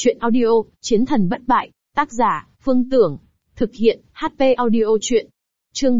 Chuyện audio, Chiến thần bất bại, tác giả, Phương Tưởng. Thực hiện, HP audio chuyện. Chương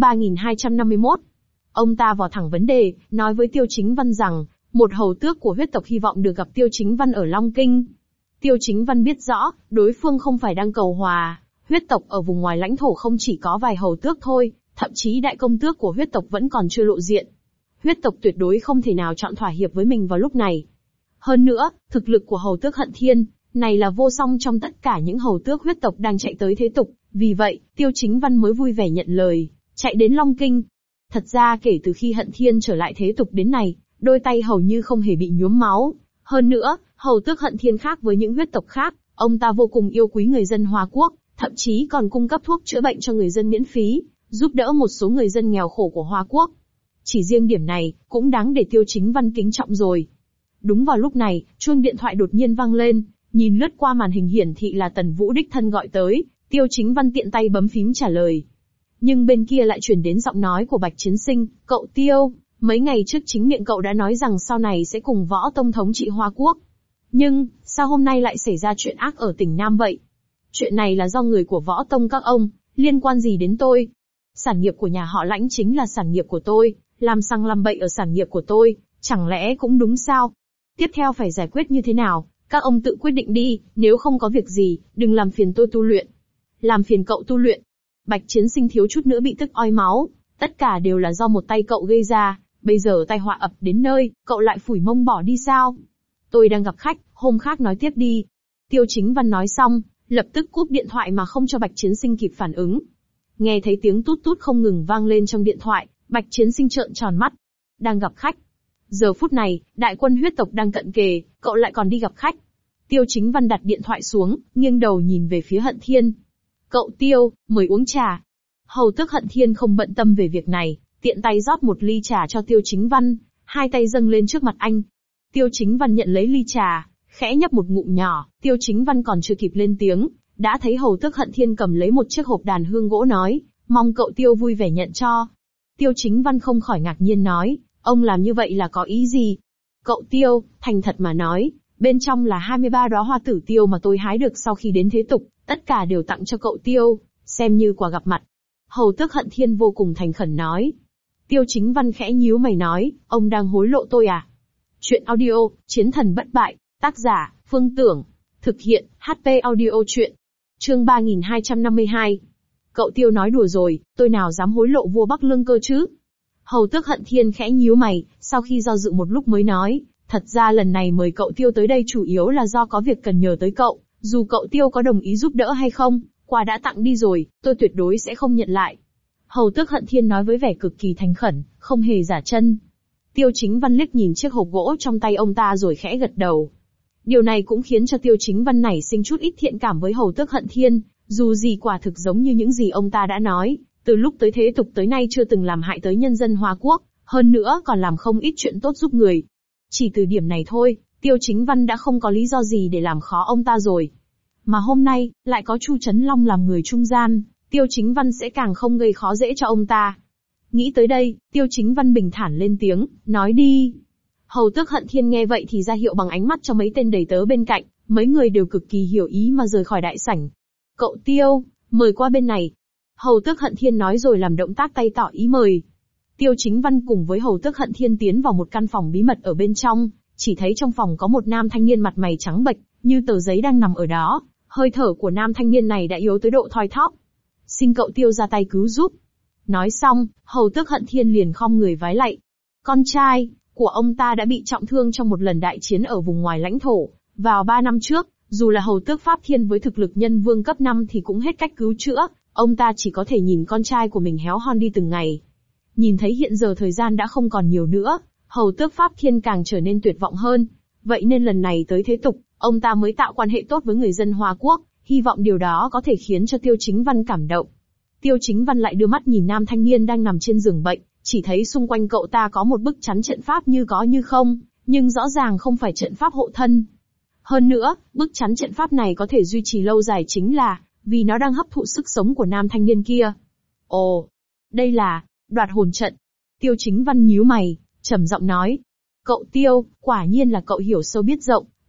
3251. Ông ta vào thẳng vấn đề, nói với Tiêu Chính Văn rằng, một hầu tước của huyết tộc hy vọng được gặp Tiêu Chính Văn ở Long Kinh. Tiêu Chính Văn biết rõ, đối phương không phải đang cầu hòa, huyết tộc ở vùng ngoài lãnh thổ không chỉ có vài hầu tước thôi, thậm chí đại công tước của huyết tộc vẫn còn chưa lộ diện. Huyết tộc tuyệt đối không thể nào chọn thỏa hiệp với mình vào lúc này. Hơn nữa, thực lực của hầu tước Hận Thiên này là vô song trong tất cả những hầu tước huyết tộc đang chạy tới thế tục, vì vậy, Tiêu Chính Văn mới vui vẻ nhận lời, chạy đến Long Kinh. Thật ra kể từ khi Hận Thiên trở lại thế tục đến nay, đôi tay hầu như không hề bị nhuốm máu. Hơn nữa, hầu tước Hận Thiên khác với những huyết tộc khác, ông ta vô cùng yêu quý người dân Hoa Quốc, thậm chí còn cung cấp thuốc chữa bệnh cho người dân miễn phí, giúp đỡ một số người dân nghèo khổ của Hoa Quốc. Chỉ riêng điểm này, cũng đáng để Tiêu Chính Văn kính trọng rồi. Đúng vào lúc này, chuông điện thoại đột nhiên vang lên, nhìn lướt qua màn hình hiển thị là Tần Vũ đích thân gọi tới, Tiêu Chính Văn tiện tay bấm phím trả lời. Nhưng bên kia lại truyền đến giọng nói của Bạch Chiến Sinh, "Cậu Tiêu, mấy ngày trước chính miệng cậu đã nói rằng sau này sẽ cùng Võ Tông thống trị Hoa Quốc. Nhưng, sao hôm nay lại xảy ra chuyện ác ở tỉnh Nam vậy? Chuyện này là do người của Võ Tông các ông, liên quan gì đến tôi? Sản nghiệp của nhà họ Lãnh chính là sản nghiệp của tôi, làm sằng làm bậy ở sản nghiệp của tôi, chẳng lẽ cũng đúng sao? Tiếp theo phải giải quyết như thế nào? Các ông tự quyết định đi, nếu không có việc gì, đừng làm phiền tôi tu luyện." "Làm phiền cậu tu luyện?" Bạch Chiến Sinh thiếu chút nữa bị tức oi máu, tất cả đều là do một tay cậu gây ra, bây giờ tai họa ập đến nơi, cậu lại phủi mông bỏ đi sao? "Tôi đang gặp khách, hôm khác nói tiếp đi." Tiêu Chính Văn nói xong, lập tức cúp điện thoại mà không cho Bạch Chiến Sinh kịp phản ứng. Nghe thấy tiếng tút tút không ngừng vang lên trong điện thoại, Bạch Chiến Sinh trợn tròn mắt. Đang gặp khách? Giờ phút này, đại quân huyết tộc đang cận kề, cậu lại còn đi gặp khách. Tiêu Chính Văn đặt điện thoại xuống, nghiêng đầu nhìn về phía Hận Thiên. "Cậu Tiêu, mời uống trà." Hầu tước Hận Thiên không bận tâm về việc này, tiện tay rót một ly trà cho Tiêu Chính Văn, hai tay dâng lên trước mặt anh. Tiêu Chính Văn nhận lấy ly trà, khẽ nhấp một ngụm nhỏ, Tiêu Chính Văn còn chưa kịp lên tiếng, đã thấy hầu tước Hận Thiên cầm lấy một chiếc hộp đàn hương gỗ nói, "Mong cậu Tiêu vui vẻ nhận cho." Tiêu Chính Văn không khỏi ngạc nhiên nói, "Ông làm như vậy là có ý gì?" "Cậu Tiêu, thành thật mà nói, bên trong là 23 đóa hoa tử tiêu mà tôi hái được sau khi đến thế tục, tất cả đều tặng cho cậu Tiêu, xem như quà gặp mặt." Hầu tước Hận Thiên vô cùng thành khẩn nói. Tiêu Chính Văn khẽ nhíu mày nói, "Ông đang hối lộ tôi à?" Chuyện audio, Chiến thần bất bại, tác giả, Phương Tưởng. Thực hiện, HP audio chuyện. Chương 3252. "Cậu Tiêu nói đùa rồi, tôi nào dám hối lộ vua Bắc Lương cơ chứ?" Hầu tước Hận Thiên khẽ nhíu mày, sau khi do dự một lúc mới nói, "Thật ra lần này mời cậu Tiêu tới đây chủ yếu là do có việc cần nhờ tới cậu, dù cậu Tiêu có đồng ý giúp đỡ hay không, quà đã tặng đi rồi, tôi tuyệt đối sẽ không nhận lại." Hầu tước Hận Thiên nói với vẻ cực kỳ thành khẩn, không hề giả chân. Tiêu Chính Văn liếc nhìn chiếc hộp gỗ trong tay ông ta rồi khẽ gật đầu. Điều này cũng khiến cho Tiêu Chính Văn nảy sinh chút ít thiện cảm với hầu tước Hận Thiên, dù gì quả thực giống như những gì ông ta đã nói, từ lúc tới thế tục tới nay chưa từng làm hại tới nhân dân Hoa Quốc, hơn nữa còn làm không ít chuyện tốt giúp người. Chỉ từ điểm này thôi, Tiêu Chính Văn đã không có lý do gì để làm khó ông ta rồi. Mà hôm nay, lại có Chu Chấn Long làm người trung gian, Tiêu Chính Văn sẽ càng không gây khó dễ cho ông ta. Nghĩ tới đây, Tiêu Chính Văn bình thản lên tiếng, "Nói đi." Hầu tước Hận Thiên nghe vậy thì ra hiệu bằng ánh mắt cho mấy tên đầy tớ bên cạnh, mấy người đều cực kỳ hiểu ý mà rời khỏi đại sảnh. "Cậu Tiêu, mời qua bên này." Hầu tước Hận Thiên nói rồi làm động tác tay tỏ ý mời. Tiêu Chính Văn cùng với hầu tước Hận Thiên tiến vào một căn phòng bí mật ở bên trong, chỉ thấy trong phòng có một nam thanh niên mặt mày trắng bệch, như tờ giấy đang nằm ở đó, hơi thở của nam thanh niên này đã yếu tới độ thoi thóp. "Xin cậu Tiêu ra tay cứu giúp." Nói xong, hầu tước Hận Thiên liền khom người vái lạy. Con trai của ông ta đã bị trọng thương trong một lần đại chiến ở vùng ngoài lãnh thổ, vào 3 năm trước, dù là hầu tước Pháp Thiên với thực lực nhân vương cấp 5 thì cũng hết cách cứu chữa, ông ta chỉ có thể nhìn con trai của mình héo hon đi từng ngày. Nhìn thấy hiện giờ thời gian đã không còn nhiều nữa, hầu tước Pháp Thiên càng trở nên tuyệt vọng hơn. Vậy nên lần này tới thế tục, ông ta mới tạo quan hệ tốt với người dân Hoa Quốc, hy vọng điều đó có thể khiến cho Tiêu Chính Văn cảm động. Tiêu Chính Văn lại đưa mắt nhìn nam thanh niên đang nằm trên giường bệnh, chỉ thấy xung quanh cậu ta có một bức chắn trận pháp như có như không, nhưng rõ ràng không phải trận pháp hộ thân. Hơn nữa, bức chắn trận pháp này có thể duy trì lâu dài chính là vì nó đang hấp thụ sức sống của nam thanh niên kia. Ồ, đây là đoạt hồn trận. Tiêu Chính Văn nhíu mày, trầm giọng nói. "Cậu Tiêu, quả nhiên là cậu hiểu sâu biết rộng,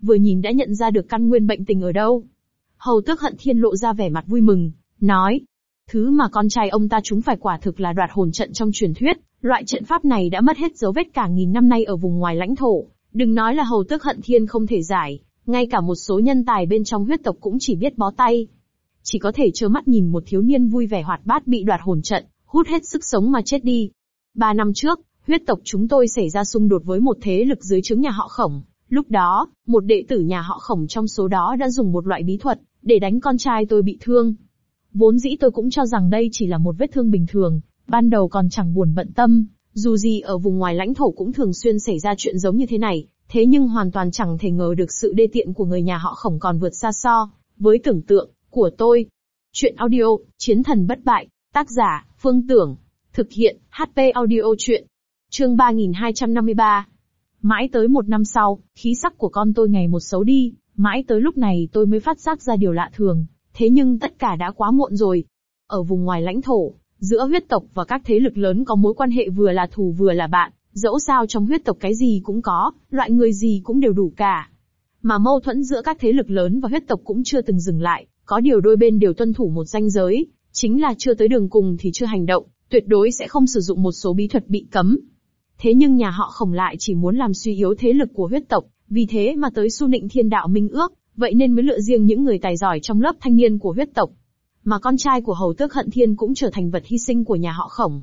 vừa nhìn đã nhận ra được căn nguyên bệnh tình ở đâu. Hầu Tước Hận Thiên lộ ra vẻ mặt vui mừng, nói, thứ mà con trai ông ta trúng phải quả thực là đoạt hồn trận trong truyền thuyết, loại trận pháp này đã mất hết dấu vết cả nghìn năm nay ở vùng ngoài lãnh thổ, đừng nói là Hầu Tước Hận Thiên không thể giải, ngay cả một số nhân tài bên trong huyết tộc cũng chỉ biết bó tay. Chỉ có thể trơ mắt nhìn một thiếu niên vui vẻ hoạt bát bị đoạt hồn trận, hút hết sức sống mà chết đi. 3 năm trước, huyết tộc chúng tôi xảy ra xung đột với một thế lực dưới trướng nhà họ Khổng. Lúc đó, một đệ tử nhà họ Khổng trong số đó đã dùng một loại bí thuật để đánh con trai tôi bị thương. Vốn dĩ tôi cũng cho rằng đây chỉ là một vết thương bình thường, ban đầu còn chẳng buồn bận tâm, dù gì ở vùng ngoài lãnh thổ cũng thường xuyên xảy ra chuyện giống như thế này, thế nhưng hoàn toàn chẳng thể ngờ được sự đê tiện của người nhà họ Khổng còn vượt xa so với tưởng tượng của tôi. Chuyện audio, Chiến thần bất bại, tác giả, Phương Tưởng, thực hiện, HP audio chuyện. Chương 3253. Mãi tới 1 năm sau, khí sắc của con tôi ngày một xấu đi, mãi tới lúc này tôi mới phát giác ra điều lạ thường, thế nhưng tất cả đã quá muộn rồi. Ở vùng ngoài lãnh thổ, giữa huyết tộc và các thế lực lớn có mối quan hệ vừa là thù vừa là bạn, dẫu sao trong huyết tộc cái gì cũng có, loại người gì cũng đều đủ cả. Mà mâu thuẫn giữa các thế lực lớn và huyết tộc cũng chưa từng dừng lại, có điều đôi bên đều tuân thủ một ranh giới, chính là chưa tới đường cùng thì chưa hành động, tuyệt đối sẽ không sử dụng một số bí thuật bị cấm. Thế nhưng nhà họ Khổng lại chỉ muốn làm suy yếu thế lực của huyết tộc, vì thế mà tới su nịnh thiên đạo minh ước, vậy nên mới lựa riêng những người tài giỏi trong lớp thanh niên của huyết tộc. Mà con trai của Hầu Tước Hận Thiên cũng trở thành vật hy sinh của nhà họ Khổng.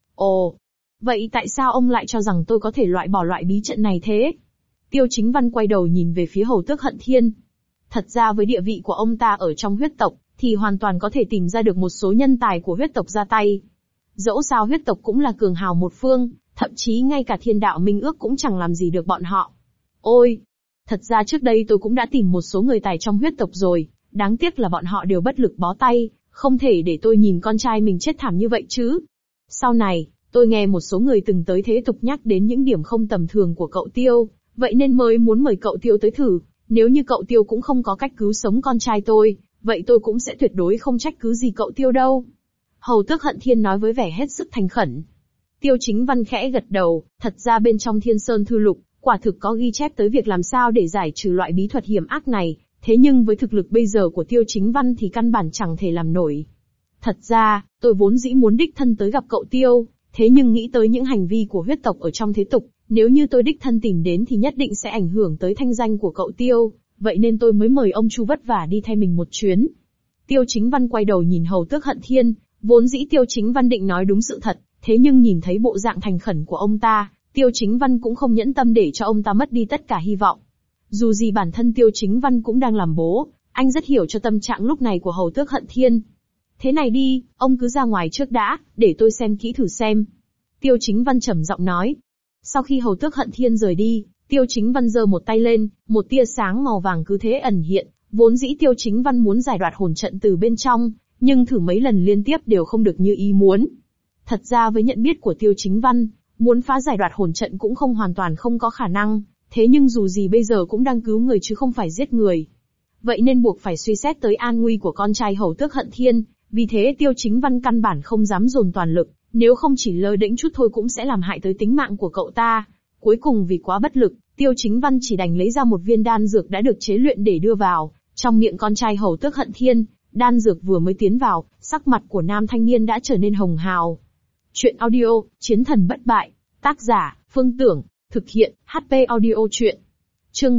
Ồ, vậy tại sao ông lại cho rằng tôi có thể loại bỏ loại bí trận này thế? Tiêu Chính Văn quay đầu nhìn về phía Hầu Tước Hận Thiên. Thật ra với địa vị của ông ta ở trong huyết tộc, thì hoàn toàn có thể tìm ra được một số nhân tài của huyết tộc ra tay. Dẫu sao huyết tộc cũng là cường hào một phương, thậm chí ngay cả thiên đạo minh ước cũng chẳng làm gì được bọn họ. Ôi! Thật ra trước đây tôi cũng đã tìm một số người tài trong huyết tộc rồi, đáng tiếc là bọn họ đều bất lực bó tay, không thể để tôi nhìn con trai mình chết thảm như vậy chứ. Sau này, tôi nghe một số người từng tới thế tục nhắc đến những điểm không tầm thường của cậu Tiêu, vậy nên mới muốn mời cậu Tiêu tới thử. Nếu như cậu Tiêu cũng không có cách cứu sống con trai tôi, vậy tôi cũng sẽ tuyệt đối không trách cứ gì cậu Tiêu đâu. Hầu Tước Hận Thiên nói với vẻ hết sức thành khẩn. Tiêu Chính Văn khẽ gật đầu, thật ra bên trong Thiên Sơn Thư Lục, quả thực có ghi chép tới việc làm sao để giải trừ loại bí thuật hiểm ác này, thế nhưng với thực lực bây giờ của Tiêu Chính Văn thì căn bản chẳng thể làm nổi. Thật ra, tôi vốn dĩ muốn đích thân tới gặp cậu Tiêu, thế nhưng nghĩ tới những hành vi của huyết tộc ở trong thế tục, nếu như tôi đích thân tìm đến thì nhất định sẽ ảnh hưởng tới thanh danh của cậu Tiêu, vậy nên tôi mới mời ông Chu vất vả đi thay mình một chuyến. Tiêu Chính Văn quay đầu nhìn Hầu Tước Hận Thiên, vốn dĩ Tiêu Chính Văn định nói đúng sự thật, thế nhưng nhìn thấy bộ dạng thành khẩn của ông ta, Tiêu Chính Văn cũng không nhẫn tâm để cho ông ta mất đi tất cả hy vọng. Dù gì bản thân Tiêu Chính Văn cũng đang làm bố, anh rất hiểu cho tâm trạng lúc này của Hầu Tước Hận Thiên. Thế này đi, ông cứ ra ngoài trước đã, để tôi xem kỹ thử xem. Tiêu Chính Văn trầm giọng nói. Sau khi Hầu Tước Hận Thiên rời đi, Tiêu Chính Văn giơ một tay lên, một tia sáng màu vàng cứ thế ẩn hiện, vốn dĩ Tiêu Chính Văn muốn giải đoạt hồn trận từ bên trong, nhưng thử mấy lần liên tiếp đều không được như ý muốn. Thật ra với nhận biết của Tiêu Chính Văn, muốn phá giải đoạt hồn trận cũng không hoàn toàn không có khả năng, thế nhưng dù gì bây giờ cũng đang cứu người chứ không phải giết người. Vậy nên buộc phải suy xét tới an nguy của con trai Hầu Tước Hận Thiên, vì thế Tiêu Chính Văn căn bản không dám dồn toàn lực, nếu không chỉ lơ đễnh chút thôi cũng sẽ làm hại tới tính mạng của cậu ta. Cuối cùng vì quá bất lực, Tiêu Chính Văn chỉ đành lấy ra một viên đan dược đã được chế luyện để đưa vào trong miệng con trai Hầu Tước Hận Thiên. Đan dược vừa mới tiến vào, sắc mặt của nam thanh niên đã trở nên hồng hào. Chuyện audio, Chiến thần bất bại, tác giả, Phương Tưởng, thực hiện, HP audio chuyện. Chương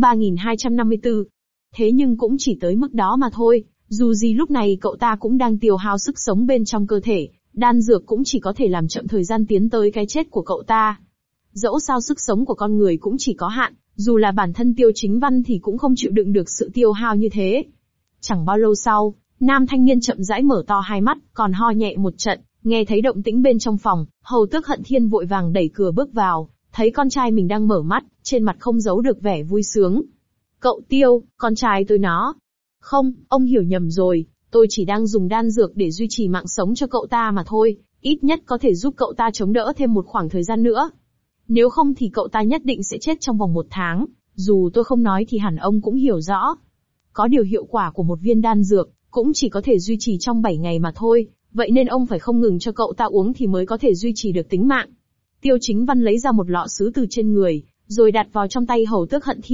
3254. Thế nhưng cũng chỉ tới mức đó mà thôi, dù gì lúc này cậu ta cũng đang tiêu hao sức sống bên trong cơ thể, đan dược cũng chỉ có thể làm chậm thời gian tiến tới cái chết của cậu ta. Dẫu sao sức sống của con người cũng chỉ có hạn, dù là bản thân Tiêu Chính Văn thì cũng không chịu đựng được sự tiêu hao như thế. Chẳng bao lâu sau, nam thanh niên chậm rãi mở to hai mắt, còn ho nhẹ một trận, nghe thấy động tĩnh bên trong phòng, Hầu Tước Hận Thiên vội vàng đẩy cửa bước vào, thấy con trai mình đang mở mắt, trên mặt không giấu được vẻ vui sướng. Cậu Tiêu, con trai tôi nó. Không, ông hiểu nhầm rồi, tôi chỉ đang dùng đan dược để duy trì mạng sống cho cậu ta mà thôi, ít nhất có thể giúp cậu ta chống đỡ thêm một khoảng thời gian nữa. Nếu không thì cậu ta nhất định sẽ chết trong vòng 1 tháng, dù tôi không nói thì hẳn ông cũng hiểu rõ. Có điều hiệu quả của một viên đan dược, cũng chỉ có thể duy trì trong 7 ngày mà thôi, vậy nên ông phải không ngừng cho cậu ta uống thì mới có thể duy trì được tính mạng. Tiêu Chính Văn lấy ra một lọ sứ từ trên người, rồi đặt vào trong tay Hầu Tước Hận Thiên,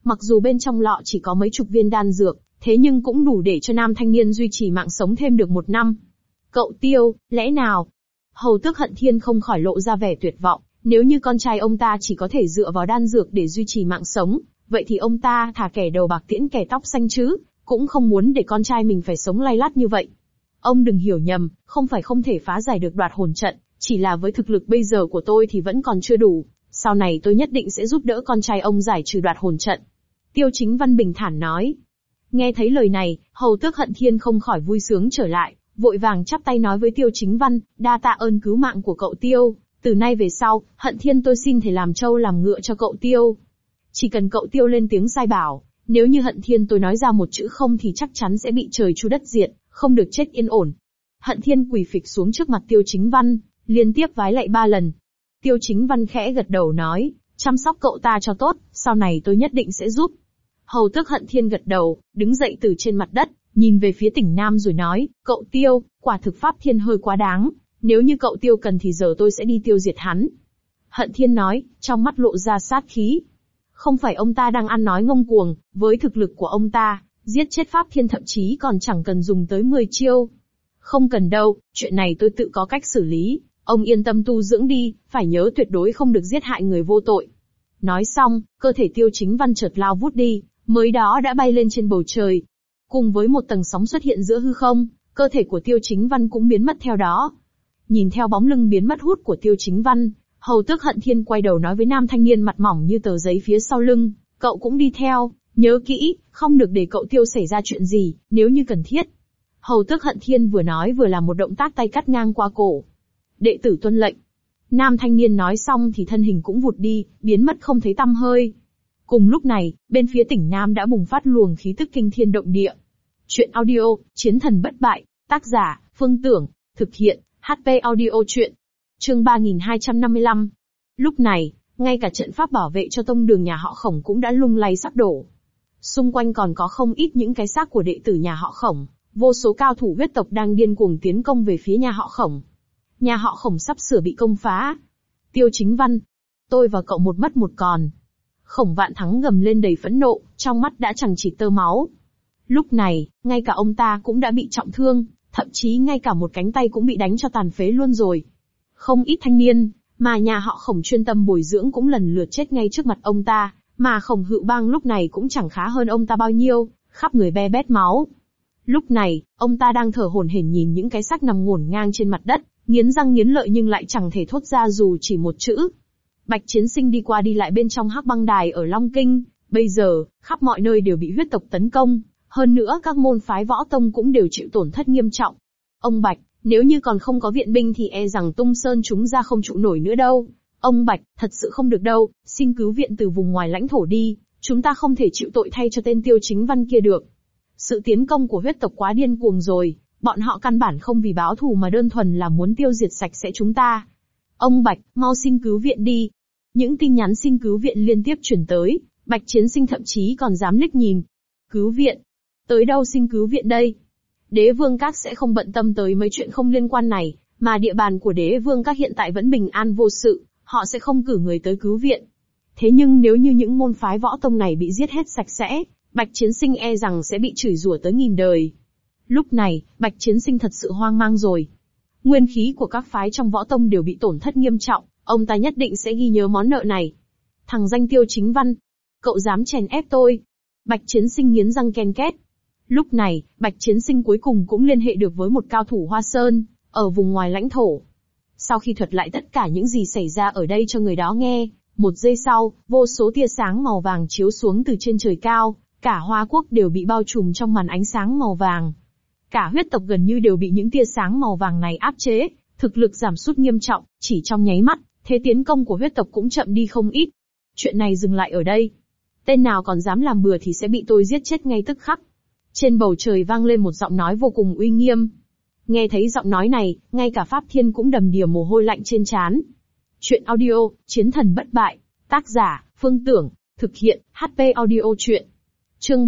Mặc dù bên trong lọ chỉ có mấy chục viên đan dược, thế nhưng cũng đủ để cho nam thanh niên duy trì mạng sống thêm được 1 năm. Cậu Tiêu, lẽ nào? Hầu tước Hận Thiên không khỏi lộ ra vẻ tuyệt vọng, nếu như con trai ông ta chỉ có thể dựa vào đan dược để duy trì mạng sống, vậy thì ông ta thà kẻ đầu bạc tiễn kẻ tóc xanh chứ, cũng không muốn để con trai mình phải sống lay lắt như vậy. Ông đừng hiểu nhầm, không phải không thể phá giải được đoạt hồn trận, chỉ là với thực lực bây giờ của tôi thì vẫn còn chưa đủ, sau này tôi nhất định sẽ giúp đỡ con trai ông giải trừ đoạt hồn trận. Tiêu Chính Văn bình thản nói. Nghe thấy lời này, Hầu tước Hận Thiên không khỏi vui sướng trở lại, vội vàng chắp tay nói với Tiêu Chính Văn, đa tạ ơn cứu mạng của cậu Tiêu, từ nay về sau, Hận Thiên tôi xin thể làm trâu làm ngựa cho cậu Tiêu. Chỉ cần cậu Tiêu lên tiếng sai bảo, nếu như Hận Thiên tôi nói ra một chữ không thì chắc chắn sẽ bị trời chu đất diệt, không được chết yên ổn. Hận Thiên quỳ phịch xuống trước mặt Tiêu Chính Văn, liên tiếp vái lạy 3 lần. Tiêu Chính Văn khẽ gật đầu nói, chăm sóc cậu ta cho tốt, sau này tôi nhất định sẽ giúp. Hầu tước Hận Thiên gật đầu, đứng dậy từ trên mặt đất, nhìn về phía tỉnh Nam rồi nói, cậu Tiêu, quả thực Pháp Thiên hơi quá đáng, nếu như cậu Tiêu cần thì giờ tôi sẽ đi tiêu diệt hắn. Hận Thiên nói, trong mắt lộ ra sát khí. Không phải ông ta đang ăn nói ngông cuồng, với thực lực của ông ta, giết chết Pháp Thiên thậm chí còn chẳng cần dùng tới 10 chiêu. Không cần đâu, chuyện này tôi tự có cách xử lý, ông yên tâm tu dưỡng đi, phải nhớ tuyệt đối không được giết hại người vô tội. Nói xong, cơ thể Tiêu Chính Văn chợt lao vút đi, mới đó đã bay lên trên bầu trời. Cùng với một tầng sóng xuất hiện giữa hư không, cơ thể của Tiêu Chính Văn cũng biến mất theo đó. Nhìn theo bóng lưng biến mất hút của Tiêu Chính Văn, Hầu tước Hận Thiên quay đầu nói với nam thanh niên mặt mỏng như tờ giấy phía sau lưng, cậu cũng đi theo, nhớ kỹ, không được để cậu Tiêu xảy ra chuyện gì, nếu như cần thiết. Hầu tước Hận Thiên vừa nói vừa làm một động tác tay cắt ngang qua cổ. Đệ tử tuân lệnh. Nam thanh niên nói xong thì thân hình cũng vụt đi, biến mất không thấy tăm hơi. Cùng lúc này, bên phía tỉnh Nam đã bùng phát luồng khí tức kinh thiên động địa. Chuyện audio, Chiến thần bất bại, tác giả, Phương Tưởng, thực hiện, HP audio chuyện. Chương 3255. Lúc này, ngay cả trận pháp bảo vệ cho tông đường nhà họ Khổng cũng đã lung lay sắp đổ. Xung quanh còn có không ít những cái xác của đệ tử nhà họ Khổng, vô số cao thủ huyết tộc đang điên cuồng tiến công về phía nhà họ Khổng. Nhà họ Khổng sắp sửa bị công phá. Tiêu Chính Văn, tôi và cậu một mất một còn. Khổng Vạn Thắng gầm lên đầy phẫn nộ, trong mắt đã chẳng chịt tơ máu. Lúc này, ngay cả ông ta cũng đã bị trọng thương, thậm chí ngay cả một cánh tay cũng bị đánh cho tàn phế luôn rồi. Không ít thanh niên, mà nhà họ Khổng chuyên tâm bồi dưỡng cũng lần lượt chết ngay trước mặt ông ta, mà Khổng Hữu Bang lúc này cũng chẳng khá hơn ông ta bao nhiêu, khắp người be bét máu. Lúc này, ông ta đang thở hổn hển nhìn những cái xác nằm ngổn ngang trên mặt đất, nghiến răng nghiến lợi nhưng lại chẳng thể thốt ra dù chỉ một chữ. Bạch Chiến Sinh đi qua đi lại bên trong Hắc Băng Đài ở Long Kinh, bây giờ, khắp mọi nơi đều bị huyết tộc tấn công, hơn nữa các môn phái võ tông cũng đều chịu tổn thất nghiêm trọng. Ông Bạch, nếu như còn không có viện binh thì e rằng Tung Sơn chúng ra không trụ nổi nữa đâu. Ông Bạch, thật sự không được đâu, xin cứu viện từ vùng ngoài lãnh thổ đi, chúng ta không thể chịu tội thay cho tên Tiêu Chính Văn kia được. Sự tiến công của huyết tộc quá điên cuồng rồi, bọn họ căn bản không vì báo thù mà đơn thuần là muốn tiêu diệt sạch sẽ chúng ta. Ông Bạch, mau xin cứu viện đi. Những tin nhắn xin cứu viện liên tiếp chuyển tới, Bạch Chiến Sinh thậm chí còn dám liếc nhìn. Cứu viện? Tới đâu xin cứu viện đây? Đế Vương Các sẽ không bận tâm tới mấy chuyện không liên quan này, mà địa bàn của Đế Vương Các hiện tại vẫn bình an vô sự, họ sẽ không cử người tới cứu viện. Thế nhưng nếu như những môn phái võ tông này bị giết hết sạch sẽ, Bạch Chiến Sinh e rằng sẽ bị chửi rủa tới nghìn đời. Lúc này, Bạch Chiến Sinh thật sự hoang mang rồi. Nguyên khí của các phái trong võ tông đều bị tổn thất nghiêm trọng, ông ta nhất định sẽ ghi nhớ món nợ này. Thằng danh Tiêu Chính Văn, cậu dám chèn ép tôi? Bạch Chiến Sinh nghiến răng ken két. Lúc này, Bạch Chiến Sinh cuối cùng cũng liên hệ được với một cao thủ Hoa Sơn, ở vùng ngoài lãnh thổ. Sau khi thuật lại tất cả những gì xảy ra ở đây cho người đó nghe, một giây sau, vô số tia sáng màu vàng chiếu xuống từ trên trời cao, cả Hoa Quốc đều bị bao trùm trong màn ánh sáng màu vàng. Cả huyết tộc gần như đều bị những tia sáng màu vàng này áp chế, thực lực giảm sút nghiêm trọng, chỉ trong nháy mắt, thế tiến công của huyết tộc cũng chậm đi không ít. Chuyện này dừng lại ở đây. Tên nào còn dám làm bừa thì sẽ bị tôi giết chết ngay tức khắc. Trên bầu trời vang lên một giọng nói vô cùng uy nghiêm. Nghe thấy giọng nói này, ngay cả Pháp Thiên cũng đầm đìa mồ hôi lạnh trên trán. Chuyện audio, Chiến thần bất bại, tác giả, Phương Tưởng, thực hiện, HP audio chuyện. Chương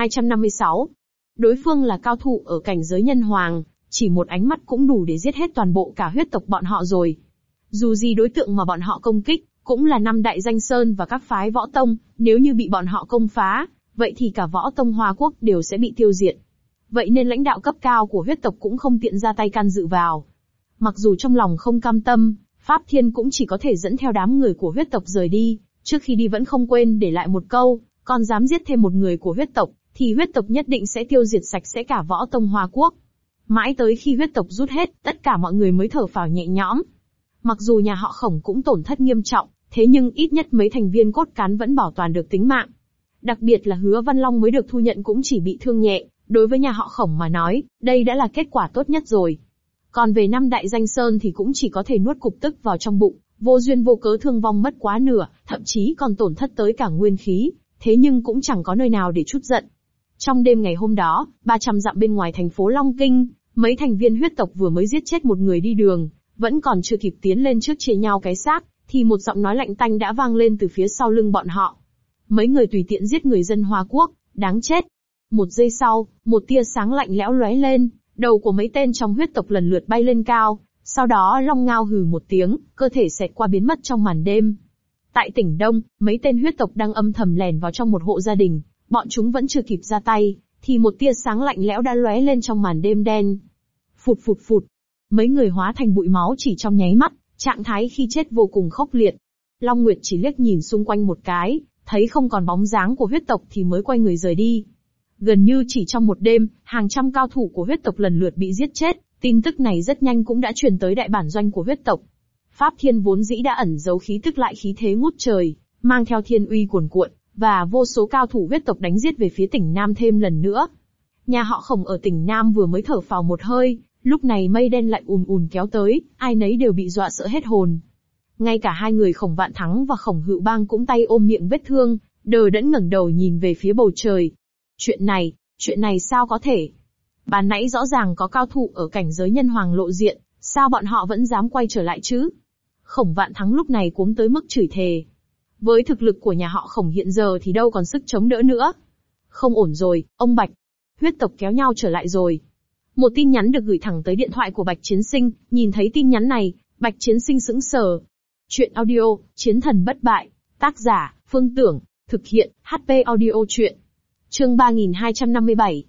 3256. Đối phương là cao thủ ở cảnh giới nhân hoàng, chỉ một ánh mắt cũng đủ để giết hết toàn bộ cả huyết tộc bọn họ rồi. Dù gì đối tượng mà bọn họ công kích, cũng là 5 đại danh sơn và các phái võ tông, nếu như bị bọn họ công phá, vậy thì cả võ tông Hoa Quốc đều sẽ bị tiêu diệt. Vậy nên lãnh đạo cấp cao của huyết tộc cũng không tiện ra tay can dự vào. Mặc dù trong lòng không cam tâm, Pháp Thiên cũng chỉ có thể dẫn theo đám người của huyết tộc rời đi, trước khi đi vẫn không quên để lại một câu, còn dám giết thêm một người của huyết tộc, thì huyết tộc nhất định sẽ tiêu diệt sạch sẽ cả võ tông Hoa Quốc. Mãi tới khi huyết tộc rút hết, tất cả mọi người mới thở phào nhẹ nhõm. Mặc dù nhà họ Khổng cũng tổn thất nghiêm trọng, thế nhưng ít nhất mấy thành viên cốt cán vẫn bảo toàn được tính mạng. Đặc biệt là Hứa Văn Long mới được thu nhận cũng chỉ bị thương nhẹ, đối với nhà họ Khổng mà nói, đây đã là kết quả tốt nhất rồi. Còn về 5 đại danh sơn thì cũng chỉ có thể nuốt cục tức vào trong bụng, vô duyên vô cớ thương vong mất quá nửa, thậm chí còn tổn thất tới cả nguyên khí, thế nhưng cũng chẳng có nơi nào để trút giận. Trong đêm ngày hôm đó, 300 dặm bên ngoài thành phố Long Kinh, mấy thành viên huyết tộc vừa mới giết chết một người đi đường, vẫn còn chưa kịp tiến lên trước chia nhau cái xác, thì một giọng nói lạnh tanh đã vang lên từ phía sau lưng bọn họ. Mấy người tùy tiện giết người dân Hoa Quốc, đáng chết. Một giây sau, một tia sáng lạnh lẽo lóe lên, đầu của mấy tên trong huyết tộc lần lượt bay lên cao, sau đó long ngao hừ một tiếng, cơ thể xẹt qua biến mất trong màn đêm. Tại tỉnh Đông, mấy tên huyết tộc đang âm thầm lèn vào trong một hộ gia đình, bọn chúng vẫn chưa kịp ra tay, thì một tia sáng lạnh lẽo đã lóe lên trong màn đêm đen. Phụt phụt phụt, mấy người hóa thành bụi máu chỉ trong nháy mắt, trạng thái khi chết vô cùng khốc liệt. Long Nguyệt chỉ liếc nhìn xung quanh một cái, thấy không còn bóng dáng của huyết tộc thì mới quay người rời đi. Gần như chỉ trong một đêm, hàng trăm cao thủ của huyết tộc lần lượt bị giết chết, tin tức này rất nhanh cũng đã truyền tới đại bản doanh của huyết tộc. Pháp Thiên vốn dĩ đã ẩn giấu khí tức lại khí thế ngút trời, mang theo thiên uy cuồn cuộn, và vô số cao thủ huyết tộc đánh giết về phía tỉnh Nam thêm lần nữa. Nhà họ Khổng ở tỉnh Nam vừa mới thở phào một hơi, lúc này mây đen lại ùn ùn kéo tới, ai nấy đều bị dọa sợ hết hồn. Ngay cả hai người Khổng Vạn Thắng và Khổng Hựu Bang cũng tay ôm miệng vết thương, đờ đẫn ngẩng đầu nhìn về phía bầu trời. Chuyện này sao có thể? Ban nãy rõ ràng có cao thủ ở cảnh giới nhân hoàng lộ diện, sao bọn họ vẫn dám quay trở lại chứ? Khổng Vạn Thắng lúc này cuống tới mức chửi thề. Với thực lực của nhà họ Khổng hiện giờ thì đâu còn sức chống đỡ nữa. Không ổn rồi, ông Bạch. Huyết tộc kéo nhau trở lại rồi. Một tin nhắn được gửi thẳng tới điện thoại của Bạch Chiến Sinh, nhìn thấy tin nhắn này, Bạch Chiến Sinh sững sờ. Chuyện audio, Chiến thần bất bại, tác giả, Phương Tưởng, thực hiện, HP audio chuyện. Chương 3257.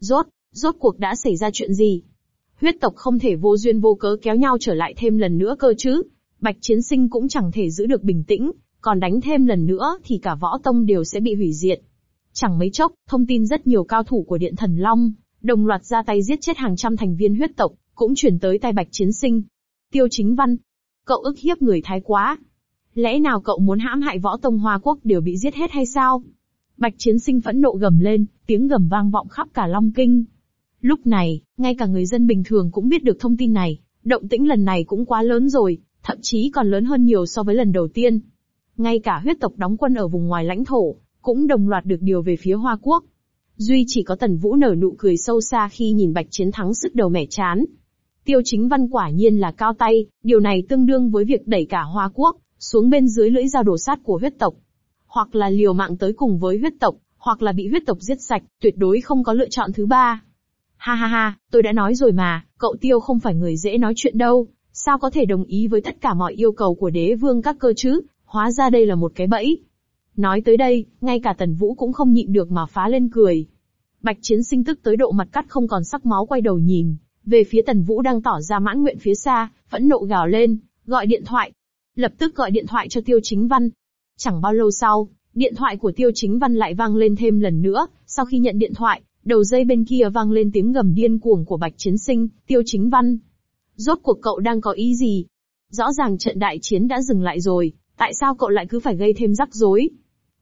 Rốt cuộc đã xảy ra chuyện gì? Huyết tộc không thể vô duyên vô cớ kéo nhau trở lại thêm lần nữa cơ chứ. Bạch Chiến Sinh cũng chẳng thể giữ được bình tĩnh, còn đánh thêm lần nữa thì cả võ tông đều sẽ bị hủy diệt. Chẳng mấy chốc, thông tin rất nhiều cao thủ của Điện Thần Long, đồng loạt ra tay giết chết hàng trăm thành viên huyết tộc, cũng chuyển tới tay Bạch Chiến Sinh. Tiêu Chính Văn, cậu ức hiếp người thái quá. Lẽ nào cậu muốn hãm hại võ tông Hoa Quốc đều bị giết hết hay sao? Bạch Chiến Sinh phẫn nộ gầm lên, tiếng gầm vang vọng khắp cả Long Kinh. Lúc này, ngay cả người dân bình thường cũng biết được thông tin này, động tĩnh lần này cũng quá lớn rồi, thậm chí còn lớn hơn nhiều so với lần đầu tiên. Ngay cả huyết tộc đóng quân ở vùng ngoài lãnh thổ, cũng đồng loạt được điều về phía Hoa Quốc. Duy chỉ có Tần Vũ nở nụ cười sâu xa khi nhìn Bạch Chiến thắng sức đầu mẻ chán. Tiêu Chính Văn quả nhiên là cao tay, điều này tương đương với việc đẩy cả Hoa Quốc xuống bên dưới lưỡi dao đổ sát của huyết tộc. Hoặc là liều mạng tới cùng với huyết tộc, hoặc là bị huyết tộc giết sạch, tuyệt đối không có lựa chọn thứ ba. Ha ha ha, tôi đã nói rồi mà, cậu Tiêu không phải người dễ nói chuyện đâu, sao có thể đồng ý với tất cả mọi yêu cầu của đế vương các cơ chứ, hóa ra đây là một cái bẫy. Nói tới đây, ngay cả Tần Vũ cũng không nhịn được mà phá lên cười. Bạch Chiến Sinh tức tới độ mặt cắt không còn sắc máu quay đầu nhìn về phía Tần Vũ đang tỏ ra mãn nguyện phía xa, phẫn nộ gào lên, gọi điện thoại. Lập tức gọi điện thoại cho Tiêu Chính Văn. Chẳng bao lâu sau, điện thoại của Tiêu Chính Văn lại vang lên thêm lần nữa, sau khi nhận điện thoại, đầu dây bên kia vang lên tiếng gầm điên cuồng của Bạch Chiến Sinh, Tiêu Chính Văn. Rốt cuộc cậu đang có ý gì? Rõ ràng trận đại chiến đã dừng lại rồi, tại sao cậu lại cứ phải gây thêm rắc rối?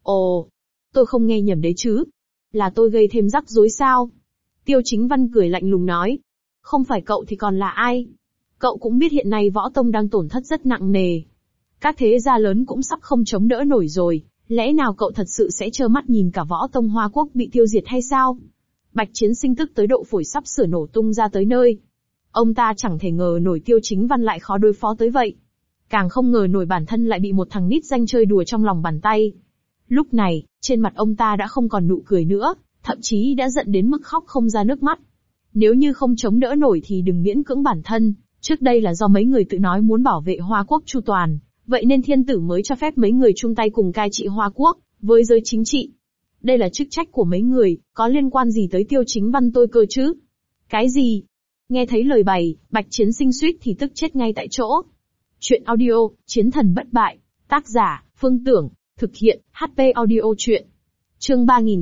Ồ, tôi không nghe nhầm đấy chứ? Là tôi gây thêm rắc rối sao? Tiêu Chính Văn cười lạnh lùng nói. Không phải cậu thì còn là ai? Cậu cũng biết hiện nay võ tông đang tổn thất rất nặng nề. Các thế gia lớn cũng sắp không chống đỡ nổi rồi, lẽ nào cậu thật sự sẽ trơ mắt nhìn cả võ tông Hoa Quốc bị tiêu diệt hay sao? Bạch Chiến Sinh tức tới độ phổi sắp sửa nổ tung ra tới nơi. Ông ta chẳng thể ngờ nổi Tiêu Chính Văn lại khó đối phó tới vậy. Càng không ngờ nổi bản thân lại bị một thằng nít danh chơi đùa trong lòng bàn tay. Lúc này, trên mặt ông ta đã không còn nụ cười nữa, thậm chí đã giận đến mức khóc không ra nước mắt. Nếu như không chống đỡ nổi thì đừng miễn cưỡng bản thân, trước đây là do mấy người tự nói muốn bảo vệ Hoa Quốc chu toàn, Vậy nên thiên tử mới cho phép mấy người chung tay cùng cai trị Hoa Quốc, với giới chính trị. Đây là chức trách của mấy người, có liên quan gì tới Tiêu Chính Văn tôi cơ chứ? Cái gì? Nghe thấy lời bày, Bạch Chiến Sinh suýt thì tức chết ngay tại chỗ. Chuyện audio, Chiến thần bất bại. Tác giả, Phương Tưởng. Thực hiện, HP Audio Chuyện. Chương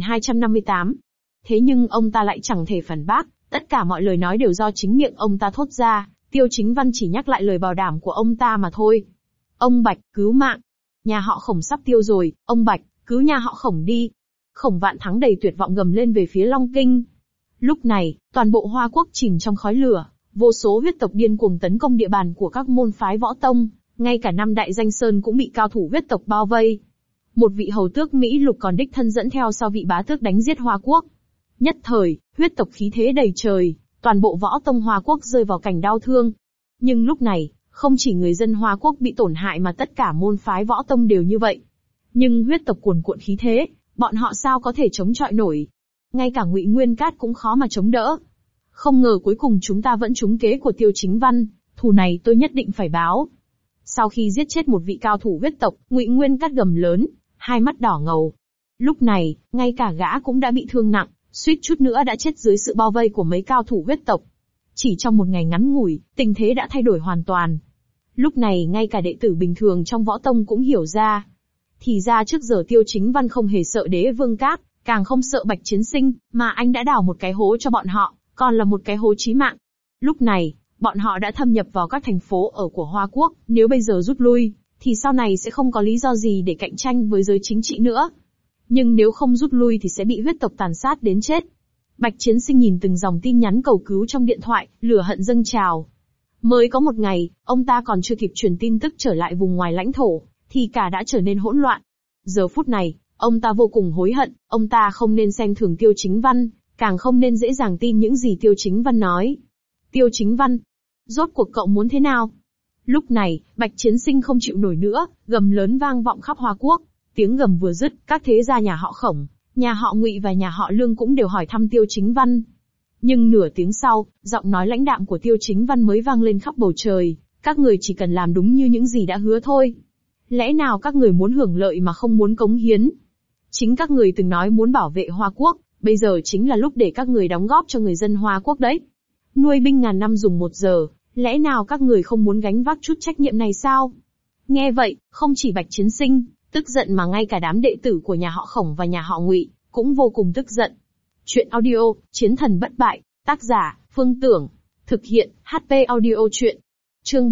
3258. Thế nhưng ông ta lại chẳng thể phản bác, tất cả mọi lời nói đều do chính miệng ông ta thốt ra, Tiêu Chính Văn chỉ nhắc lại lời bảo đảm của ông ta mà thôi. Ông Bạch, cứu mạng. Nhà họ Khổng sắp tiêu rồi, ông Bạch, cứu nhà họ Khổng đi. Khổng Vạn Thắng đầy tuyệt vọng gầm lên về phía Long Kinh. Lúc này, toàn bộ Hoa Quốc chìm trong khói lửa, vô số huyết tộc điên cuồng tấn công địa bàn của các môn phái võ tông, ngay cả năm đại danh sơn cũng bị cao thủ huyết tộc bao vây. Một vị hầu tước Mỹ Lục còn đích thân dẫn theo sau vị bá tước đánh giết Hoa Quốc. Nhất thời, huyết tộc khí thế đầy trời, toàn bộ võ tông Hoa Quốc rơi vào cảnh đau thương. Nhưng lúc này, không chỉ người dân Hoa Quốc bị tổn hại mà tất cả môn phái võ tông đều như vậy. Nhưng huyết tộc cuồn cuộn khí thế, bọn họ sao có thể chống chọi nổi? Ngay cả Ngụy Nguyên Cát cũng khó mà chống đỡ. Không ngờ cuối cùng chúng ta vẫn trúng kế của Tiêu Chính Văn, thù này tôi nhất định phải báo. Sau khi giết chết một vị cao thủ huyết tộc, Ngụy Nguyên Cát gầm lớn, hai mắt đỏ ngầu. Lúc này, ngay cả gã cũng đã bị thương nặng, suýt chút nữa đã chết dưới sự bao vây của mấy cao thủ huyết tộc. Chỉ trong một ngày ngắn ngủi, tình thế đã thay đổi hoàn toàn. Lúc này ngay cả đệ tử bình thường trong võ tông cũng hiểu ra. Thì ra trước giờ Tiêu Chính Văn không hề sợ Đế Vương Cát, càng không sợ Bạch Chiến Sinh, mà anh đã đào một cái hố cho bọn họ, còn là một cái hố chí mạng. Lúc này, bọn họ đã thâm nhập vào các thành phố ở của Hoa Quốc, nếu bây giờ rút lui, thì sau này sẽ không có lý do gì để cạnh tranh với giới chính trị nữa. Nhưng nếu không rút lui thì sẽ bị huyết tộc tàn sát đến chết. Bạch Chiến Sinh nhìn từng dòng tin nhắn cầu cứu trong điện thoại, lửa hận dâng trào. Mới có một ngày, ông ta còn chưa kịp truyền tin tức trở lại vùng ngoài lãnh thổ, thì cả đã trở nên hỗn loạn. Giờ phút này, ông ta vô cùng hối hận, ông ta không nên xem thường Tiêu Chính Văn, càng không nên dễ dàng tin những gì Tiêu Chính Văn nói. Tiêu Chính Văn, rốt cuộc cậu muốn thế nào? Lúc này, Bạch Chiến Sinh không chịu nổi nữa, gầm lớn vang vọng khắp Hoa Quốc. Tiếng gầm vừa dứt, các thế gia nhà họ Khổng, nhà họ Ngụy và nhà họ Lương cũng đều hỏi thăm Tiêu Chính Văn. Nhưng nửa tiếng sau, giọng nói lãnh đạm của Tiêu Chính Văn mới vang lên khắp bầu trời, các người chỉ cần làm đúng như những gì đã hứa thôi. Lẽ nào các người muốn hưởng lợi mà không muốn cống hiến? Chính các người từng nói muốn bảo vệ Hoa Quốc, bây giờ chính là lúc để các người đóng góp cho người dân Hoa Quốc đấy. Nuôi binh ngàn năm dùng 1 giờ, lẽ nào các người không muốn gánh vác chút trách nhiệm này sao? Nghe vậy, không chỉ Bạch Chiến Sinh tức giận mà ngay cả đám đệ tử của nhà họ Khổng và nhà họ Ngụy cũng vô cùng tức giận. Chuyện audio, Chiến thần bất bại, tác giả, Phương Tưởng. Thực hiện, HP Audio Chuyện. Chương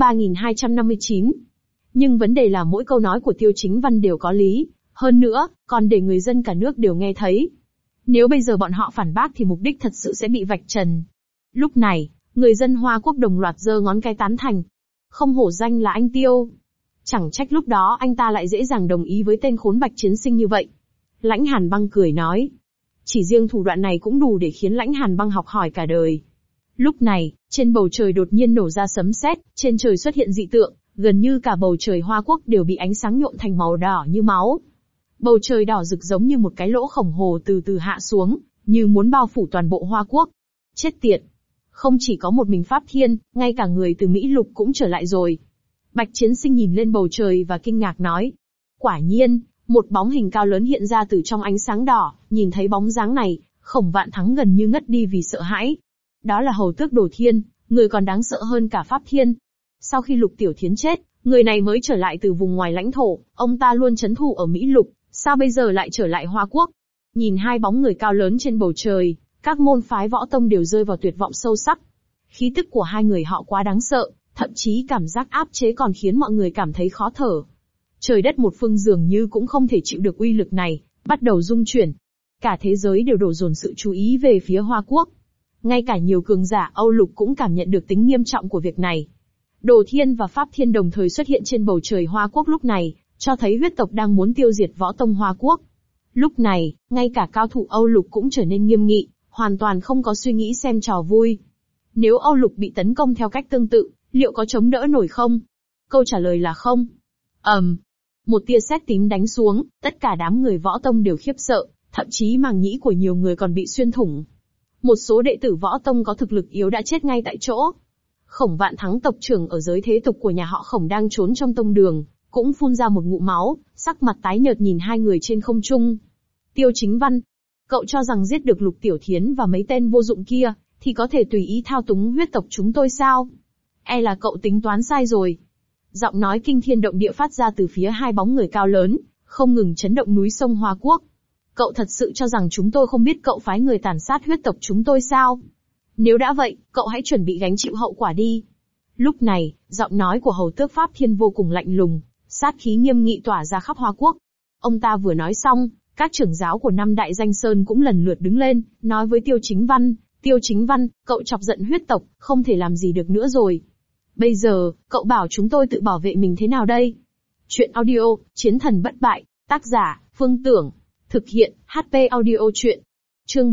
3259. Nhưng vấn đề là mỗi câu nói của Tiêu Chính Văn đều có lý, hơn nữa, còn để người dân cả nước đều nghe thấy. Nếu bây giờ bọn họ phản bác thì mục đích thật sự sẽ bị vạch trần. Lúc này, người dân Hoa Quốc đồng loạt giơ ngón cái tán thành. Không hổ danh là anh Tiêu. Chẳng trách lúc đó anh ta lại dễ dàng đồng ý với tên khốn Bạch Chiến Sinh như vậy. Lãnh Hàn Băng cười nói. Chỉ riêng thủ đoạn này cũng đủ để khiến Lãnh Hàn Băng học hỏi cả đời. Lúc này, trên bầu trời đột nhiên nổ ra sấm sét, trên trời xuất hiện dị tượng, gần như cả bầu trời Hoa Quốc đều bị ánh sáng nhuộm thành màu đỏ như máu. Bầu trời đỏ rực giống như một cái lỗ khổng hồ từ từ hạ xuống, như muốn bao phủ toàn bộ Hoa Quốc. Chết tiệt! Không chỉ có một mình Pháp Thiên, ngay cả người từ Mỹ Lục cũng trở lại rồi. Bạch Chiến Sinh nhìn lên bầu trời và kinh ngạc nói. Quả nhiên, một bóng hình cao lớn hiện ra từ trong ánh sáng đỏ, nhìn thấy bóng dáng này, Khổng Vạn Thắng gần như ngất đi vì sợ hãi. Đó là hầu tước Đồ Thiên, người còn đáng sợ hơn cả Pháp Thiên. Sau khi Lục Tiểu Thiến chết, người này mới trở lại từ vùng ngoài lãnh thổ, ông ta luôn trấn thủ ở Mỹ Lục, sao bây giờ lại trở lại Hoa Quốc? Nhìn hai bóng người cao lớn trên bầu trời, các môn phái võ tông đều rơi vào tuyệt vọng sâu sắc. Khí tức của hai người họ quá đáng sợ, thậm chí cảm giác áp chế còn khiến mọi người cảm thấy khó thở. Trời đất một phương dường như cũng không thể chịu được uy lực này, bắt đầu rung chuyển. Cả thế giới đều đổ dồn sự chú ý về phía Hoa Quốc. Ngay cả nhiều cường giả Âu Lục cũng cảm nhận được tính nghiêm trọng của việc này. Đồ Thiên và Pháp Thiên đồng thời xuất hiện trên bầu trời Hoa Quốc lúc này, cho thấy huyết tộc đang muốn tiêu diệt võ tông Hoa Quốc. Lúc này, ngay cả cao thủ Âu Lục cũng trở nên nghiêm nghị, hoàn toàn không có suy nghĩ xem trò vui. Nếu Âu Lục bị tấn công theo cách tương tự, liệu có chống đỡ nổi không? Câu trả lời là không. Một tia sét tím đánh xuống, tất cả đám người võ tông đều khiếp sợ, thậm chí màng nhĩ của nhiều người còn bị xuyên thủng. Một số đệ tử võ tông có thực lực yếu đã chết ngay tại chỗ. Khổng Vạn Thắng tộc trưởng ở giới thế tục của nhà họ Khổng đang trốn trong tông đường, cũng phun ra một ngụm máu, sắc mặt tái nhợt nhìn hai người trên không trung. Tiêu Chính Văn, cậu cho rằng giết được Lục Tiểu Thiến và mấy tên vô dụng kia, thì có thể tùy ý thao túng huyết tộc chúng tôi sao? E là cậu tính toán sai rồi. Giọng nói kinh thiên động địa phát ra từ phía hai bóng người cao lớn, không ngừng chấn động núi sông Hoa Quốc. Cậu thật sự cho rằng chúng tôi không biết cậu phái người tàn sát huyết tộc chúng tôi sao? Nếu đã vậy, cậu hãy chuẩn bị gánh chịu hậu quả đi. Lúc này, giọng nói của hầu tước Pháp Thiên vô cùng lạnh lùng, sát khí nghiêm nghị tỏa ra khắp Hoa Quốc. Ông ta vừa nói xong, các trưởng giáo của năm đại danh sơn cũng lần lượt đứng lên, nói với Tiêu Chính Văn, cậu chọc giận huyết tộc, không thể làm gì được nữa rồi. Bây giờ, cậu bảo chúng tôi tự bảo vệ mình thế nào đây? Chuyện audio, Chiến thần bất bại, tác giả, Phương Tưởng. Thực hiện, HP audio chuyện. Chương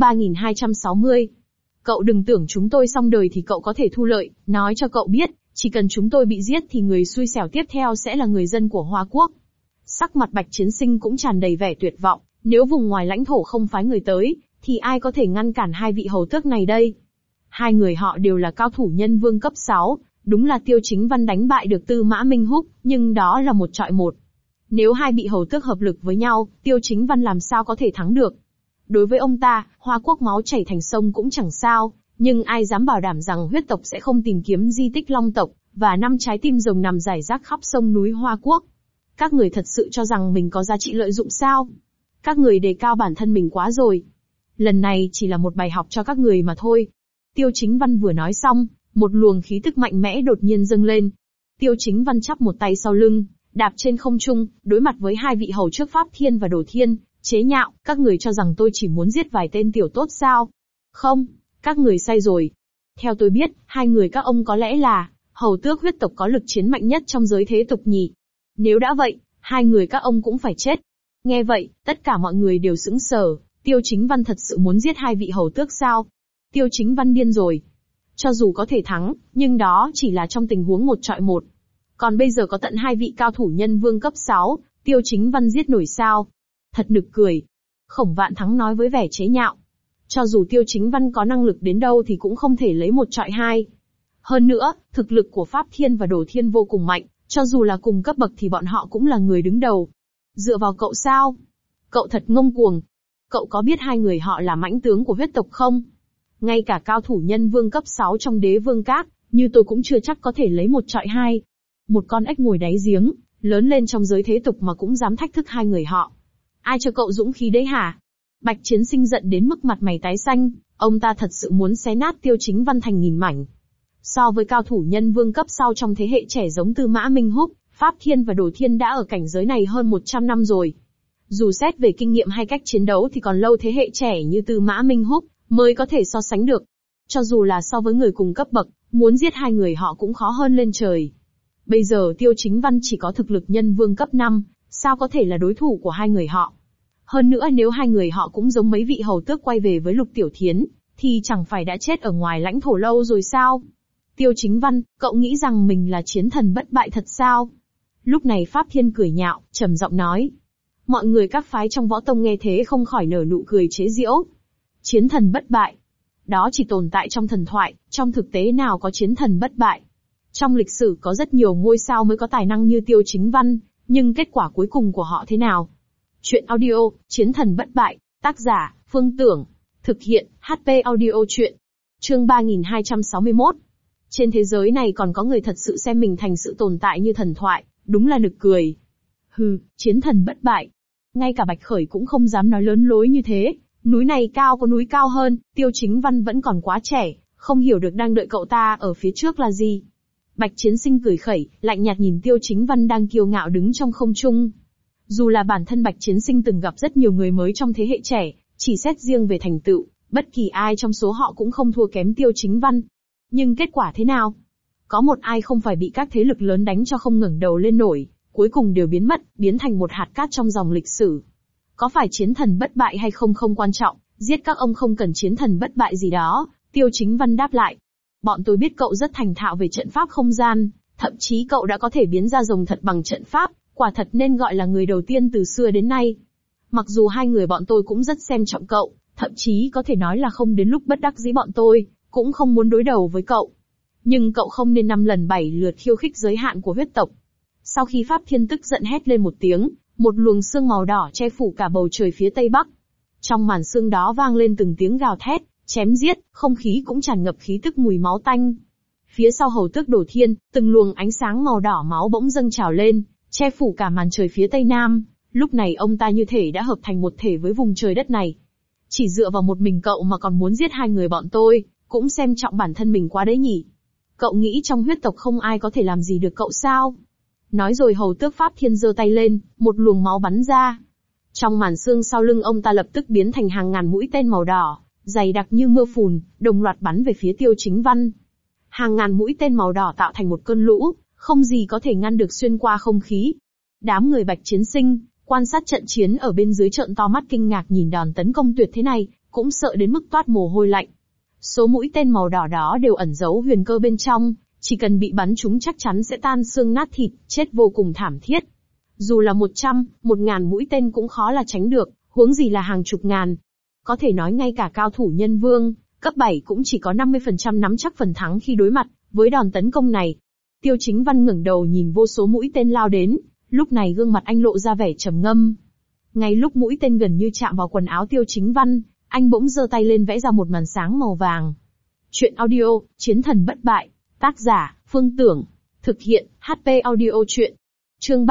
3260. Cậu đừng tưởng chúng tôi xong đời thì cậu có thể thu lợi, nói cho cậu biết, chỉ cần chúng tôi bị giết thì người xui xẻo tiếp theo sẽ là người dân của Hoa Quốc. Sắc mặt Bạch Chiến Sinh cũng tràn đầy vẻ tuyệt vọng, nếu vùng ngoài lãnh thổ không phái người tới, thì ai có thể ngăn cản hai vị hầu tước này đây? Hai người họ đều là cao thủ nhân vương cấp 6, đúng là Tiêu Chính Văn đánh bại được Tư Mã Minh Húc, nhưng đó là một chọi một. Nếu hai vị hầu tước hợp lực với nhau, Tiêu Chính Văn làm sao có thể thắng được? Đối với ông ta, Hoa Quốc máu chảy thành sông cũng chẳng sao, nhưng ai dám bảo đảm rằng huyết tộc sẽ không tìm kiếm di tích Long tộc, và 5 trái tim rồng nằm rải rác khắp sông núi Hoa Quốc? Các người thật sự cho rằng mình có giá trị lợi dụng sao? Các người đề cao bản thân mình quá rồi. Lần này chỉ là một bài học cho các người mà thôi. Tiêu Chính Văn vừa nói xong, một luồng khí tức mạnh mẽ đột nhiên dâng lên. Tiêu Chính Văn chắp một tay sau lưng, đạp trên không trung, đối mặt với hai vị hầu trước Pháp Thiên và Đồ Thiên, chế nhạo, các người cho rằng tôi chỉ muốn giết vài tên tiểu tốt sao? Không, các người sai rồi. Theo tôi biết, hai người các ông có lẽ là hầu tước huyết tộc có lực chiến mạnh nhất trong giới thế tục nhỉ. Nếu đã vậy, hai người các ông cũng phải chết. Nghe vậy, tất cả mọi người đều sững sờ, Tiêu Chính Văn thật sự muốn giết hai vị hầu tước sao? Tiêu Chính Văn điên rồi. Cho dù có thể thắng, nhưng đó chỉ là trong tình huống một chọi một. Còn bây giờ có tận hai vị cao thủ nhân vương cấp 6, Tiêu Chính Văn giết nổi sao? Thật nực cười. Khổng Vạn Thắng nói với vẻ chế nhạo. Cho dù Tiêu Chính Văn có năng lực đến đâu thì cũng không thể lấy một chọi hai. Hơn nữa, thực lực của Pháp Thiên và Đồ Thiên vô cùng mạnh, cho dù là cùng cấp bậc thì bọn họ cũng là người đứng đầu. Dựa vào cậu sao? Cậu thật ngông cuồng. Cậu có biết hai người họ là mãnh tướng của huyết tộc không? Ngay cả cao thủ nhân vương cấp 6 trong Đế Vương Các, như tôi cũng chưa chắc có thể lấy một chọi hai. Một con ếch ngồi đáy giếng, lớn lên trong giới thế tục mà cũng dám thách thức hai người họ. Ai cho cậu dũng khí đấy hả? Bạch Chiến Sinh giận đến mức mặt mày tái xanh, ông ta thật sự muốn xé nát Tiêu Chính Văn thành nghìn mảnh. So với cao thủ nhân vương cấp sau trong thế hệ trẻ giống Tư Mã Minh Húc, Pháp Thiên và Đồ Thiên đã ở cảnh giới này hơn 100 năm rồi. Dù xét về kinh nghiệm hay cách chiến đấu thì còn lâu thế hệ trẻ như Tư Mã Minh Húc mới có thể so sánh được. Cho dù là so với người cùng cấp bậc, muốn giết hai người họ cũng khó hơn lên trời. Bây giờ Tiêu Chính Văn chỉ có thực lực nhân vương cấp 5, sao có thể là đối thủ của hai người họ? Hơn nữa nếu hai người họ cũng giống mấy vị hầu tước quay về với Lục Tiểu Thiến, thì chẳng phải đã chết ở ngoài lãnh thổ lâu rồi sao? Tiêu Chính Văn, cậu nghĩ rằng mình là chiến thần bất bại thật sao? Lúc này Pháp Thiên cười nhạo, trầm giọng nói. Mọi người các phái trong võ tông nghe thế không khỏi nở nụ cười chế giễu. Chiến thần bất bại. Đó chỉ tồn tại trong thần thoại, trong thực tế nào có chiến thần bất bại. Trong lịch sử có rất nhiều ngôi sao mới có tài năng như Tiêu Chính Văn, nhưng kết quả cuối cùng của họ thế nào? Chuyện audio, Chiến thần bất bại, tác giả, Phương Tưởng. Thực hiện, HP audio chuyện. Chương 3261. Trên thế giới này còn có người thật sự xem mình thành sự tồn tại như thần thoại, đúng là nực cười. Hừ, chiến thần bất bại. Ngay cả Bạch Khởi cũng không dám nói lớn lối như thế, núi này cao có núi cao hơn, Tiêu Chính Văn vẫn còn quá trẻ, không hiểu được đang đợi cậu ta ở phía trước là gì. Bạch Chiến Sinh cười khẩy, lạnh nhạt nhìn Tiêu Chính Văn đang kiêu ngạo đứng trong không trung. Dù là bản thân Bạch Chiến Sinh từng gặp rất nhiều người mới trong thế hệ trẻ, chỉ xét riêng về thành tựu, bất kỳ ai trong số họ cũng không thua kém Tiêu Chính Văn. Nhưng kết quả thế nào? Có một ai không phải bị các thế lực lớn đánh cho không ngẩng đầu lên nổi, cuối cùng đều biến mất, biến thành một hạt cát trong dòng lịch sử. Có phải chiến thần bất bại hay không không quan trọng, giết các ông không cần chiến thần bất bại gì đó, Tiêu Chính Văn đáp lại. Bọn tôi biết cậu rất thành thạo về trận pháp không gian, thậm chí cậu đã có thể biến ra rồng thật bằng trận pháp, quả thật nên gọi là người đầu tiên từ xưa đến nay. Mặc dù hai người bọn tôi cũng rất xem trọng cậu, thậm chí có thể nói là không đến lúc bất đắc dĩ bọn tôi cũng không muốn đối đầu với cậu. Nhưng cậu không nên 5 lần 7 lượt khiêu khích giới hạn của huyết tộc. Sau khi Pháp Thiên tức giận hét lên một tiếng, một luồng sương màu đỏ che phủ cả bầu trời phía tây bắc. Trong màn sương đó vang lên từng tiếng gào thét, chém giết, không khí cũng tràn ngập khí tức mùi máu tanh. Phía sau hầu tước Đồ Thiên, từng luồng ánh sáng màu đỏ máu bỗng dâng trào lên, che phủ cả màn trời phía tây nam. Lúc này ông ta như thể đã hợp thành một thể với vùng trời đất này. Chỉ dựa vào một mình cậu mà còn muốn giết hai người bọn tôi, cũng xem trọng bản thân mình quá đấy nhỉ. Cậu nghĩ trong huyết tộc không ai có thể làm gì được cậu sao? Nói rồi hầu tước Pháp Thiên giơ tay lên, một luồng máu bắn ra. Trong màn sương sau lưng ông ta lập tức biến thành hàng ngàn mũi tên màu đỏ, dày đặc như mưa phùn, đồng loạt bắn về phía Tiêu Chính Văn. Hàng ngàn mũi tên màu đỏ tạo thành một cơn lũ, không gì có thể ngăn được xuyên qua không khí. Đám người Bạch Chiến Sinh, quan sát trận chiến ở bên dưới trợn to mắt kinh ngạc nhìn đòn tấn công tuyệt thế này, cũng sợ đến mức toát mồ hôi lạnh. Số mũi tên màu đỏ đó đều ẩn giấu huyền cơ bên trong, chỉ cần bị bắn trúng chắc chắn sẽ tan xương nát thịt, chết vô cùng thảm thiết. Dù là 100, 1000 mũi tên cũng khó là tránh được, huống gì là hàng chục ngàn. Có thể nói ngay cả cao thủ nhân vương, cấp 7 cũng chỉ có 50% nắm chắc phần thắng khi đối mặt với đòn tấn công này. Tiêu Chính Văn ngẩng đầu nhìn vô số mũi tên lao đến, lúc này gương mặt anh lộ ra vẻ trầm ngâm. Ngay lúc mũi tên gần như chạm vào quần áo Tiêu Chính Văn, anh bỗng giơ tay lên vẽ ra một màn sáng màu vàng. Chuyện audio, Chiến thần bất bại, tác giả, Phương Tưởng, thực hiện, HP audio chuyện. Chương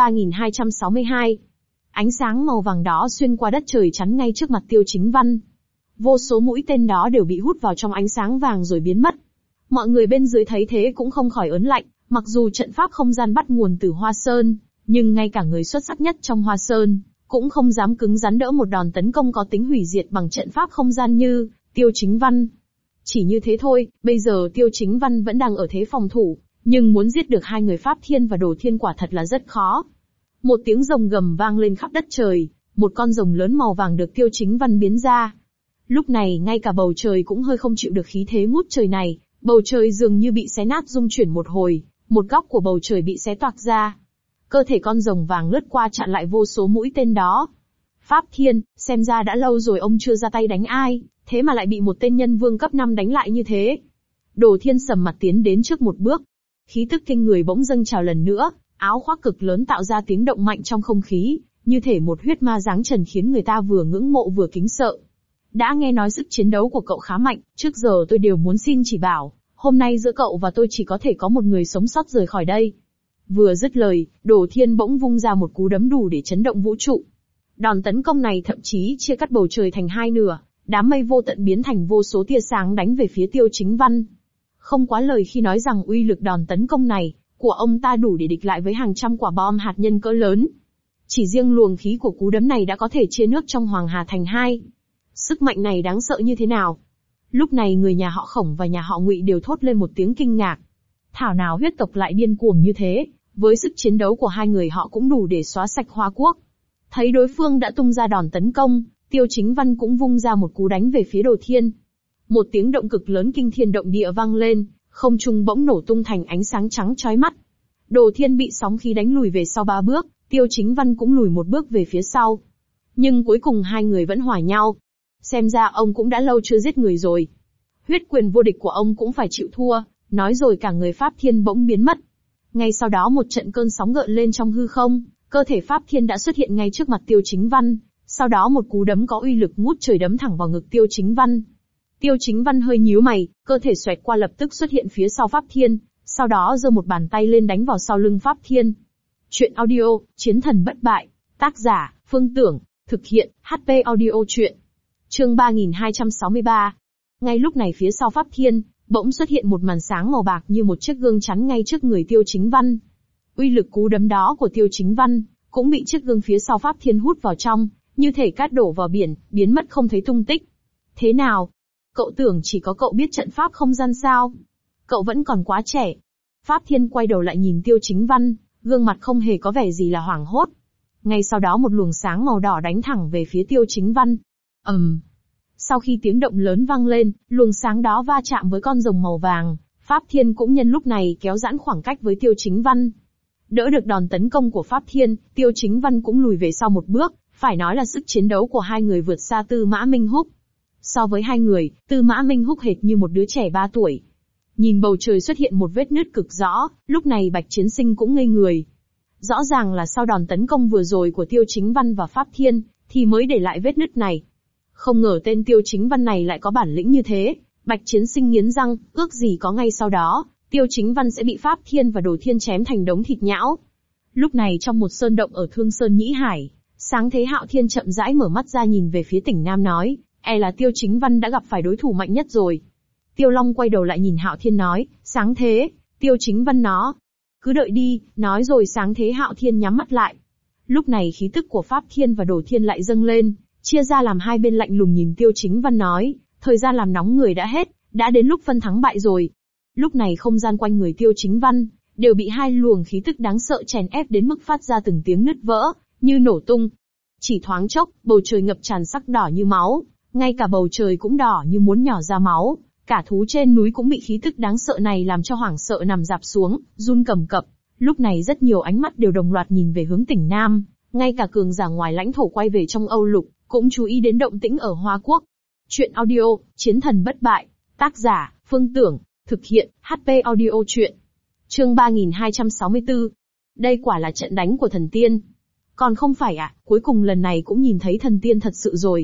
3262. Ánh sáng màu vàng đó xuyên qua đất trời chắn ngay trước mặt Tiêu Chính Văn. Vô số mũi tên đó đều bị hút vào trong ánh sáng vàng rồi biến mất. Mọi người bên dưới thấy thế cũng không khỏi ớn lạnh, mặc dù trận pháp không gian bắt nguồn từ Hoa Sơn, nhưng ngay cả người xuất sắc nhất trong Hoa Sơn, cũng không dám cứng rắn đỡ một đòn tấn công có tính hủy diệt bằng trận pháp không gian như Tiêu Chính Văn. Chỉ như thế thôi, bây giờ Tiêu Chính Văn vẫn đang ở thế phòng thủ, nhưng muốn giết được hai người Pháp Thiên và Đồ Thiên quả thật là rất khó. Một tiếng rồng gầm vang lên khắp đất trời, một con rồng lớn màu vàng được Tiêu Chính Văn biến ra. Lúc này ngay cả bầu trời cũng hơi không chịu được khí thế ngút trời này, bầu trời dường như bị xé nát rung chuyển một hồi, một góc của bầu trời bị xé toạc ra. Cơ thể con rồng vàng lướt qua chặn lại vô số mũi tên đó. Pháp Thiên, xem ra đã lâu rồi ông chưa ra tay đánh ai, thế mà lại bị một tên nhân vương cấp 5 đánh lại như thế. Đồ Thiên sầm mặt tiến đến trước một bước. Khí tức kinh người bỗng dâng trào lần nữa, áo khoác cực lớn tạo ra tiếng động mạnh trong không khí, như thể một huyết ma giáng trần khiến người ta vừa ngưỡng mộ vừa kính sợ. Đã nghe nói sức chiến đấu của cậu khá mạnh, trước giờ tôi đều muốn xin chỉ bảo, hôm nay giữa cậu và tôi chỉ có thể có một người sống sót rời khỏi đây. Vừa dứt lời, Đồ Thiên bỗng vung ra một cú đấm đủ để chấn động vũ trụ. Đòn tấn công này thậm chí chia cắt bầu trời thành hai nửa, đám mây vô tận biến thành vô số tia sáng đánh về phía Tiêu Chính Văn. Không quá lời khi nói rằng uy lực đòn tấn công này của ông ta đủ để địch lại với hàng trăm quả bom hạt nhân cỡ lớn. Chỉ riêng luồng khí của cú đấm này đã có thể chia nước trong Hoàng Hà thành hai. Sức mạnh này đáng sợ như thế nào? Lúc này người nhà họ Khổng và nhà họ Ngụy đều thốt lên một tiếng kinh ngạc. Thảo nào huyết tộc lại điên cuồng như thế, với sức chiến đấu của hai người họ cũng đủ để xóa sạch Hoa Quốc. Thấy đối phương đã tung ra đòn tấn công, Tiêu Chính Văn cũng vung ra một cú đánh về phía Đồ Thiên. Một tiếng động cực lớn kinh thiên động địa vang lên, không trung bỗng nổ tung thành ánh sáng trắng chói mắt. Đồ Thiên bị sóng khí đánh lùi về sau 3 bước, Tiêu Chính Văn cũng lùi một bước về phía sau. Nhưng cuối cùng hai người vẫn hòa nhau. Xem ra ông cũng đã lâu chưa giết người rồi. Huyết quyền vô địch của ông cũng phải chịu thua, nói rồi cả người Pháp Thiên bỗng biến mất. Ngay sau đó một trận cơn sóng gợn lên trong hư không, cơ thể Pháp Thiên đã xuất hiện ngay trước mặt Tiêu Chính Văn, sau đó một cú đấm có uy lực ngút trời đấm thẳng vào ngực Tiêu Chính Văn. Tiêu Chính Văn hơi nhíu mày, cơ thể xoẹt qua lập tức xuất hiện phía sau Pháp Thiên, sau đó giơ một bàn tay lên đánh vào sau lưng Pháp Thiên. Chuyện audio, Chiến thần bất bại, tác giả, Phương Tưởng, thực hiện, HP audio chuyện. Chương 3263. Ngay lúc này phía sau Pháp Thiên, bỗng xuất hiện một màn sáng màu bạc như một chiếc gương chắn ngay trước người Tiêu Chính Văn. Uy lực cú đấm đó của Tiêu Chính Văn, cũng bị chiếc gương phía sau Pháp Thiên hút vào trong, như thể cát đổ vào biển, biến mất không thấy tung tích. Thế nào? Cậu tưởng chỉ có cậu biết trận pháp không gian sao? Cậu vẫn còn quá trẻ. Pháp Thiên quay đầu lại nhìn Tiêu Chính Văn, gương mặt không hề có vẻ gì là hoảng hốt. Ngay sau đó một luồng sáng màu đỏ đánh thẳng về phía Tiêu Chính Văn. Sau khi tiếng động lớn vang lên, luồng sáng đó va chạm với con rồng màu vàng, Pháp Thiên cũng nhân lúc này kéo giãn khoảng cách với Tiêu Chính Văn. Đỡ được đòn tấn công của Pháp Thiên, Tiêu Chính Văn cũng lùi về sau một bước, phải nói là sức chiến đấu của hai người vượt xa Tư Mã Minh Húc. So với hai người, Tư Mã Minh Húc hệt như một đứa trẻ 3 tuổi. Nhìn bầu trời xuất hiện một vết nứt cực rõ, lúc này Bạch Chiến Sinh cũng ngây người. Rõ ràng là sau đòn tấn công vừa rồi của Tiêu Chính Văn và Pháp Thiên, thì mới để lại vết nứt này. Không ngờ tên Tiêu Chính Văn này lại có bản lĩnh như thế. Bạch Chiến Sinh nghiến răng, ước gì có ngay sau đó, Tiêu Chính Văn sẽ bị Pháp Thiên và Đồ Thiên chém thành đống thịt nhão. Lúc này trong một sơn động ở Thương Sơn Nhĩ Hải, Sáng Thế Hạo Thiên chậm rãi mở mắt ra nhìn về phía tỉnh Nam nói, là Tiêu Chính Văn đã gặp phải đối thủ mạnh nhất rồi. Tiêu Long quay đầu lại nhìn Hạo Thiên nói, Sáng Thế, Tiêu Chính Văn nó. Cứ đợi đi, nói rồi Sáng Thế Hạo Thiên nhắm mắt lại. Lúc này khí tức của Pháp Thiên và Đồ Thiên lại dâng lên, chia ra làm hai bên lạnh lùng nhìn Tiêu Chính Văn nói, thời gian làm nóng người đã hết, đã đến lúc phân thắng bại rồi. Lúc này không gian quanh người Tiêu Chính Văn, đều bị hai luồng khí tức đáng sợ chèn ép đến mức phát ra từng tiếng nứt vỡ, như nổ tung. Chỉ thoáng chốc, bầu trời ngập tràn sắc đỏ như máu, ngay cả bầu trời cũng đỏ như muốn nhỏ ra máu, cả thú trên núi cũng bị khí tức đáng sợ này làm cho hoảng sợ nằm rạp xuống, run cầm cập. Lúc này rất nhiều ánh mắt đều đồng loạt nhìn về hướng tỉnh Nam, ngay cả cường giả ngoài lãnh thổ quay về trong Âu Lục, cũng chú ý đến động tĩnh ở Hoa Quốc. Chuyện audio, Chiến thần bất bại, tác giả, Phương Tưởng, thực hiện, HP audio truyện. Chương 3264. Đây quả là trận đánh của thần tiên. Còn không phải cuối cùng lần này cũng nhìn thấy thần tiên thật sự rồi.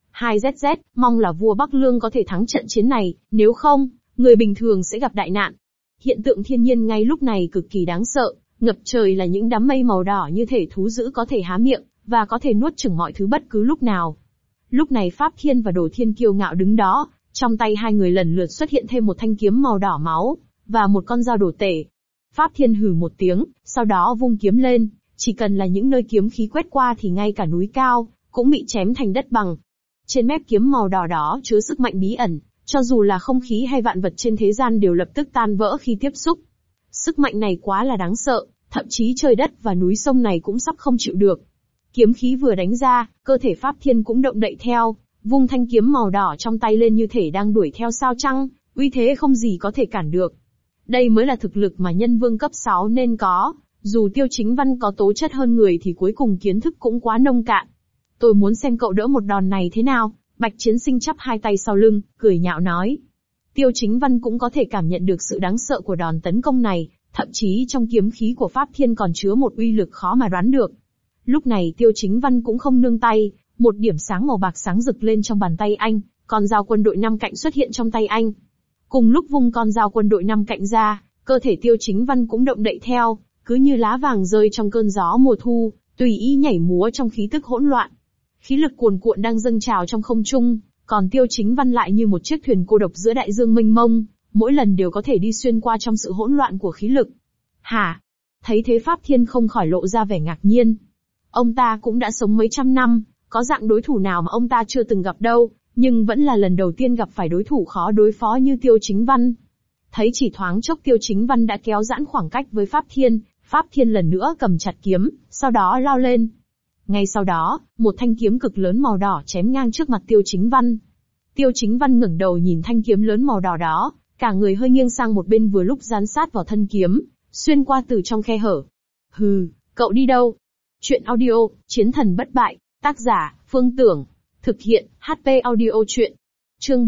2ZZ, mong là vua Bắc Lương có thể thắng trận chiến này, nếu không, người bình thường sẽ gặp đại nạn. Hiện tượng thiên nhiên ngay lúc này cực kỳ đáng sợ, ngập trời là những đám mây màu đỏ như thể thú dữ có thể há miệng, và có thể nuốt chửng mọi thứ bất cứ lúc nào. Lúc này Pháp Thiên và Đồ Thiên kiêu ngạo đứng đó, trong tay hai người lần lượt xuất hiện thêm một thanh kiếm màu đỏ máu, và một con dao đổ tể. Pháp Thiên hừ một tiếng, sau đó vung kiếm lên, chỉ cần là những nơi kiếm khí quét qua thì ngay cả núi cao, cũng bị chém thành đất bằng. Trên mép kiếm màu đỏ đó chứa sức mạnh bí ẩn, cho dù là không khí hay vạn vật trên thế gian đều lập tức tan vỡ khi tiếp xúc. Sức mạnh này quá là đáng sợ, thậm chí trời đất và núi sông này cũng sắp không chịu được. Kiếm khí vừa đánh ra, cơ thể Pháp Thiên cũng động đậy theo, vung thanh kiếm màu đỏ trong tay lên như thể đang đuổi theo sao trăng, uy thế không gì có thể cản được. Đây mới là thực lực mà nhân vương cấp 6 nên có, dù Tiêu Chính Văn có tố chất hơn người thì cuối cùng kiến thức cũng quá nông cạn. Tôi muốn xem cậu đỡ một đòn này thế nào, Bạch Chiến Sinh chắp hai tay sau lưng, cười nhạo nói. Tiêu Chính Văn cũng có thể cảm nhận được sự đáng sợ của đòn tấn công này, thậm chí trong kiếm khí của Pháp Thiên còn chứa một uy lực khó mà đoán được. Lúc này Tiêu Chính Văn cũng không nương tay, một điểm sáng màu bạc sáng rực lên trong bàn tay anh, con dao quân đội 5 cạnh xuất hiện trong tay anh. Cùng lúc vung con dao quân đội 5 cạnh ra, cơ thể Tiêu Chính Văn cũng động đậy theo, cứ như lá vàng rơi trong cơn gió mùa thu, tùy ý nhảy múa trong khí tức hỗn loạn. Khí lực cuồn cuộn đang dâng trào trong không trung, còn Tiêu Chính Văn lại như một chiếc thuyền cô độc giữa đại dương mênh mông, mỗi lần đều có thể đi xuyên qua trong sự hỗn loạn của khí lực. Hả? Thấy thế Pháp Thiên không khỏi lộ ra vẻ ngạc nhiên. Ông ta cũng đã sống mấy trăm năm, có dạng đối thủ nào mà ông ta chưa từng gặp đâu, nhưng vẫn là lần đầu tiên gặp phải đối thủ khó đối phó như Tiêu Chính Văn. Thấy chỉ thoáng chốc Tiêu Chính Văn đã kéo giãn khoảng cách với Pháp Thiên lần nữa cầm chặt kiếm, sau đó lao lên. Ngay sau đó, một thanh kiếm cực lớn màu đỏ chém ngang trước mặt Tiêu Chính Văn. Tiêu Chính Văn ngẩng đầu nhìn thanh kiếm lớn màu đỏ đó, cả người hơi nghiêng sang một bên vừa lúc dán sát vào thân kiếm, xuyên qua từ trong khe hở. Hừ, cậu đi đâu? Chuyện audio, Chiến thần bất bại, tác giả, Phương Tưởng, thực hiện, HP audio truyện. Chương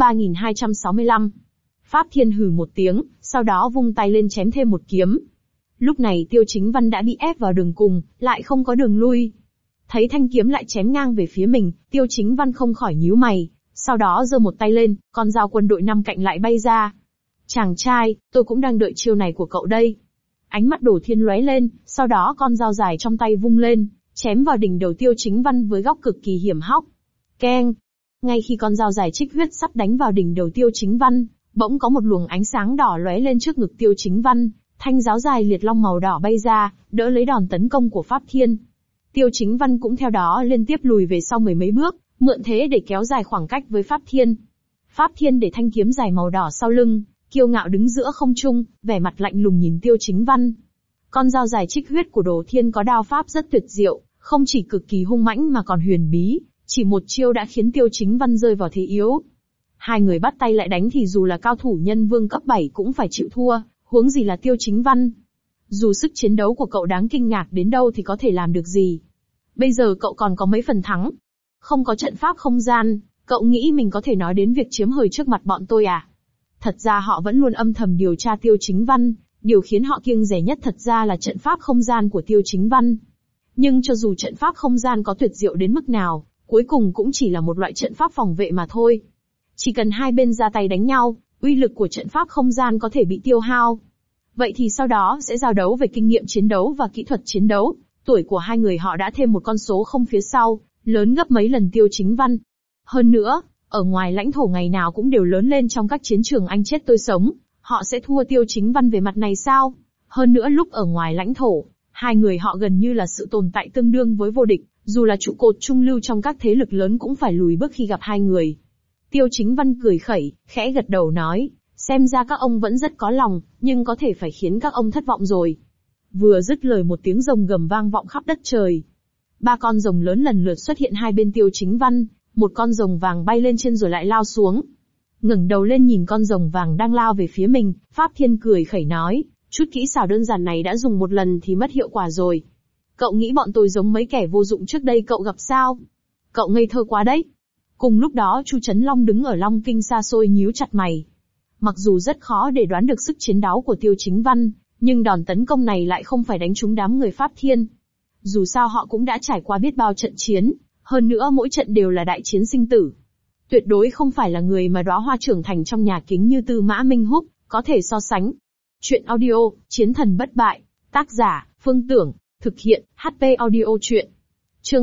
3265. Pháp Thiên hừ một tiếng, sau đó vung tay lên chém thêm một kiếm. Lúc này Tiêu Chính Văn đã bị ép vào đường cùng, lại không có đường lui. Thấy thanh kiếm lại chém ngang về phía mình, Tiêu Chính Văn không khỏi nhíu mày, sau đó giơ một tay lên, con dao quân đội 5 cạnh lại bay ra. Chàng trai, tôi cũng đang đợi chiêu này của cậu đây. Ánh mắt Đồ Thiên lóe lên, sau đó con dao dài trong tay vung lên, chém vào đỉnh đầu Tiêu Chính Văn với góc cực kỳ hiểm hóc. Keng! Ngay khi con dao dài trích huyết sắp đánh vào đỉnh đầu Tiêu Chính Văn, bỗng có một luồng ánh sáng đỏ lóe lên trước ngực Tiêu Chính Văn, thanh giáo dài liệt long màu đỏ bay ra, đỡ lấy đòn tấn công của Pháp Thiên. Tiêu Chính Văn cũng theo đó liên tiếp lùi về sau mười mấy bước, mượn thế để kéo dài khoảng cách với Pháp Thiên. Pháp Thiên để thanh kiếm dài màu đỏ sau lưng, kiêu ngạo đứng giữa không trung, vẻ mặt lạnh lùng nhìn Tiêu Chính Văn. Con dao dài trích huyết của Đồ Thiên có đao pháp rất tuyệt diệu, không chỉ cực kỳ hung mãnh mà còn huyền bí, chỉ một chiêu đã khiến Tiêu Chính Văn rơi vào thế yếu. Hai người bắt tay lại đánh thì dù là cao thủ nhân vương cấp 7 cũng phải chịu thua, huống gì là Tiêu Chính Văn. Dù sức chiến đấu của cậu đáng kinh ngạc đến đâu thì có thể làm được gì. Bây giờ cậu còn có mấy phần thắng. Không có trận pháp không gian, cậu nghĩ mình có thể nói đến việc chiếm hời trước mặt bọn tôi à? Thật ra họ vẫn luôn âm thầm điều tra Tiêu Chính Văn, Điều khiến họ kiêng dè nhất thật ra là trận pháp không gian của Tiêu Chính Văn. Nhưng cho dù trận pháp không gian có tuyệt diệu đến mức nào, cuối cùng cũng chỉ là một loại trận pháp phòng vệ mà thôi. Chỉ cần hai bên ra tay đánh nhau, uy lực của trận pháp không gian có thể bị tiêu hao. Vậy thì sau đó sẽ giao đấu về kinh nghiệm chiến đấu và kỹ thuật chiến đấu. Tuổi của hai người họ đã thêm một con số không phía sau, lớn gấp mấy lần Tiêu Chính Văn. Hơn nữa, ở ngoài lãnh thổ ngày nào cũng đều lớn lên trong các chiến trường anh chết tôi sống, họ sẽ thua Tiêu Chính Văn về mặt này sao? Hơn nữa lúc ở ngoài lãnh thổ, hai người họ gần như là sự tồn tại tương đương với vô địch, dù là trụ cột trung lưu trong các thế lực lớn cũng phải lùi bước khi gặp hai người. Tiêu Chính Văn cười khẩy, khẽ gật đầu nói, xem ra các ông vẫn rất có lòng, nhưng có thể phải khiến các ông thất vọng rồi. Vừa dứt lời một tiếng rồng gầm vang vọng khắp đất trời. Ba con rồng lớn lần lượt xuất hiện hai bên Tiêu Chính Văn, một con rồng vàng bay lên trên rồi lại lao xuống. Ngẩng đầu lên nhìn con rồng vàng đang lao về phía mình, Pháp Thiên cười khẩy nói, chút kỹ xảo đơn giản này đã dùng một lần thì mất hiệu quả rồi. Cậu nghĩ bọn tôi giống mấy kẻ vô dụng trước đây cậu gặp sao? Cậu ngây thơ quá đấy. Cùng lúc đó Chu Chấn Long đứng ở Long Kinh xa xôi nhíu chặt mày. Mặc dù rất khó để đoán được sức chiến đấu của Tiêu Chính Văn, nhưng đòn tấn công này lại không phải đánh trúng đám người Pháp Thiên. Dù sao họ cũng đã trải qua biết bao trận chiến, hơn nữa mỗi trận đều là đại chiến sinh tử. Tuyệt đối không phải là người mà đóa hoa trưởng thành trong nhà kính như Tư Mã Minh Húc có thể so sánh. Chuyện audio, Chiến thần bất bại, tác giả, Phương Tưởng, thực hiện, HP audio chuyện. Chương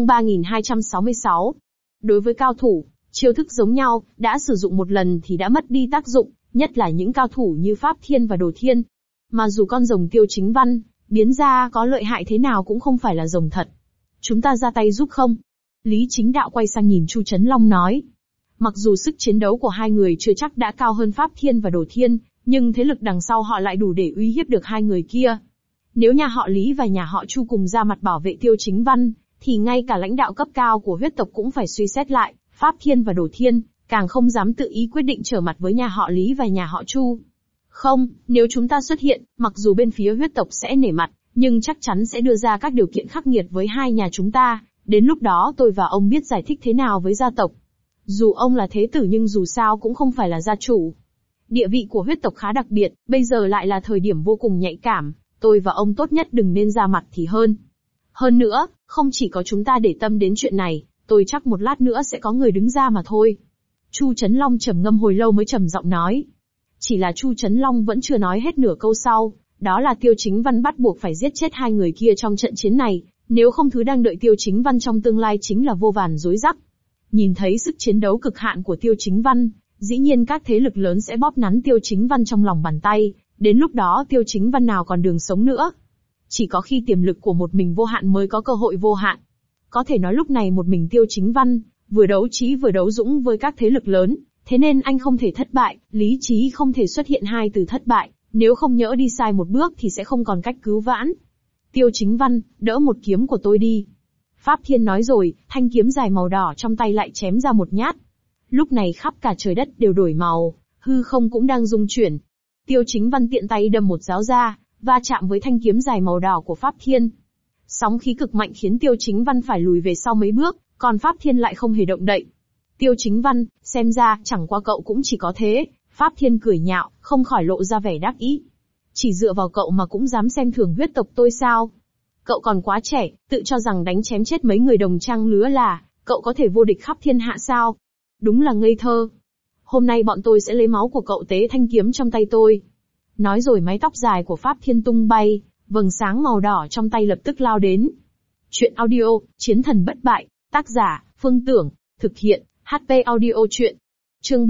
3266. Đối với cao thủ, chiêu thức giống nhau, đã sử dụng một lần thì đã mất đi tác dụng, nhất là những cao thủ như Pháp Thiên và Đồ Thiên. Mà dù con rồng Tiêu Chính Văn biến ra có lợi hại thế nào cũng không phải là rồng thật. Chúng ta ra tay giúp không? Lý Chính Đạo quay sang nhìn Chu Chấn Long nói. Mặc dù sức chiến đấu của hai người chưa chắc đã cao hơn Pháp Thiên và Đồ Thiên, nhưng thế lực đằng sau họ lại đủ để uy hiếp được hai người kia. Nếu nhà họ Lý và nhà họ Chu cùng ra mặt bảo vệ Tiêu Chính Văn, thì ngay cả lãnh đạo cấp cao của huyết tộc cũng phải suy xét lại, Pháp Thiên và Đồ Thiên, càng không dám tự ý quyết định trở mặt với nhà họ Lý và nhà họ Chu. Không, nếu chúng ta xuất hiện, mặc dù bên phía huyết tộc sẽ nể mặt, nhưng chắc chắn sẽ đưa ra các điều kiện khắc nghiệt với hai nhà chúng ta, đến lúc đó tôi và ông biết giải thích thế nào với gia tộc. Dù ông là thế tử nhưng dù sao cũng không phải là gia chủ. Địa vị của huyết tộc khá đặc biệt, bây giờ lại là thời điểm vô cùng nhạy cảm, tôi và ông tốt nhất đừng nên ra mặt thì hơn. Hơn nữa, không chỉ có chúng ta để tâm đến chuyện này, tôi chắc một lát nữa sẽ có người đứng ra mà thôi. Chu Chấn Long trầm ngâm hồi lâu mới trầm giọng nói. Chỉ là Chu Chấn Long vẫn chưa nói hết nửa câu sau, đó là Tiêu Chính Văn bắt buộc phải giết chết hai người kia trong trận chiến này, nếu không thứ đang đợi Tiêu Chính Văn trong tương lai chính là vô vàn rối rắc. Nhìn thấy sức chiến đấu cực hạn của Tiêu Chính Văn, dĩ nhiên các thế lực lớn sẽ bóp nắn Tiêu Chính Văn trong lòng bàn tay, đến lúc đó Tiêu Chính Văn nào còn đường sống nữa. Chỉ có khi tiềm lực của một mình vô hạn mới có cơ hội vô hạn. Có thể nói lúc này một mình Tiêu Chính Văn, vừa đấu trí vừa đấu dũng với các thế lực lớn, thế nên anh không thể thất bại, lý trí không thể xuất hiện hai từ thất bại, nếu không nhỡ đi sai một bước thì sẽ không còn cách cứu vãn. Tiêu Chính Văn, đỡ một kiếm của tôi đi. Pháp Thiên nói rồi, thanh kiếm dài màu đỏ trong tay lại chém ra một nhát. Lúc này khắp cả trời đất đều đổi màu, hư không cũng đang rung chuyển. Tiêu Chính Văn tiện tay đâm một giáo ra, va chạm với thanh kiếm dài màu đỏ của Pháp Thiên. Sóng khí cực mạnh khiến Tiêu Chính Văn phải lùi về sau mấy bước, còn Pháp Thiên lại không hề động đậy. Tiêu Chính Văn, xem ra, chẳng qua cậu cũng chỉ có thế. Pháp Thiên cười nhạo, không khỏi lộ ra vẻ đắc ý. Chỉ dựa vào cậu mà cũng dám xem thường huyết tộc tôi sao? Cậu còn quá trẻ, tự cho rằng đánh chém chết mấy người đồng trang lứa là, cậu có thể vô địch khắp thiên hạ sao? Đúng là ngây thơ. Hôm nay bọn tôi sẽ lấy máu của cậu tế thanh kiếm trong tay tôi. Nói rồi mái tóc dài của Pháp Thiên tung bay, vầng sáng màu đỏ trong tay lập tức lao đến. Chuyện audio, Chiến thần bất bại, tác giả, Phương Tưởng, thực hiện, HP audio chuyện. Chương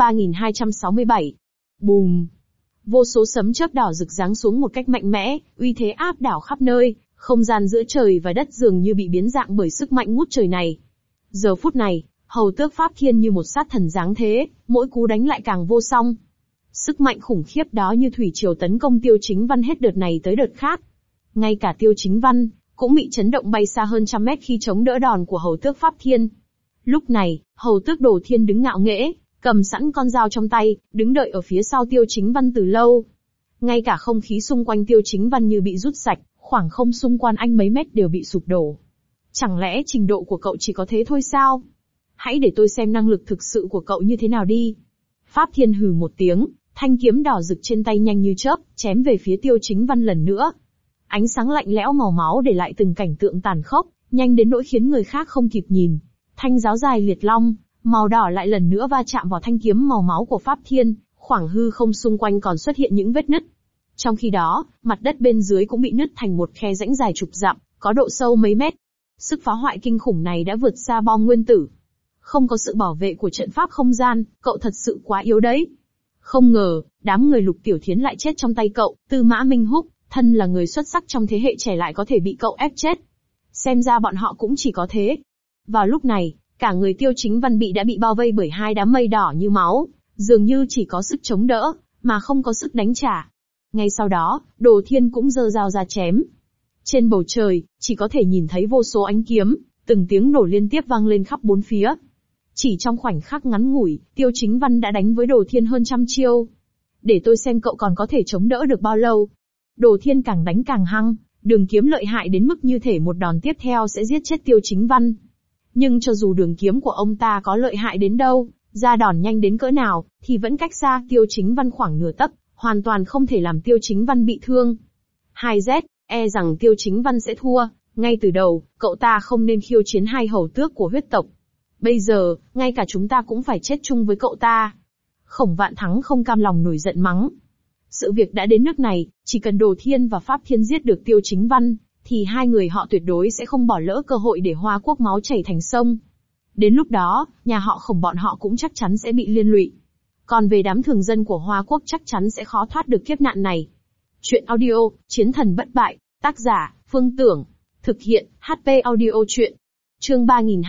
3267. Bùm. Vô số sấm chớp đỏ rực giáng xuống một cách mạnh mẽ, uy thế áp đảo khắp nơi, không gian giữa trời và đất dường như bị biến dạng bởi sức mạnh ngút trời này. Giờ phút này, hầu tước Pháp Thiên như một sát thần giáng thế, mỗi cú đánh lại càng vô song. Sức mạnh khủng khiếp đó như thủy triều tấn công Tiêu Chính Văn hết đợt này tới đợt khác. Ngay cả Tiêu Chính Văn cũng bị chấn động bay xa hơn trăm mét khi chống đỡ đòn của hầu tước Pháp Thiên. Lúc này, hầu tước Đồ Thiên đứng ngạo nghễ, cầm sẵn con dao trong tay, đứng đợi ở phía sau Tiêu Chính Văn từ lâu. Ngay cả không khí xung quanh Tiêu Chính Văn như bị rút sạch, khoảng không xung quanh anh mấy mét đều bị sụp đổ. Chẳng lẽ trình độ của cậu chỉ có thế thôi sao? Hãy để tôi xem năng lực thực sự của cậu như thế nào đi. Pháp Thiên hừ một tiếng, Thanh kiếm đỏ rực trên tay nhanh như chớp, chém về phía Tiêu Chính Văn lần nữa. Ánh sáng lạnh lẽo màu máu để lại từng cảnh tượng tàn khốc, nhanh đến nỗi khiến người khác không kịp nhìn. Thanh giáo dài liệt long, màu đỏ lại lần nữa va chạm vào thanh kiếm màu máu của Pháp Thiên, khoảng hư không xung quanh còn xuất hiện những vết nứt. Trong khi đó, mặt đất bên dưới cũng bị nứt thành một khe rãnh dài chục dặm, có độ sâu mấy mét. Sức phá hoại kinh khủng này đã vượt xa bom nguyên tử. Không có sự bảo vệ của trận pháp không gian, cậu thật sự quá yếu đấy. Không ngờ, đám người Lục Tiểu Thiến lại chết trong tay cậu. Tư Mã Minh Húc, thân là người xuất sắc trong thế hệ trẻ lại có thể bị cậu ép chết. Xem ra bọn họ cũng chỉ có thế. Vào lúc này, cả người Tiêu Chính Văn đã bị bao vây bởi hai đám mây đỏ như máu, dường như chỉ có sức chống đỡ, mà không có sức đánh trả. Ngay sau đó, Đồ Thiên cũng giơ dao ra chém. Trên bầu trời, chỉ có thể nhìn thấy vô số ánh kiếm, từng tiếng nổ liên tiếp vang lên khắp bốn phía. Chỉ trong khoảnh khắc ngắn ngủi, Tiêu Chính Văn đã đánh với Đồ Thiên hơn trăm chiêu. Để tôi xem cậu còn có thể chống đỡ được bao lâu. Đồ Thiên càng đánh càng hăng, đường kiếm lợi hại đến mức như thể một đòn tiếp theo sẽ giết chết Tiêu Chính Văn. Nhưng cho dù đường kiếm của ông ta có lợi hại đến đâu, ra đòn nhanh đến cỡ nào, thì vẫn cách xa Tiêu Chính Văn khoảng nửa tấc, hoàn toàn không thể làm Tiêu Chính Văn bị thương. 2Z, e rằng Tiêu Chính Văn sẽ thua, ngay từ đầu, cậu ta không nên khiêu chiến hai hầu tước của huyết tộc. Bây giờ, ngay cả chúng ta cũng phải chết chung với cậu ta. Khổng Vạn Thắng không cam lòng nổi giận mắng. Sự việc đã đến nước này, chỉ cần Đồ Thiên và Pháp Thiên giết được Tiêu Chính Văn, thì hai người họ tuyệt đối sẽ không bỏ lỡ cơ hội để Hoa Quốc máu chảy thành sông. Đến lúc đó, nhà họ Khổng bọn họ cũng chắc chắn sẽ bị liên lụy. Còn về đám thường dân của Hoa Quốc chắc chắn sẽ khó thoát được kiếp nạn này. Chuyện audio, Chiến thần bất bại, tác giả, Phương Tưởng. Thực hiện, HP audio chuyện. Chương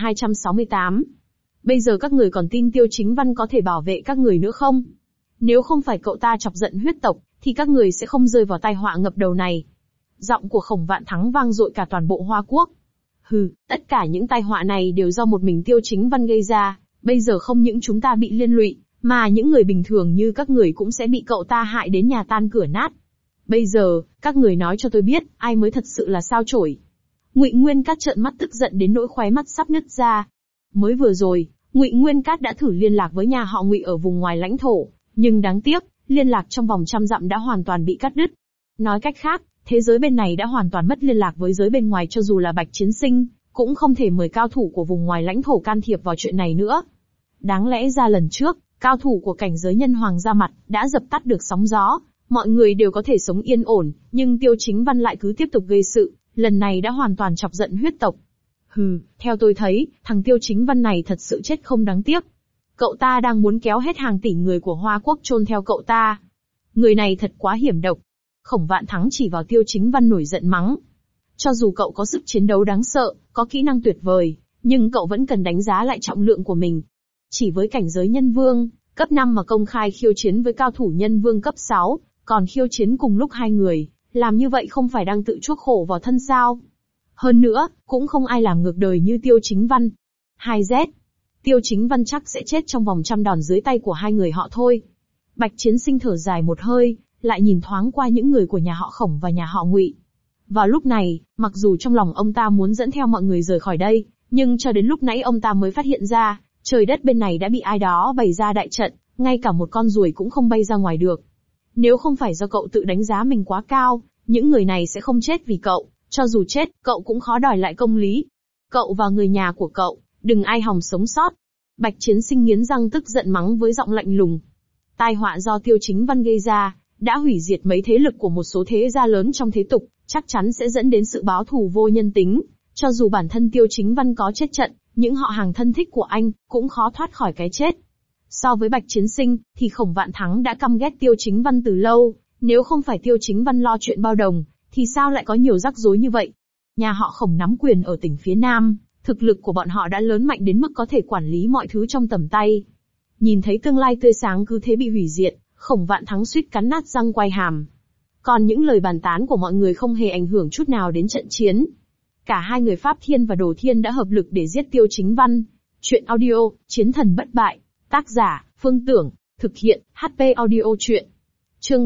3268. Bây giờ các người còn tin Tiêu Chính Văn có thể bảo vệ các người nữa không? Nếu không phải cậu ta chọc giận huyết tộc, thì các người sẽ không rơi vào tai họa ngập đầu này. Giọng của Khổng Vạn Thắng vang dội cả toàn bộ Hoa Quốc. Hừ, tất cả những tai họa này đều do một mình Tiêu Chính Văn gây ra, bây giờ không những chúng ta bị liên lụy, mà những người bình thường như các người cũng sẽ bị cậu ta hại đến nhà tan cửa nát. Bây giờ, các người nói cho tôi biết, ai mới thật sự là sao chổi. Ngụy Nguyên Cát trợn mắt tức giận đến nỗi khóe mắt sắp nứt ra. Mới vừa rồi, Ngụy Nguyên Cát đã thử liên lạc với nhà họ Ngụy ở vùng ngoài lãnh thổ, nhưng đáng tiếc, liên lạc trong vòng trăm dặm đã hoàn toàn bị cắt đứt. Nói cách khác, thế giới bên này đã hoàn toàn mất liên lạc với giới bên ngoài, cho dù là Bạch Chiến Sinh, cũng không thể mời cao thủ của vùng ngoài lãnh thổ can thiệp vào chuyện này nữa. Đáng lẽ ra lần trước, cao thủ của cảnh giới nhân hoàng ra mặt, đã dập tắt được sóng gió, mọi người đều có thể sống yên ổn, nhưng Tiêu Chính Văn lại cứ tiếp tục gây sự, lần này đã hoàn toàn chọc giận huyết tộc. Hừ, theo tôi thấy, thằng Tiêu Chính Văn này thật sự chết không đáng tiếc. Cậu ta đang muốn kéo hết hàng tỷ người của Hoa Quốc chôn theo cậu ta. Người này thật quá hiểm độc. Khổng Vạn Thắng chỉ vào Tiêu Chính Văn nổi giận mắng. Cho dù cậu có sức chiến đấu đáng sợ, có kỹ năng tuyệt vời, nhưng cậu vẫn cần đánh giá lại trọng lượng của mình. Chỉ với cảnh giới nhân vương, cấp 5 mà công khai khiêu chiến với cao thủ nhân vương cấp 6, còn khiêu chiến cùng lúc hai người, làm như vậy không phải đang tự chuốc khổ vào thân sao? Hơn nữa, cũng không ai làm ngược đời như Tiêu Chính Văn. 2Z. Tiêu Chính Văn chắc sẽ chết trong vòng trăm đòn dưới tay của hai người họ thôi. Bạch Chiến Sinh thở dài một hơi, lại nhìn thoáng qua những người của nhà họ Khổng và nhà họ Ngụy. Vào lúc này, mặc dù trong lòng ông ta muốn dẫn theo mọi người rời khỏi đây, nhưng cho đến lúc nãy ông ta mới phát hiện ra, trời đất bên này đã bị ai đó bày ra đại trận, ngay cả một con ruồi cũng không bay ra ngoài được. Nếu không phải do cậu tự đánh giá mình quá cao, những người này sẽ không chết vì cậu, cho dù chết, cậu cũng khó đòi lại công lý. Cậu và người nhà của cậu, đừng ai hòng sống sót. Bạch Chiến Sinh nghiến răng tức giận mắng với giọng lạnh lùng. Tai họa do Tiêu Chính Văn gây ra, đã hủy diệt mấy thế lực của một số thế gia lớn trong thế tục, chắc chắn sẽ dẫn đến sự báo thù vô nhân tính. Cho dù bản thân Tiêu Chính Văn có chết trận, những họ hàng thân thích của anh, cũng khó thoát khỏi cái chết. So với Bạch Chiến Sinh, thì Khổng Vạn Thắng đã căm ghét Tiêu Chính Văn từ lâu, nếu không phải Tiêu Chính Văn lo chuyện bao đồng, thì sao lại có nhiều rắc rối như vậy? Nhà họ Khổng nắm quyền ở tỉnh phía Nam, thực lực của bọn họ đã lớn mạnh đến mức có thể quản lý mọi thứ trong tầm tay. Nhìn thấy tương lai tươi sáng cứ thế bị hủy diệt, Khổng Vạn Thắng suýt cắn nát răng quay hàm. Còn những lời bàn tán của mọi người không hề ảnh hưởng chút nào đến trận chiến. Cả hai người Pháp Thiên và Đồ Thiên đã hợp lực để giết Tiêu Chính Văn. Chuyện audio, Chiến thần bất bại. Tác giả, Phương Tưởng. Thực hiện, HP audio chuyện. Chương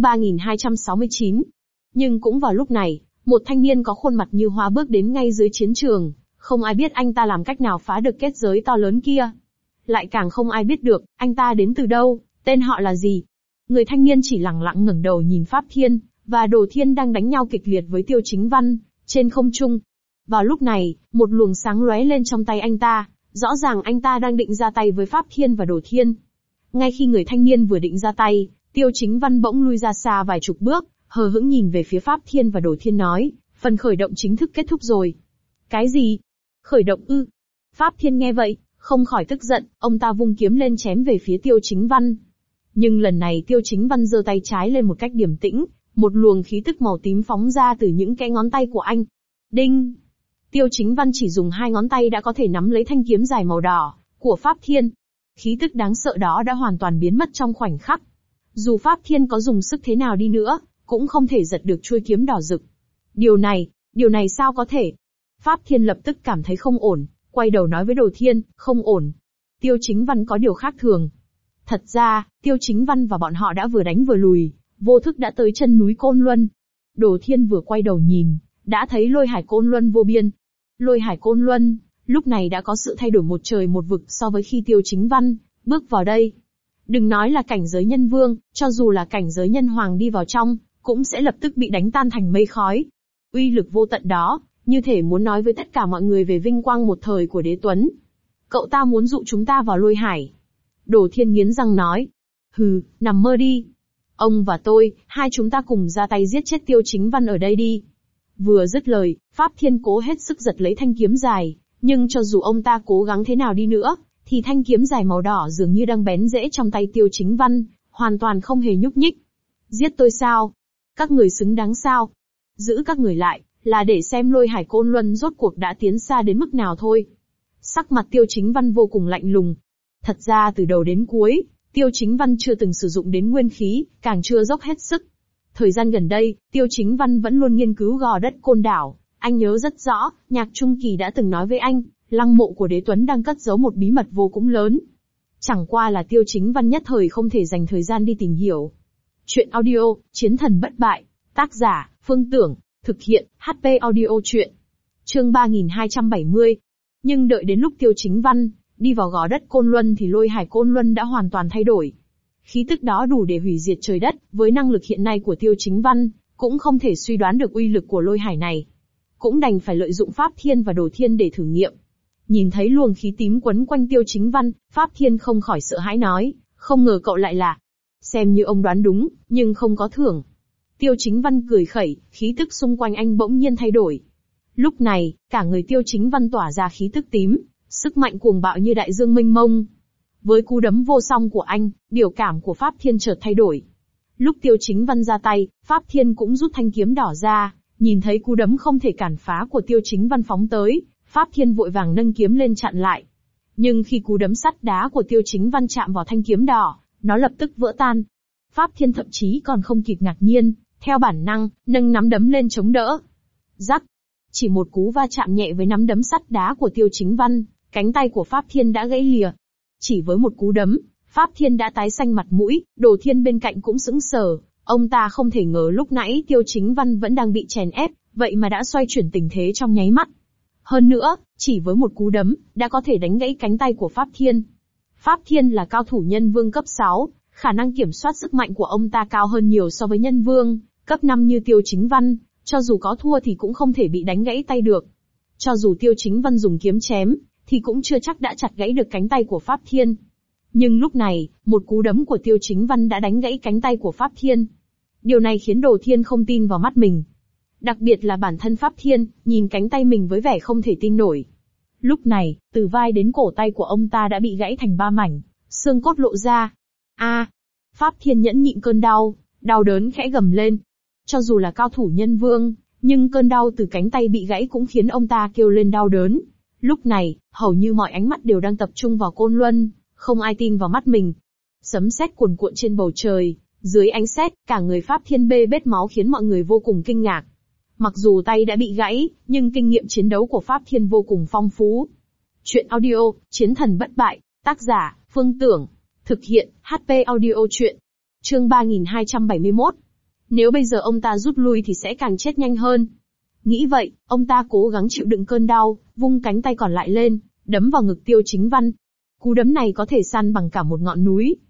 3269. Nhưng cũng vào lúc này, một thanh niên có khuôn mặt như hoa bước đến ngay dưới chiến trường. Không ai biết anh ta làm cách nào phá được kết giới to lớn kia. Lại càng không ai biết được, anh ta đến từ đâu, tên họ là gì. Người thanh niên chỉ lẳng lặng ngẩng đầu nhìn Pháp Thiên và Đồ Thiên đang đánh nhau kịch liệt với Tiêu Chính Văn trên không trung. Vào lúc này, một luồng sáng lóe lên trong tay anh ta, rõ ràng anh ta đang định ra tay với Pháp Thiên và Đồ Thiên. Ngay khi người thanh niên vừa định ra tay, Tiêu Chính Văn bỗng lui ra xa vài chục bước, hờ hững nhìn về phía Pháp Thiên và Đồ Thiên nói, phần khởi động chính thức kết thúc rồi. Cái gì? Khởi động ư? Pháp Thiên nghe vậy, không khỏi tức giận, ông ta vung kiếm lên chém về phía Tiêu Chính Văn. Nhưng lần này Tiêu Chính Văn giơ tay trái lên một cách điềm tĩnh, một luồng khí tức màu tím phóng ra từ những cái ngón tay của anh. Đinh! Tiêu Chính Văn chỉ dùng 2 ngón tay đã có thể nắm lấy thanh kiếm dài màu đỏ của Pháp Thiên. Khí tức đáng sợ đó đã hoàn toàn biến mất trong khoảnh khắc. Dù Pháp Thiên có dùng sức thế nào đi nữa, cũng không thể giật được chuôi kiếm đỏ rực. Điều này sao có thể? Pháp Thiên lập tức cảm thấy không ổn, quay đầu nói với Đồ Thiên, không ổn. Tiêu Chính Văn có điều khác thường. Thật ra, Tiêu Chính Văn và bọn họ đã vừa đánh vừa lùi, vô thức đã tới chân núi Côn Luân. Đồ Thiên vừa quay đầu nhìn, đã thấy lôi hải Côn Luân vô biên. Lôi hải Côn Luân, lúc này đã có sự thay đổi một trời một vực so với khi Tiêu Chính Văn bước vào đây. Đừng nói là cảnh giới nhân vương, cho dù là cảnh giới nhân hoàng đi vào trong, cũng sẽ lập tức bị đánh tan thành mây khói. Uy lực vô tận đó, như thể muốn nói với tất cả mọi người về vinh quang một thời của Đế Tuấn. Cậu ta muốn dụ chúng ta vào lôi hải. Đồ Thiên nghiến răng nói. Hừ, nằm mơ đi. Ông và tôi, hai chúng ta cùng ra tay giết chết Tiêu Chính Văn ở đây đi. Vừa dứt lời, Pháp Thiên cố hết sức giật lấy thanh kiếm dài, nhưng cho dù ông ta cố gắng thế nào đi nữa, thì thanh kiếm dài màu đỏ dường như đang bén rễ trong tay Tiêu Chính Văn, hoàn toàn không hề nhúc nhích. Giết tôi sao? Các người xứng đáng sao? Giữ các người lại, là để xem lôi hải Côn Luân rốt cuộc đã tiến xa đến mức nào thôi. Sắc mặt Tiêu Chính Văn vô cùng lạnh lùng. Thật ra từ đầu đến cuối, Tiêu Chính Văn chưa từng sử dụng đến nguyên khí, càng chưa dốc hết sức. Thời gian gần đây, Tiêu Chính Văn vẫn luôn nghiên cứu gò đất Côn Đảo. Anh nhớ rất rõ, Nhạc Trung Kỳ đã từng nói với anh, lăng mộ của Đế Tuấn đang cất giấu một bí mật vô cùng lớn. Chẳng qua là Tiêu Chính Văn nhất thời không thể dành thời gian đi tìm hiểu. Chuyện audio, Chiến thần bất bại. Tác giả, Phương Tưởng. Thực hiện, HP Audio Chuyện. Chương 3270. Nhưng đợi đến lúc Tiêu Chính Văn đi vào gò đất Côn Luân thì lôi hải Côn Luân đã hoàn toàn thay đổi. Khí tức đó đủ để hủy diệt trời đất, với năng lực hiện nay của Tiêu Chính Văn, cũng không thể suy đoán được uy lực của lôi hải này. Cũng đành phải lợi dụng Pháp Thiên và Đồ Thiên để thử nghiệm. Nhìn thấy luồng khí tím quấn quanh Tiêu Chính Văn, Pháp Thiên không khỏi sợ hãi nói, không ngờ cậu lại là. Xem như ông đoán đúng, nhưng không có thưởng. Tiêu Chính Văn cười khẩy, khí tức xung quanh anh bỗng nhiên thay đổi. Lúc này, cả người Tiêu Chính Văn tỏa ra khí tức tím, sức mạnh cuồng bạo như đại dương mênh mông. Với cú đấm vô song của anh, biểu cảm của Pháp Thiên chợt thay đổi. Lúc Tiêu Chính Văn ra tay, Pháp Thiên cũng rút thanh kiếm đỏ ra, nhìn thấy cú đấm không thể cản phá của Tiêu Chính Văn phóng tới, Pháp Thiên vội vàng nâng kiếm lên chặn lại. Nhưng khi cú đấm sắt đá của Tiêu Chính Văn chạm vào thanh kiếm đỏ, nó lập tức vỡ tan. Pháp Thiên thậm chí còn không kịp ngạc nhiên, theo bản năng, nâng nắm đấm lên chống đỡ. Rắc! Chỉ một cú va chạm nhẹ với nắm đấm sắt đá của Tiêu Chính Văn, cánh tay của Pháp Thiên đã gãy lìa. Chỉ với một cú đấm, Pháp Thiên đã tái xanh mặt mũi, Đồ Thiên bên cạnh cũng sững sờ. Ông ta không thể ngờ lúc nãy Tiêu Chính Văn vẫn đang bị chèn ép, vậy mà đã xoay chuyển tình thế trong nháy mắt. Hơn nữa, chỉ với một cú đấm, đã có thể đánh gãy cánh tay của Pháp Thiên. Pháp Thiên là cao thủ nhân vương cấp 6, khả năng kiểm soát sức mạnh của ông ta cao hơn nhiều so với nhân vương cấp 5 như Tiêu Chính Văn, cho dù có thua thì cũng không thể bị đánh gãy tay được. Cho dù Tiêu Chính Văn dùng kiếm chém, thì cũng chưa chắc đã chặt gãy được cánh tay của Pháp Thiên. Nhưng lúc này, một cú đấm của Tiêu Chính Văn đã đánh gãy cánh tay của Pháp Thiên. Điều này khiến Đồ Thiên không tin vào mắt mình. Đặc biệt là bản thân Pháp Thiên, nhìn cánh tay mình với vẻ không thể tin nổi. Lúc này, từ vai đến cổ tay của ông ta đã bị gãy thành 3 mảnh, xương cốt lộ ra. Pháp Thiên nhẫn nhịn cơn đau, đau đớn khẽ gầm lên. Cho dù là cao thủ nhân vương, nhưng cơn đau từ cánh tay bị gãy cũng khiến ông ta kêu lên đau đớn. Lúc này, hầu như mọi ánh mắt đều đang tập trung vào Côn Luân, không ai tin vào mắt mình. Sấm sét cuồn cuộn trên bầu trời, dưới ánh sét, cả người Pháp Thiên bê bết máu khiến mọi người vô cùng kinh ngạc. Mặc dù tay đã bị gãy, nhưng kinh nghiệm chiến đấu của Pháp Thiên vô cùng phong phú. Chuyện audio, Chiến thần bất bại, tác giả, Phương Tưởng. Thực hiện, HP Audio Chuyện. Chương 3271. Nếu bây giờ ông ta rút lui thì sẽ càng chết nhanh hơn. Nghĩ vậy, ông ta cố gắng chịu đựng cơn đau, vung cánh tay còn lại lên, đấm vào ngực Tiêu Chính Văn. Cú đấm này có thể san bằng cả một ngọn núi.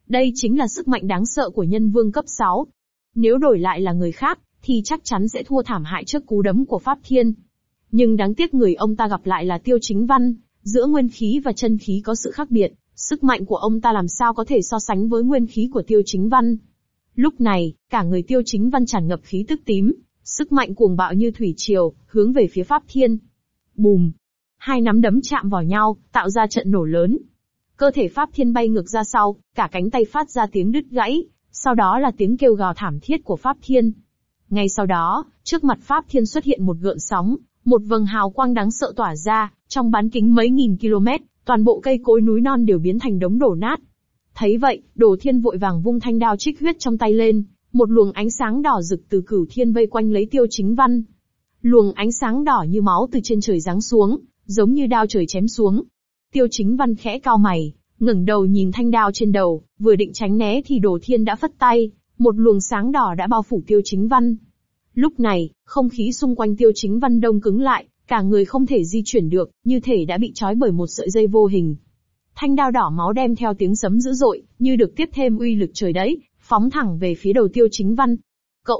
Đây chính là sức mạnh đáng sợ của nhân vương cấp 6. Nếu đổi lại là người khác, thì chắc chắn sẽ thua thảm hại trước cú đấm của Pháp Thiên. Nhưng đáng tiếc người ông ta gặp lại là Tiêu Chính Văn, giữa nguyên khí và chân khí có sự khác biệt, sức mạnh của ông ta làm sao có thể so sánh với nguyên khí của Tiêu Chính Văn. Lúc này, cả người Tiêu Chính Văn tràn ngập khí tức tím, sức mạnh cuồng bạo như thủy triều, hướng về phía Pháp Thiên. Bùm! Hai nắm đấm chạm vào nhau, tạo ra trận nổ lớn. Cơ thể Pháp Thiên bay ngược ra sau, cả cánh tay phát ra tiếng đứt gãy, sau đó là tiếng kêu gào thảm thiết của Pháp Thiên. Ngay sau đó, trước mặt Pháp Thiên xuất hiện một gợn sóng, một vầng hào quang đáng sợ tỏa ra, trong bán kính mấy nghìn km, toàn bộ cây cối núi non đều biến thành đống đổ nát. Thấy vậy, Đồ Thiên vội vàng vung thanh đao trích huyết trong tay lên, một luồng ánh sáng đỏ rực từ Cửu Thiên vây quanh lấy Tiêu Chính Văn. Luồng ánh sáng đỏ như máu từ trên trời giáng xuống, giống như đao trời chém xuống. Tiêu Chính Văn khẽ cau mày, ngẩng đầu nhìn thanh đao trên đầu, vừa định tránh né thì Đồ Thiên đã phất tay, một luồng sáng đỏ đã bao phủ Tiêu Chính Văn. Lúc này, không khí xung quanh Tiêu Chính Văn đông cứng lại, cả người không thể di chuyển được, như thể đã bị trói bởi một sợi dây vô hình. Thanh đao đỏ máu đem theo tiếng sấm dữ dội, như được tiếp thêm uy lực trời đấy, phóng thẳng về phía đầu Tiêu Chính Văn. Cậu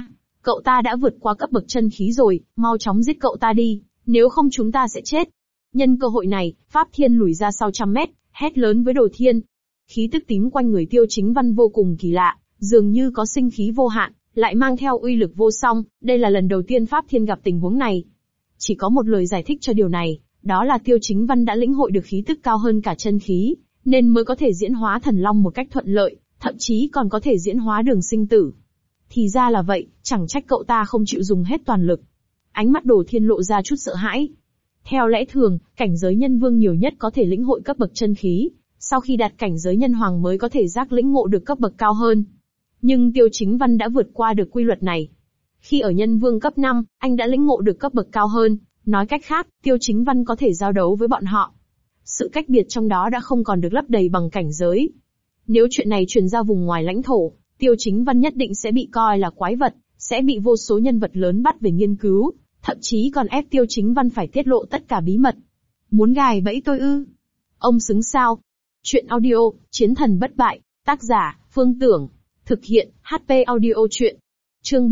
ta đã vượt qua cấp bậc chân khí rồi, mau chóng giết cậu ta đi, nếu không chúng ta sẽ chết. Nhân cơ hội này, Pháp Thiên lùi ra sau 100 mét, hét lớn với Đồ Thiên. Khí tức tím quanh người Tiêu Chính Văn vô cùng kỳ lạ, dường như có sinh khí vô hạn, lại mang theo uy lực vô song, đây là lần đầu tiên Pháp Thiên gặp tình huống này. Chỉ có một lời giải thích cho điều này, đó là Tiêu Chính Văn đã lĩnh hội được khí tức cao hơn cả chân khí, nên mới có thể diễn hóa thần long một cách thuận lợi, thậm chí còn có thể diễn hóa đường sinh tử. Thì ra là vậy, chẳng trách cậu ta không chịu dùng hết toàn lực. Ánh mắt Đồ Thiên lộ ra chút sợ hãi. Theo lẽ thường, cảnh giới nhân vương nhiều nhất có thể lĩnh hội cấp bậc chân khí, sau khi đạt cảnh giới nhân hoàng mới có thể giác lĩnh ngộ được cấp bậc cao hơn. Nhưng Tiêu Chính Văn đã vượt qua được quy luật này. Khi ở nhân vương cấp 5, anh đã lĩnh ngộ được cấp bậc cao hơn, nói cách khác, Tiêu Chính Văn có thể giao đấu với bọn họ. Sự cách biệt trong đó đã không còn được lấp đầy bằng cảnh giới. Nếu chuyện này truyền ra vùng ngoài lãnh thổ, Tiêu Chính Văn nhất định sẽ bị coi là quái vật, sẽ bị vô số nhân vật lớn bắt về nghiên cứu, thậm chí còn ép Tiêu Chính Văn phải tiết lộ tất cả bí mật. Muốn gài bẫy tôi ư? Ông xứng sao? Chuyện audio, Chiến thần bất bại, tác giả, Phương Tưởng. Thực hiện, HP audio chuyện. Chương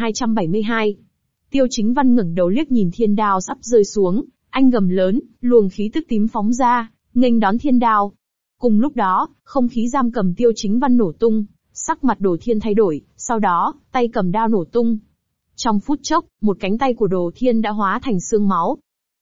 3272. Tiêu Chính Văn ngẩng đầu liếc nhìn thiên đao sắp rơi xuống, anh gầm lớn, luồng khí tức tím phóng ra, nghênh đón thiên đao. Cùng lúc đó, không khí giam cầm Tiêu Chính Văn nổ tung, sắc mặt Đồ Thiên thay đổi, sau đó, tay cầm đao nổ tung. Trong phút chốc, một cánh tay của Đồ Thiên đã hóa thành xương máu.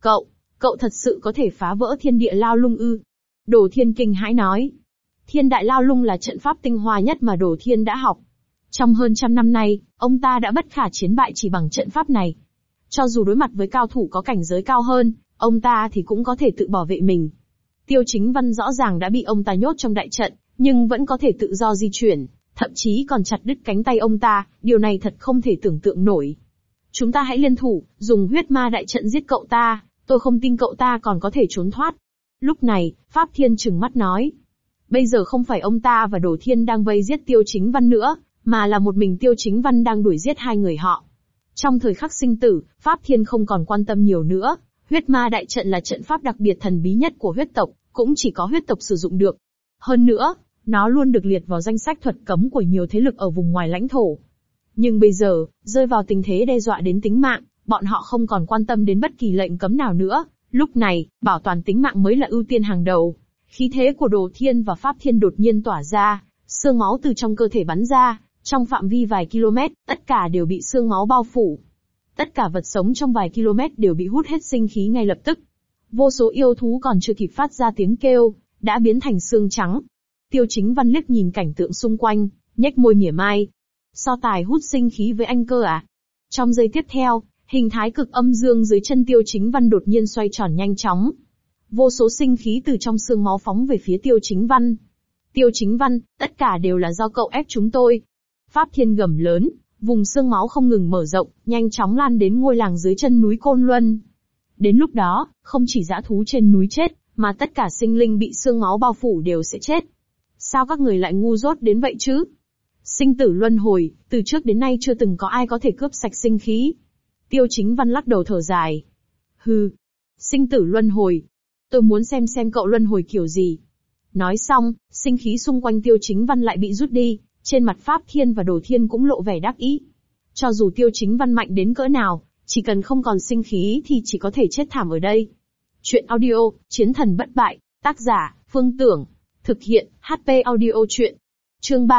Cậu thật sự có thể phá vỡ thiên địa lao lung ư? Đồ Thiên kinh hãi nói. Thiên đại lao lung là trận pháp tinh hoa nhất mà Đồ Thiên đã học. Trong hơn 100 năm nay, ông ta đã bất khả chiến bại chỉ bằng trận pháp này. Cho dù đối mặt với cao thủ có cảnh giới cao hơn, ông ta thì cũng có thể tự bảo vệ mình. Tiêu Chính Văn rõ ràng đã bị ông ta nhốt trong đại trận, nhưng vẫn có thể tự do di chuyển, thậm chí còn chặt đứt cánh tay ông ta, điều này thật không thể tưởng tượng nổi. Chúng ta hãy liên thủ, dùng huyết ma đại trận giết cậu ta, tôi không tin cậu ta còn có thể trốn thoát. Lúc này, Pháp Thiên trừng mắt nói. Bây giờ không phải ông ta và Đồ Thiên đang vây giết Tiêu Chính Văn nữa, mà là một mình Tiêu Chính Văn đang đuổi giết hai người họ. Trong thời khắc sinh tử, Pháp Thiên không còn quan tâm nhiều nữa, huyết ma đại trận là trận pháp đặc biệt thần bí nhất của huyết tộc, cũng chỉ có huyết tộc sử dụng được. Hơn nữa, nó luôn được liệt vào danh sách thuật cấm của nhiều thế lực ở vùng ngoài lãnh thổ. Nhưng bây giờ, rơi vào tình thế đe dọa đến tính mạng, bọn họ không còn quan tâm đến bất kỳ lệnh cấm nào nữa, lúc này, bảo toàn tính mạng mới là ưu tiên hàng đầu. Khí thế của Đồ Thiên và Pháp Thiên đột nhiên tỏa ra, xương máu từ trong cơ thể bắn ra, trong phạm vi vài km, tất cả đều bị xương máu bao phủ. Tất cả vật sống trong vài km đều bị hút hết sinh khí ngay lập tức. Vô số yêu thú còn chưa kịp phát ra tiếng kêu, đã biến thành xương trắng. Tiêu Chính Văn liếc nhìn cảnh tượng xung quanh, nhếch môi mỉa mai. So tài hút sinh khí với anh cơ à? Trong giây tiếp theo, hình thái cực âm dương dưới chân Tiêu Chính Văn đột nhiên xoay tròn nhanh chóng. Vô số sinh khí từ trong xương máu phóng về phía Tiêu Chính Văn. Tiêu Chính Văn, tất cả đều là do cậu ép chúng tôi. Pháp Thiên gầm lớn, vùng xương máu không ngừng mở rộng, nhanh chóng lan đến ngôi làng dưới chân núi Côn Luân. Đến lúc đó, không chỉ dã thú trên núi chết, mà tất cả sinh linh bị xương máu bao phủ đều sẽ chết. Sao các người lại ngu dốt đến vậy chứ? Sinh tử luân hồi, từ trước đến nay chưa từng có ai có thể cướp sạch sinh khí. Tiêu Chính Văn lắc đầu thở dài. Hừ, sinh tử luân hồi. Tôi muốn xem cậu luân hồi kiểu gì. Nói xong, sinh khí xung quanh Tiêu Chính Văn lại bị rút đi, trên mặt Pháp Thiên và Đồ Thiên cũng lộ vẻ đắc ý. Cho dù Tiêu Chính Văn mạnh đến cỡ nào, chỉ cần không còn sinh khí thì chỉ có thể chết thảm ở đây. Chuyện audio, Chiến thần bất bại, tác giả, Phương Tưởng. Thực hiện, HP audio chuyện. Chương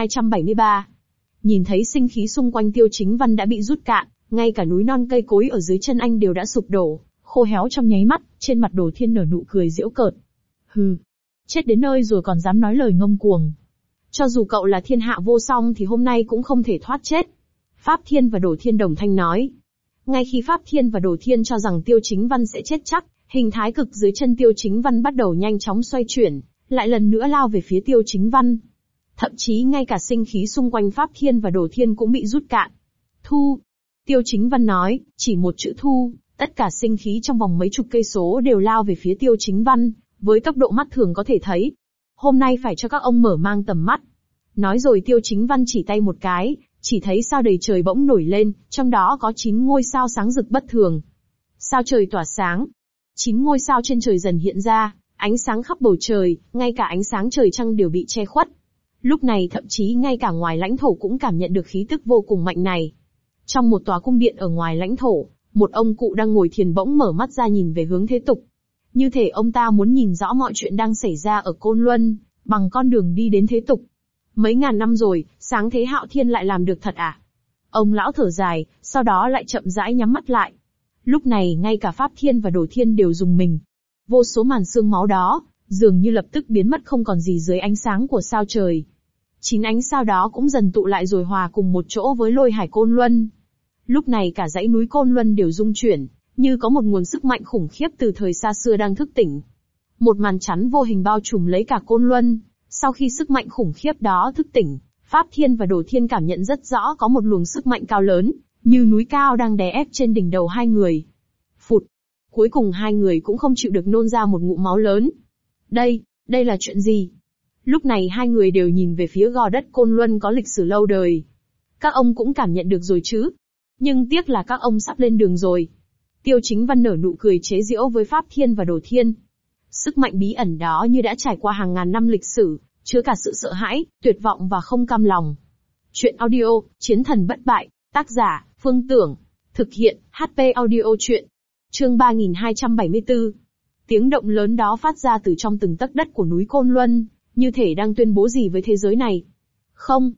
3273. Nhìn thấy sinh khí xung quanh Tiêu Chính Văn đã bị rút cạn, ngay cả núi non cây cối ở dưới chân anh đều đã sụp đổ, khô héo trong nháy mắt, trên mặt Đồ Thiên nở nụ cười giễu cợt. Hừ, chết đến nơi rồi còn dám nói lời ngông cuồng. Cho dù cậu là thiên hạ vô song thì hôm nay cũng không thể thoát chết. Pháp Thiên và Đồ Thiên đồng thanh nói. Ngay khi Pháp Thiên và Đồ Thiên cho rằng Tiêu Chính Văn sẽ chết chắc, hình thái cực dưới chân Tiêu Chính Văn bắt đầu nhanh chóng xoay chuyển, lại lần nữa lao về phía Tiêu Chính Văn. Thậm chí ngay cả sinh khí xung quanh Pháp Thiên và Đồ Thiên cũng bị rút cạn. Thu. Tiêu Chính Văn nói, chỉ một chữ thu, tất cả sinh khí trong vòng mấy chục cây số đều lao về phía Tiêu Chính Văn, với tốc độ mắt thường có thể thấy. Hôm nay phải cho các ông mở mang tầm mắt. Nói rồi Tiêu Chính Văn chỉ tay một cái, chỉ thấy sao đầy trời bỗng nổi lên, trong đó có 9 ngôi sao sáng rực bất thường. Sao trời tỏa sáng. 9 ngôi sao trên trời dần hiện ra, ánh sáng khắp bầu trời, ngay cả ánh sáng trời trăng đều bị che khuất. Lúc này thậm chí ngay cả ngoài lãnh thổ cũng cảm nhận được khí tức vô cùng mạnh này. Trong một tòa cung điện ở ngoài lãnh thổ, một ông cụ đang ngồi thiền bỗng mở mắt ra nhìn về hướng thế tục. Như thể ông ta muốn nhìn rõ mọi chuyện đang xảy ra ở Côn Luân, bằng con đường đi đến thế tục. Mấy ngàn năm rồi, sáng thế Hạo Thiên lại làm được thật à? Ông lão thở dài, sau đó lại chậm rãi nhắm mắt lại. Lúc này ngay cả Pháp Thiên và Đồ Thiên đều rùng mình. Vô số màn sương máu đó, dường như lập tức biến mất không còn gì dưới ánh sáng của sao trời. 9 ánh sao đó cũng dần tụ lại rồi hòa cùng một chỗ với lôi hải Côn Luân. Lúc này cả dãy núi Côn Luân đều rung chuyển, như có một nguồn sức mạnh khủng khiếp từ thời xa xưa đang thức tỉnh. Một màn chắn vô hình bao trùm lấy cả Côn Luân. Sau khi sức mạnh khủng khiếp đó thức tỉnh, Pháp Thiên và Đồ Thiên cảm nhận rất rõ có một luồng sức mạnh cao lớn, như núi cao đang đè ép trên đỉnh đầu hai người. Phụt! Cuối cùng hai người cũng không chịu được nôn ra một ngụm máu lớn. Đây là chuyện gì? Lúc này hai người đều nhìn về phía gò đất Côn Luân có lịch sử lâu đời. Các ông cũng cảm nhận được rồi chứ? Nhưng tiếc là các ông sắp lên đường rồi. Tiêu Chính Văn nở nụ cười chế giễu với Pháp Thiên và Đồ Thiên. Sức mạnh bí ẩn đó như đã trải qua hàng ngàn năm lịch sử, chứa cả sự sợ hãi, tuyệt vọng và không cam lòng. Chuyện audio, Chiến thần bất bại, tác giả, Phương Tưởng. Thực hiện, HP audio chuyện. Chương 3274. Tiếng động lớn đó phát ra từ trong từng tấc đất của núi Côn Luân, như thể đang tuyên bố gì với thế giới này. Không.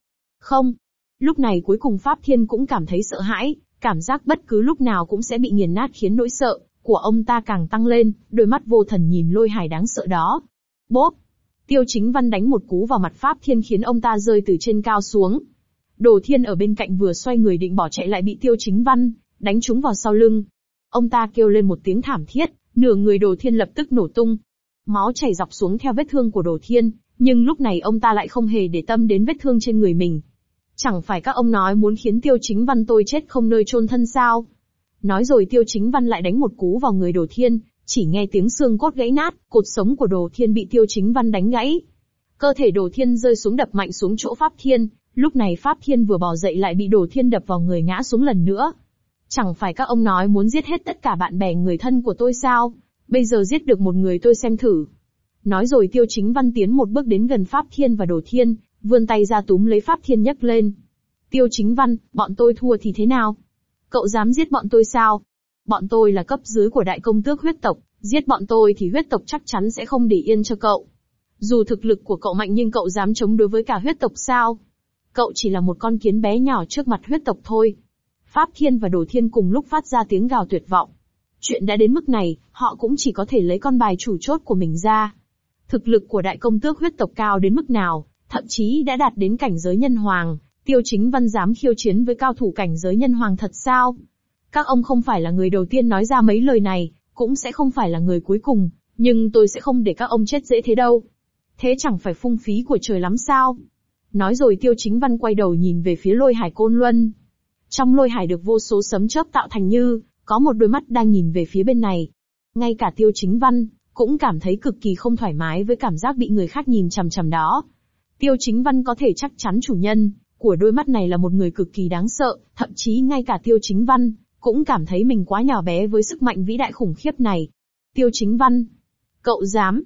Lúc này cuối cùng Pháp Thiên cũng cảm thấy sợ hãi, cảm giác bất cứ lúc nào cũng sẽ bị nghiền nát khiến nỗi sợ của ông ta càng tăng lên, đôi mắt vô thần nhìn lôi hải đáng sợ đó. Bốp! Tiêu Chính Văn đánh một cú vào mặt Pháp Thiên khiến ông ta rơi từ trên cao xuống. Đồ Thiên ở bên cạnh vừa xoay người định bỏ chạy lại bị Tiêu Chính Văn đánh trúng vào sau lưng. Ông ta kêu lên một tiếng thảm thiết, nửa người Đồ Thiên lập tức nổ tung. Máu chảy dọc xuống theo vết thương của Đồ Thiên, nhưng lúc này ông ta lại không hề để tâm đến vết thương trên người mình. Chẳng phải các ông nói muốn khiến Tiêu Chính Văn tôi chết không nơi chôn thân sao? Nói rồi Tiêu Chính Văn lại đánh một cú vào người Đồ Thiên, chỉ nghe tiếng xương cốt gãy nát, cột sống của Đồ Thiên bị Tiêu Chính Văn đánh gãy. Cơ thể Đồ Thiên rơi xuống đập mạnh xuống chỗ Pháp Thiên, lúc này Pháp Thiên vừa bò dậy lại bị Đồ Thiên đập vào người ngã xuống lần nữa. Chẳng phải các ông nói muốn giết hết tất cả bạn bè người thân của tôi sao? Bây giờ giết được một người tôi xem thử. Nói rồi Tiêu Chính Văn tiến một bước đến gần Pháp Thiên và Đồ Thiên, vươn tay ra túm lấy Pháp Thiên nhấc lên. Tiêu Chính Văn, bọn tôi thua thì thế nào? Cậu dám giết bọn tôi sao? Bọn tôi là cấp dưới của đại công tước huyết tộc, giết bọn tôi thì huyết tộc chắc chắn sẽ không để yên cho cậu. Dù thực lực của cậu mạnh nhưng cậu dám chống đối với cả huyết tộc sao? Cậu chỉ là một con kiến bé nhỏ trước mặt huyết tộc thôi. Pháp Thiên và Đồ Thiên cùng lúc phát ra tiếng gào tuyệt vọng. Chuyện đã đến mức này, họ cũng chỉ có thể lấy con bài chủ chốt của mình ra. Thực lực của đại công tước huyết tộc cao đến mức nào, thậm chí đã đạt đến cảnh giới nhân hoàng. Tiêu Chính Văn dám khiêu chiến với cao thủ cảnh giới nhân hoàng thật sao? Các ông không phải là người đầu tiên nói ra mấy lời này, cũng sẽ không phải là người cuối cùng, nhưng tôi sẽ không để các ông chết dễ thế đâu. Thế chẳng phải phung phí của trời lắm sao? Nói rồi Tiêu Chính Văn quay đầu nhìn về phía lôi hải Côn Luân. Trong lôi hải được vô số sấm chớp tạo thành như, có một đôi mắt đang nhìn về phía bên này. Ngay cả Tiêu Chính Văn, cũng cảm thấy cực kỳ không thoải mái với cảm giác bị người khác nhìn chằm chằm đó. Tiêu Chính Văn có thể chắc chắn chủ nhân của đôi mắt này là một người cực kỳ đáng sợ, thậm chí ngay cả Tiêu Chính Văn cũng cảm thấy mình quá nhỏ bé với sức mạnh vĩ đại khủng khiếp này. Tiêu Chính Văn, cậu dám?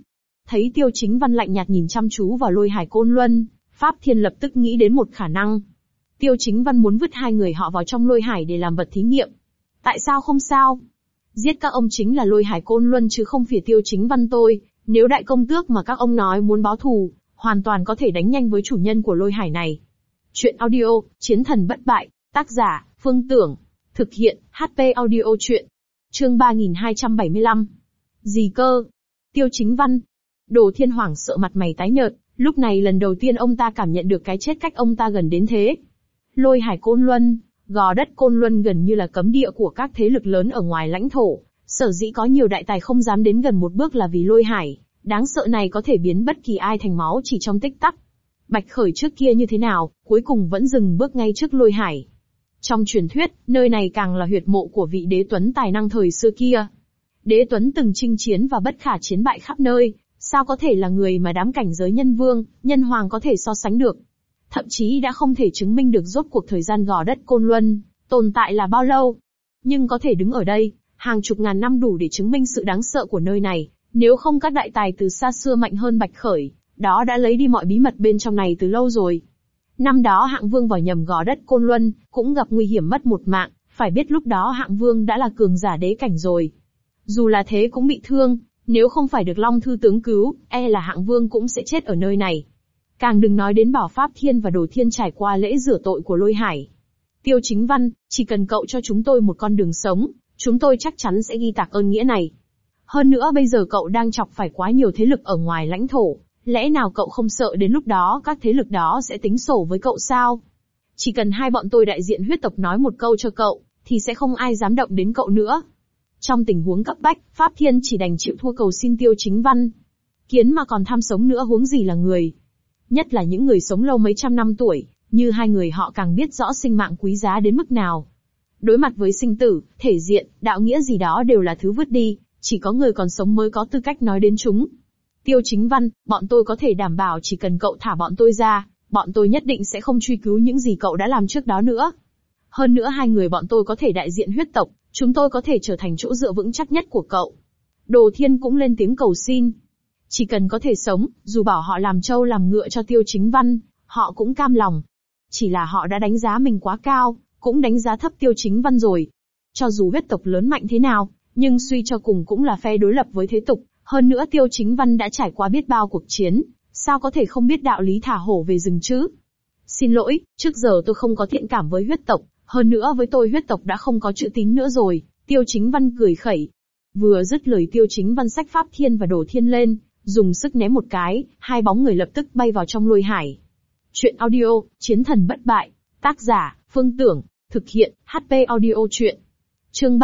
Thấy Tiêu Chính Văn lạnh nhạt nhìn chăm chú vào Lôi Hải Côn Luân, Pháp Thiên lập tức nghĩ đến một khả năng. Tiêu Chính Văn muốn vứt hai người họ vào trong Lôi Hải để làm vật thí nghiệm. Tại sao không sao? Giết các ông chính là Lôi Hải Côn Luân chứ không phải Tiêu Chính Văn tôi. Nếu đại công tước mà các ông nói muốn báo thù, hoàn toàn có thể đánh nhanh với chủ nhân của Lôi Hải này. Chuyện audio, Chiến thần bất bại, tác giả, Phương Tưởng. Thực hiện, HP audio chuyện. Chương 3275. Gì cơ? Tiêu Chính Văn. Đồ Thiên hoảng sợ mặt mày tái nhợt, lúc này lần đầu tiên ông ta cảm nhận được cái chết cách ông ta gần đến thế. Lôi Hải Côn Luân, gò đất Côn Luân gần như là cấm địa của các thế lực lớn ở ngoài lãnh thổ, sở dĩ có nhiều đại tài không dám đến gần một bước là vì Lôi Hải, đáng sợ này có thể biến bất kỳ ai thành máu chỉ trong tích tắc. Bạch Khởi trước kia như thế nào, cuối cùng vẫn dừng bước ngay trước Lôi Hải. Trong truyền thuyết, nơi này càng là huyệt mộ của vị đế tuấn tài năng thời xưa kia. Đế tuấn từng chinh chiến và bất khả chiến bại khắp nơi, sao có thể là người mà đám cảnh giới nhân vương, nhân hoàng có thể so sánh được. Thậm chí đã không thể chứng minh được rốt cuộc thời gian gò đất Côn Luân tồn tại là bao lâu. Nhưng có thể đứng ở đây, hàng chục ngàn năm đủ để chứng minh sự đáng sợ của nơi này, nếu không các đại tài từ xa xưa mạnh hơn Bạch Khởi, đó đã lấy đi mọi bí mật bên trong này từ lâu rồi. Năm đó Hạng Vương vào nhầm gò đất Côn Luân, cũng gặp nguy hiểm mất một mạng, phải biết lúc đó Hạng Vương đã là cường giả đế cảnh rồi. Dù là thế cũng bị thương, nếu không phải được Long Thư tướng cứu, là Hạng Vương cũng sẽ chết ở nơi này. Càng đừng nói đến bảo Pháp Thiên và Đồ Thiên trải qua lễ rửa tội của Lôi Hải. Tiêu Chính Văn, chỉ cần cậu cho chúng tôi một con đường sống, chúng tôi chắc chắn sẽ ghi tạc ơn nghĩa này. Hơn nữa bây giờ cậu đang chọc phải quá nhiều thế lực ở ngoài lãnh thổ, lẽ nào cậu không sợ đến lúc đó các thế lực đó sẽ tính sổ với cậu sao? Chỉ cần hai bọn tôi đại diện huyết tộc nói một câu cho cậu, thì sẽ không ai dám động đến cậu nữa. Trong tình huống cấp bách, Pháp Thiên chỉ đành chịu thua cầu xin Tiêu Chính Văn. Kiến mà còn tham sống nữa huống gì là người. Nhất là những người sống lâu mấy trăm năm tuổi, như hai người họ càng biết rõ sinh mạng quý giá đến mức nào. Đối mặt với sinh tử, thể diện, đạo nghĩa gì đó đều là thứ vứt đi, chỉ có người còn sống mới có tư cách nói đến chúng. Tiêu Chính Văn, bọn tôi có thể đảm bảo chỉ cần cậu thả bọn tôi ra, bọn tôi nhất định sẽ không truy cứu những gì cậu đã làm trước đó nữa. Hơn nữa hai người bọn tôi có thể đại diện huyết tộc, chúng tôi có thể trở thành chỗ dựa vững chắc nhất của cậu. Đồ Thiên cũng lên tiếng cầu xin. Chỉ cần có thể sống, dù bảo họ làm trâu làm ngựa cho Tiêu Chính Văn, họ cũng cam lòng. Chỉ là họ đã đánh giá mình quá cao, cũng đánh giá thấp Tiêu Chính Văn rồi. Cho dù huyết tộc lớn mạnh thế nào, nhưng suy cho cùng cũng là phe đối lập với thế tục. Hơn nữa Tiêu Chính Văn đã trải qua biết bao cuộc chiến, sao có thể không biết đạo lý thả hổ về rừng chứ? Xin lỗi, trước giờ tôi không có thiện cảm với huyết tộc, hơn nữa với tôi huyết tộc đã không có chữ tín nữa rồi. Tiêu Chính Văn cười khẩy. Vừa dứt lời Tiêu Chính Văn xách Pháp Thiên và Đồ Thiên lên, dùng sức ném một cái, hai bóng người lập tức bay vào trong Lôi Hải. Chuyện audio, Chiến thần bất bại, tác giả, Phương Tưởng, thực hiện, HP audio chuyện. Chương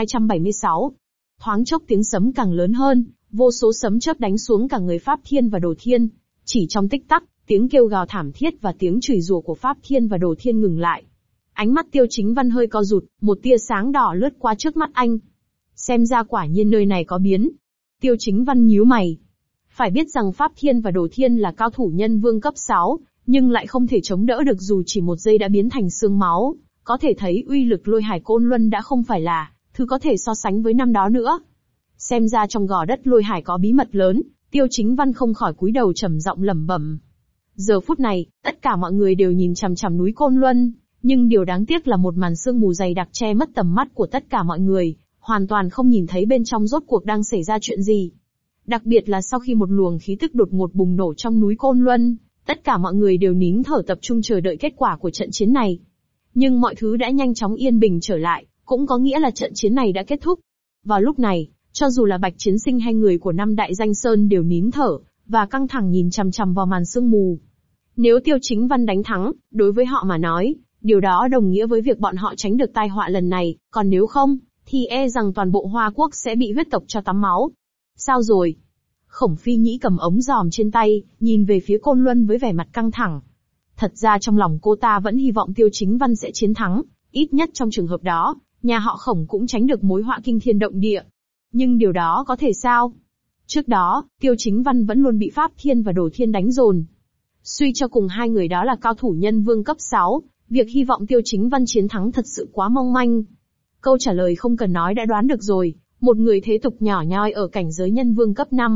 3276. Thoáng chốc tiếng sấm càng lớn hơn, vô số sấm chớp đánh xuống cả người Pháp Thiên và Đồ Thiên. Chỉ trong tích tắc, tiếng kêu gào thảm thiết và tiếng chửi rủa của Pháp Thiên và Đồ Thiên ngừng lại. Ánh mắt Tiêu Chính Văn hơi co rụt, một tia sáng đỏ lướt qua trước mắt anh. Xem ra quả nhiên nơi này có biến. Tiêu Chính Văn nhíu mày. Phải biết rằng Pháp Thiên và Đồ Thiên là cao thủ nhân vương cấp 6, nhưng lại không thể chống đỡ được dù chỉ một giây đã biến thành xương máu. Có thể thấy uy lực Lôi Hải Côn Luân đã không phải là thứ có thể so sánh với năm đó nữa. Xem ra trong gò đất Lôi Hải có bí mật lớn, Tiêu Chính Văn không khỏi cúi đầu trầm giọng lẩm bẩm. Giờ phút này, tất cả mọi người đều nhìn chằm chằm núi Côn Luân, nhưng điều đáng tiếc là một màn sương mù dày đặc che mất tầm mắt của tất cả mọi người, hoàn toàn không nhìn thấy bên trong rốt cuộc đang xảy ra chuyện gì. Đặc biệt là sau khi một luồng khí tức đột ngột bùng nổ trong núi Côn Luân, tất cả mọi người đều nín thở tập trung chờ đợi kết quả của trận chiến này. Nhưng mọi thứ đã nhanh chóng yên bình trở lại, cũng có nghĩa là trận chiến này đã kết thúc. Vào lúc này, cho dù là Bạch Chiến Sinh hay người của năm đại danh sơn đều nín thở, và căng thẳng nhìn chằm chằm vào màn sương mù. Nếu Tiêu Chính Văn đánh thắng, đối với họ mà nói, điều đó đồng nghĩa với việc bọn họ tránh được tai họa lần này, còn nếu không, thì rằng toàn bộ Hoa Quốc sẽ bị huyết tộc cho tắm máu. Sao rồi? Khổng Phi Nhĩ cầm ống dòm trên tay, nhìn về phía Côn Luân với vẻ mặt căng thẳng. Thật ra trong lòng cô ta vẫn hy vọng Tiêu Chính Văn sẽ chiến thắng, ít nhất trong trường hợp đó, nhà họ Khổng cũng tránh được mối họa kinh thiên động địa. Nhưng điều đó có thể sao? Trước đó, Tiêu Chính Văn vẫn luôn bị Pháp Thiên và Đồ Thiên đánh dồn. Suy cho cùng hai người đó là cao thủ nhân vương cấp 6, việc hy vọng Tiêu Chính Văn chiến thắng thật sự quá mong manh. Câu trả lời không cần nói đã đoán được rồi, một người thế tục nhỏ nhoi ở cảnh giới nhân vương cấp 5,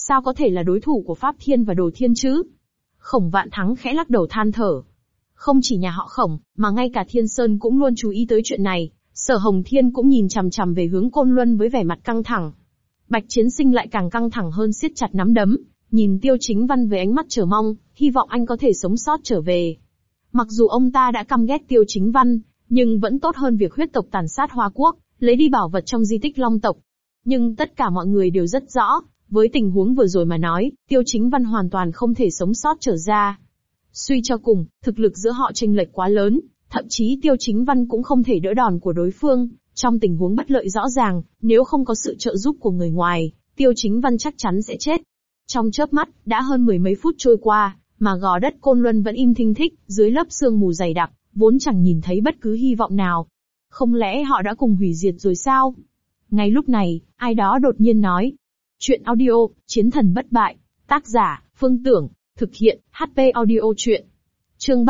sao có thể là đối thủ của Pháp Thiên và Đồ Thiên chứ? Khổng Vạn Thắng khẽ lắc đầu than thở. Không chỉ nhà họ Khổng, mà ngay cả Thiên Sơn cũng luôn chú ý tới chuyện này, Sở Hồng Thiên cũng nhìn chằm chằm về hướng Côn Luân với vẻ mặt căng thẳng. Bạch Chiến Sinh lại càng căng thẳng hơn, siết chặt nắm đấm, nhìn Tiêu Chính Văn với ánh mắt chờ mong, hy vọng anh có thể sống sót trở về. Mặc dù ông ta đã căm ghét Tiêu Chính Văn, nhưng vẫn tốt hơn việc huyết tộc tàn sát Hoa Quốc, lấy đi bảo vật trong di tích Long tộc. Nhưng tất cả mọi người đều rất rõ, với tình huống vừa rồi mà nói, Tiêu Chính Văn hoàn toàn không thể sống sót trở ra. Suy cho cùng, thực lực giữa họ chênh lệch quá lớn, thậm chí Tiêu Chính Văn cũng không thể đỡ đòn của đối phương. Trong tình huống bất lợi rõ ràng, nếu không có sự trợ giúp của người ngoài, Tiêu Chính Văn chắc chắn sẽ chết. Trong chớp mắt, đã hơn mười mấy phút trôi qua, mà gò đất Côn Luân vẫn im thinh thích, dưới lớp sương mù dày đặc, vốn chẳng nhìn thấy bất cứ hy vọng nào. Không lẽ họ đã cùng hủy diệt rồi sao? Ngay lúc này, ai đó đột nhiên nói. Chuyện audio, Chiến thần bất bại. Tác giả, Phương Tưởng. Thực hiện, HP Audio Chuyện. Chương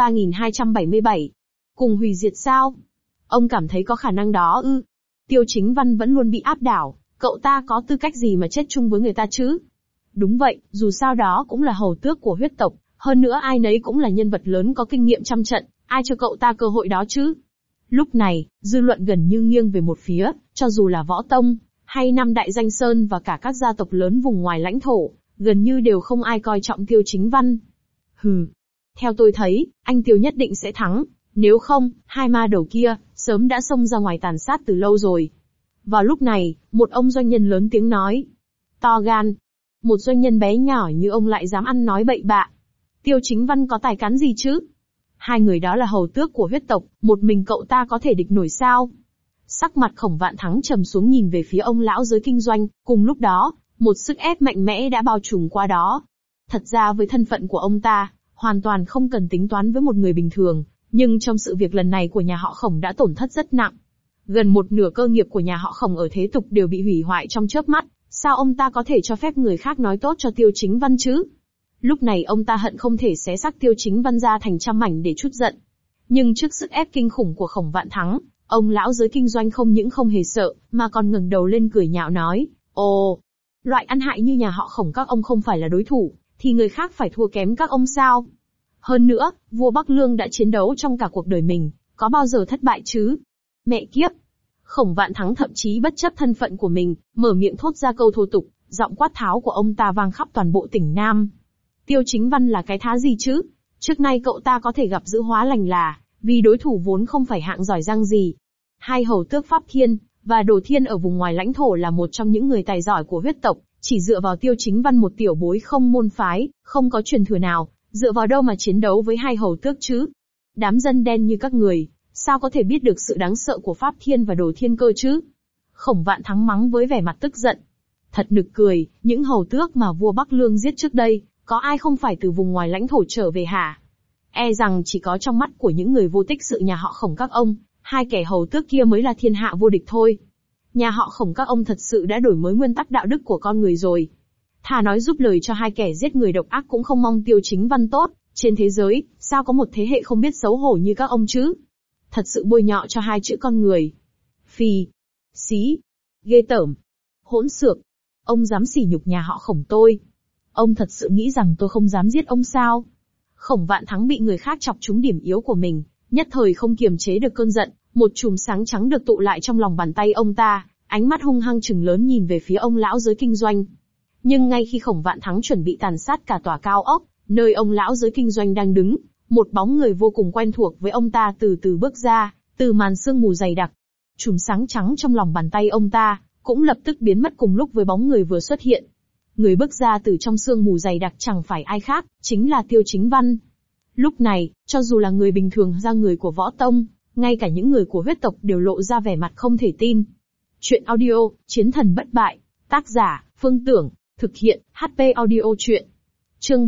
3277. Cùng hủy diệt sao? Ông cảm thấy có khả năng đó ư? Tiêu Chính Văn vẫn luôn bị áp đảo, cậu ta có tư cách gì mà chết chung với người ta chứ? Đúng vậy, dù sao đó cũng là hầu tước của huyết tộc, hơn nữa ai nấy cũng là nhân vật lớn có kinh nghiệm trăm trận, ai cho cậu ta cơ hội đó chứ? Lúc này, dư luận gần như nghiêng về một phía, cho dù là Võ Tông, hay Năm Đại Danh Sơn và cả các gia tộc lớn vùng ngoài lãnh thổ, gần như đều không ai coi trọng Tiêu Chính Văn. Hừ. Theo tôi thấy, anh Tiêu nhất định sẽ thắng, nếu không, hai ma đầu kia, sớm đã xông ra ngoài tàn sát từ lâu rồi. Vào lúc này, một ông doanh nhân lớn tiếng nói. To gan. Một doanh nhân bé nhỏ như ông lại dám ăn nói bậy bạ. Tiêu Chính Văn có tài cán gì chứ? Hai người đó là hầu tước của huyết tộc, một mình cậu ta có thể địch nổi sao? Sắc mặt Khổng Vạn Thắng trầm xuống nhìn về phía ông lão giới kinh doanh, cùng lúc đó, một sức ép mạnh mẽ đã bao trùm qua đó. Thật ra với thân phận của ông ta, hoàn toàn không cần tính toán với một người bình thường, nhưng trong sự việc lần này của nhà họ Khổng đã tổn thất rất nặng. Gần một nửa cơ nghiệp của nhà họ Khổng ở thế tục đều bị hủy hoại trong chớp mắt, sao ông ta có thể cho phép người khác nói tốt cho Tiêu Chính Văn chứ? Lúc này ông ta hận không thể xé xác Tiêu Chính Văn ra thành trăm mảnh để trút giận. Nhưng trước sức ép kinh khủng của Khổng Vạn Thắng, ông lão giới kinh doanh không những không hề sợ, mà còn ngẩng đầu lên cười nhạo nói, ồ, loại ăn hại như nhà họ Khổng các ông không phải là đối thủ, thì người khác phải thua kém các ông sao? Hơn nữa, vua Bắc Lương đã chiến đấu trong cả cuộc đời mình, có bao giờ thất bại chứ? Mẹ kiếp! Khổng Vạn Thắng thậm chí bất chấp thân phận của mình, mở miệng thốt ra câu thô tục, giọng quát tháo của ông ta vang khắp toàn bộ tỉnh Nam. Tiêu Chính Văn là cái thá gì chứ? Trước nay cậu ta có thể gặp giữ hóa lành là, vì đối thủ vốn không phải hạng giỏi giang gì. Hai hầu tước Pháp Thiên và Đồ Thiên ở vùng ngoài lãnh thổ là một trong những người tài giỏi của huyết tộc, chỉ dựa vào Tiêu Chính Văn một tiểu bối không môn phái, không có truyền thừa nào, dựa vào đâu mà chiến đấu với hai hầu tước chứ? Đám dân đen như các người, sao có thể biết được sự đáng sợ của Pháp Thiên và Đồ Thiên cơ chứ? Khổng Vạn Thắng mắng với vẻ mặt tức giận. Thật nực cười, những hầu tước mà vua Bắc Lương giết trước đây, có ai không phải từ vùng ngoài lãnh thổ trở về hả? E rằng chỉ có trong mắt của những người vô tích sự nhà họ Khổng các ông, hai kẻ hầu tước kia mới là thiên hạ vô địch thôi. Nhà họ Khổng các ông thật sự đã đổi mới nguyên tắc đạo đức của con người rồi. Thà nói giúp lời cho hai kẻ giết người độc ác cũng không mong Tiêu Chính Văn tốt, trên thế giới, sao có một thế hệ không biết xấu hổ như các ông chứ? Thật sự bôi nhọ cho hai chữ con người. Phì, xí, ghê tởm, hỗn xược. Ông dám sỉ nhục nhà họ Khổng tôi. Ông thật sự nghĩ rằng tôi không dám giết ông sao? Khổng Vạn Thắng bị người khác chọc trúng điểm yếu của mình, nhất thời không kiềm chế được cơn giận, một chùm sáng trắng được tụ lại trong lòng bàn tay ông ta, ánh mắt hung hăng trừng lớn nhìn về phía ông lão giới kinh doanh. Nhưng ngay khi Khổng Vạn Thắng chuẩn bị tàn sát cả tòa cao ốc, nơi ông lão giới kinh doanh đang đứng, một bóng người vô cùng quen thuộc với ông ta từ từ bước ra, từ màn sương mù dày đặc. Chùm sáng trắng trong lòng bàn tay ông ta, cũng lập tức biến mất cùng lúc với bóng người vừa xuất hiện. Người bước ra từ trong sương mù dày đặc chẳng phải ai khác, chính là Tiêu Chính Văn. Lúc này, cho dù là người bình thường ra người của Võ Tông, ngay cả những người của huyết tộc đều lộ ra vẻ mặt không thể tin. Chuyện audio, Chiến thần bất bại. Tác giả, Phương Tưởng. Thực hiện, HP Audio Chuyện. Chương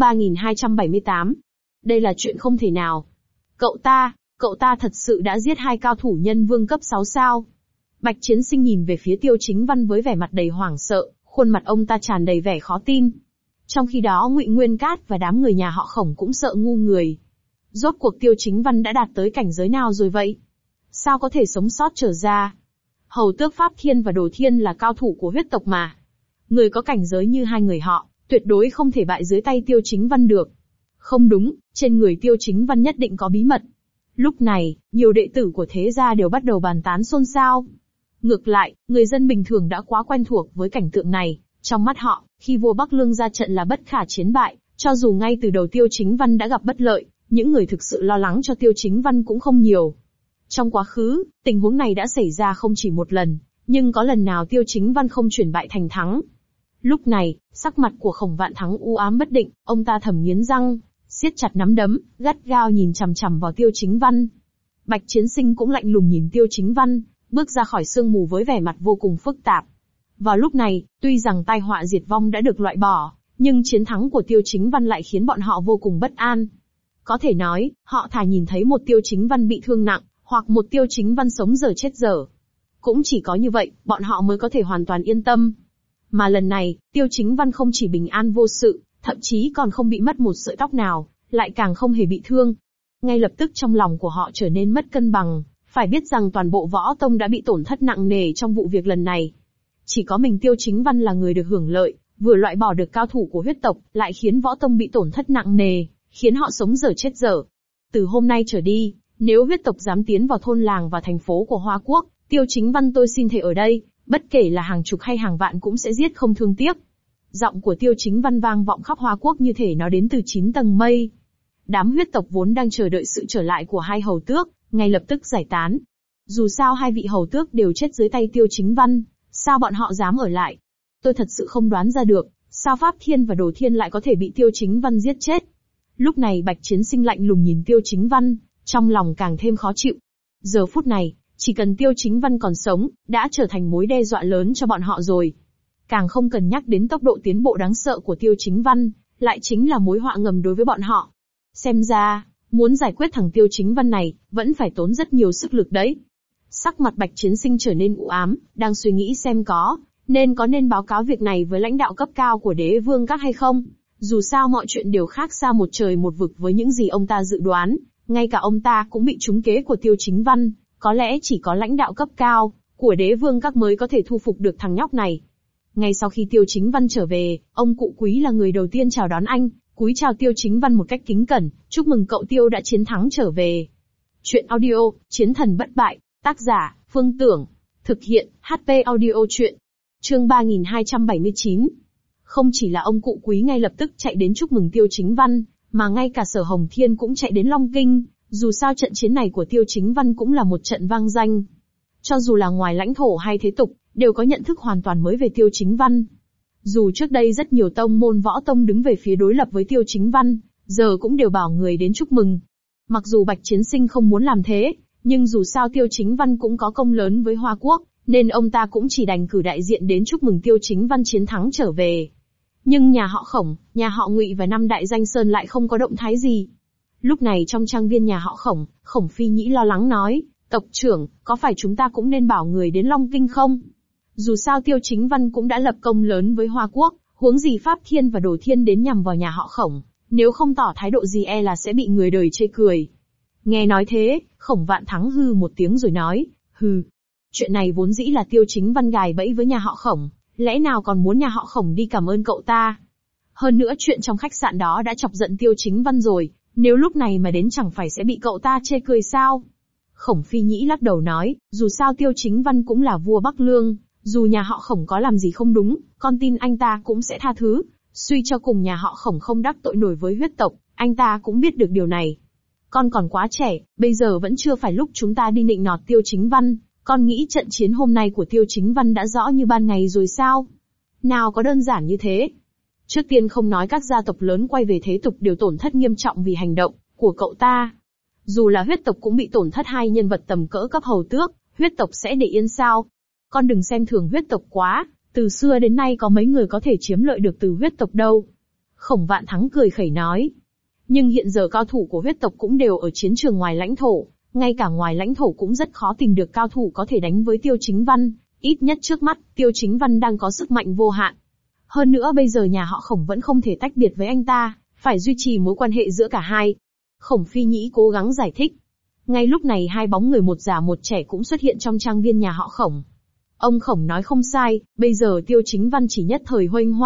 3278. Đây là chuyện không thể nào. Cậu ta thật sự đã giết hai cao thủ nhân vương cấp 6 sao? Bạch Chiến Sinh nhìn về phía Tiêu Chính Văn với vẻ mặt đầy hoảng sợ, khuôn mặt ông ta tràn đầy vẻ khó tin. Trong khi đó Ngụy Nguyên Cát và đám người nhà họ Khổng cũng sợ ngu người. Rốt cuộc Tiêu Chính Văn đã đạt tới cảnh giới nào rồi vậy? Sao có thể sống sót trở ra? Hầu tước Pháp Thiên và Đồ Thiên là cao thủ của huyết tộc mà. Người có cảnh giới như hai người họ, tuyệt đối không thể bại dưới tay Tiêu Chính Văn được. Không đúng, trên người Tiêu Chính Văn nhất định có bí mật. Lúc này, nhiều đệ tử của thế gia đều bắt đầu bàn tán xôn xao. Ngược lại, người dân bình thường đã quá quen thuộc với cảnh tượng này, trong mắt họ, khi vua Bắc Lương ra trận là bất khả chiến bại, cho dù ngay từ đầu Tiêu Chính Văn đã gặp bất lợi, những người thực sự lo lắng cho Tiêu Chính Văn cũng không nhiều. Trong quá khứ, tình huống này đã xảy ra không chỉ một lần, nhưng có lần nào Tiêu Chính Văn không chuyển bại thành thắng. Lúc này, sắc mặt của Khổng Vạn Thắng u ám bất định, ông ta thầm nghiến răng, siết chặt nắm đấm, gắt gao nhìn chằm chằm vào Tiêu Chính Văn. Bạch Chiến Sinh cũng lạnh lùng nhìn Tiêu Chính Văn, bước ra khỏi sương mù với vẻ mặt vô cùng phức tạp. Vào lúc này, tuy rằng tai họa diệt vong đã được loại bỏ, nhưng chiến thắng của Tiêu Chính Văn lại khiến bọn họ vô cùng bất an. Có thể nói, họ thà nhìn thấy một Tiêu Chính Văn bị thương nặng, hoặc một Tiêu Chính Văn sống dở chết dở. Cũng chỉ có như vậy, bọn họ mới có thể hoàn toàn yên tâm. Mà lần này, Tiêu Chính Văn không chỉ bình an vô sự, thậm chí còn không bị mất một sợi tóc nào, lại càng không hề bị thương. Ngay lập tức trong lòng của họ trở nên mất cân bằng, phải biết rằng toàn bộ võ tông đã bị tổn thất nặng nề trong vụ việc lần này. Chỉ có mình Tiêu Chính Văn là người được hưởng lợi, vừa loại bỏ được cao thủ của huyết tộc, lại khiến võ tông bị tổn thất nặng nề, khiến họ sống dở chết dở. Từ hôm nay trở đi, nếu huyết tộc dám tiến vào thôn làng và thành phố của Hoa Quốc, Tiêu Chính Văn tôi xin thề ở đây, bất kể là hàng chục hay hàng vạn cũng sẽ giết không thương tiếc. Giọng của Tiêu Chính Văn vang vọng khắp Hoa Quốc như thể nó đến từ 9 tầng mây. Đám huyết tộc vốn đang chờ đợi sự trở lại của hai hầu tước, ngay lập tức giải tán. Dù sao hai vị hầu tước đều chết dưới tay Tiêu Chính Văn, sao bọn họ dám ở lại? Tôi thật sự không đoán ra được, sao Pháp Thiên và Đồ Thiên lại có thể bị Tiêu Chính Văn giết chết. Lúc này Bạch Chiến Sinh lạnh lùng nhìn Tiêu Chính Văn, trong lòng càng thêm khó chịu. Giờ phút này, chỉ cần Tiêu Chính Văn còn sống, đã trở thành mối đe dọa lớn cho bọn họ rồi. Càng không cần nhắc đến tốc độ tiến bộ đáng sợ của Tiêu Chính Văn, lại chính là mối họa ngầm đối với bọn họ. Xem ra, muốn giải quyết thằng Tiêu Chính Văn này, vẫn phải tốn rất nhiều sức lực đấy. Sắc mặt Bạch Chiến Sinh trở nên u ám, đang suy nghĩ xem có nên báo cáo việc này với lãnh đạo cấp cao của Đế Vương các hay không. Dù sao mọi chuyện đều khác xa một trời một vực với những gì ông ta dự đoán, ngay cả ông ta cũng bị trúng kế của Tiêu Chính Văn, có lẽ chỉ có lãnh đạo cấp cao của Đế Vương các mới có thể thu phục được thằng nhóc này. Ngay sau khi Tiêu Chính Văn trở về, ông cụ Quý là người đầu tiên chào đón anh, cúi chào Tiêu Chính Văn một cách kính cẩn, chúc mừng cậu Tiêu đã chiến thắng trở về. Chuyện audio, Chiến thần bất bại, tác giả, Phương Tưởng, thực hiện, HP audio chuyện. Chương 3279. Không chỉ là ông cụ Quý ngay lập tức chạy đến chúc mừng Tiêu Chính Văn, mà ngay cả Sở Hồng Thiên cũng chạy đến Long Kinh, dù sao trận chiến này của Tiêu Chính Văn cũng là một trận vang danh. Cho dù là ngoài lãnh thổ hay thế tục, đều có nhận thức hoàn toàn mới về Tiêu Chính Văn. Dù trước đây rất nhiều tông môn võ tông đứng về phía đối lập với Tiêu Chính Văn, giờ cũng đều bảo người đến chúc mừng. Mặc dù Bạch Chiến Sinh không muốn làm thế, nhưng dù sao Tiêu Chính Văn cũng có công lớn với Hoa Quốc, nên ông ta cũng chỉ đành cử đại diện đến chúc mừng Tiêu Chính Văn chiến thắng trở về. Nhưng nhà họ Khổng, nhà họ Ngụy và năm đại danh sơn lại không có động thái gì. Lúc này trong trang viên nhà họ Khổng, Khổng Phi Nhĩ lo lắng nói, tộc trưởng, có phải chúng ta cũng nên bảo người đến Long Kinh không? Dù sao Tiêu Chính Văn cũng đã lập công lớn với Hoa Quốc, huống gì Pháp Thiên và Đồ Thiên đến nhằm vào nhà họ Khổng, nếu không tỏ thái độ gì e là sẽ bị người đời chê cười. Nghe nói thế, Khổng Vạn Thắng hừ một tiếng rồi nói, hừ. Chuyện này vốn dĩ là Tiêu Chính Văn gài bẫy với nhà họ Khổng, lẽ nào còn muốn nhà họ Khổng đi cảm ơn cậu ta? Hơn nữa chuyện trong khách sạn đó đã chọc giận Tiêu Chính Văn rồi, nếu lúc này mà đến chẳng phải sẽ bị cậu ta chê cười sao? Khổng Phi Nhĩ lắc đầu nói, dù sao Tiêu Chính Văn cũng là vua Bắc Lương, dù nhà họ Khổng có làm gì không đúng, con tin anh ta cũng sẽ tha thứ. Suy cho cùng nhà họ Khổng không đắc tội nổi với huyết tộc, anh ta cũng biết được điều này. Con còn quá trẻ, bây giờ vẫn chưa phải lúc chúng ta đi nịnh nọt Tiêu Chính Văn. Con nghĩ trận chiến hôm nay của Tiêu Chính Văn đã rõ như ban ngày rồi sao? Nào có đơn giản như thế. Trước tiên không nói các gia tộc lớn quay về thế tục đều tổn thất nghiêm trọng vì hành động của cậu ta. Dù là huyết tộc cũng bị tổn thất hai nhân vật tầm cỡ cấp hầu tước, huyết tộc sẽ để yên sao? Con đừng xem thường huyết tộc quá, từ xưa đến nay có mấy người có thể chiếm lợi được từ huyết tộc đâu. Khổng Vạn Thắng cười khẩy nói. Nhưng hiện giờ cao thủ của huyết tộc cũng đều ở chiến trường ngoài lãnh thổ. Ngay cả ngoài lãnh thổ cũng rất khó tìm được cao thủ có thể đánh với Tiêu Chính Văn, ít nhất trước mắt, Tiêu Chính Văn đang có sức mạnh vô hạn. Hơn nữa bây giờ nhà họ Khổng vẫn không thể tách biệt với anh ta, phải duy trì mối quan hệ giữa cả hai. Khổng Phi Nhĩ cố gắng giải thích. Ngay lúc này hai bóng người một già một trẻ cũng xuất hiện trong trang viên nhà họ Khổng. Ông Khổng nói không sai, bây giờ Tiêu Chính Văn chỉ nhất thời huênh hoang,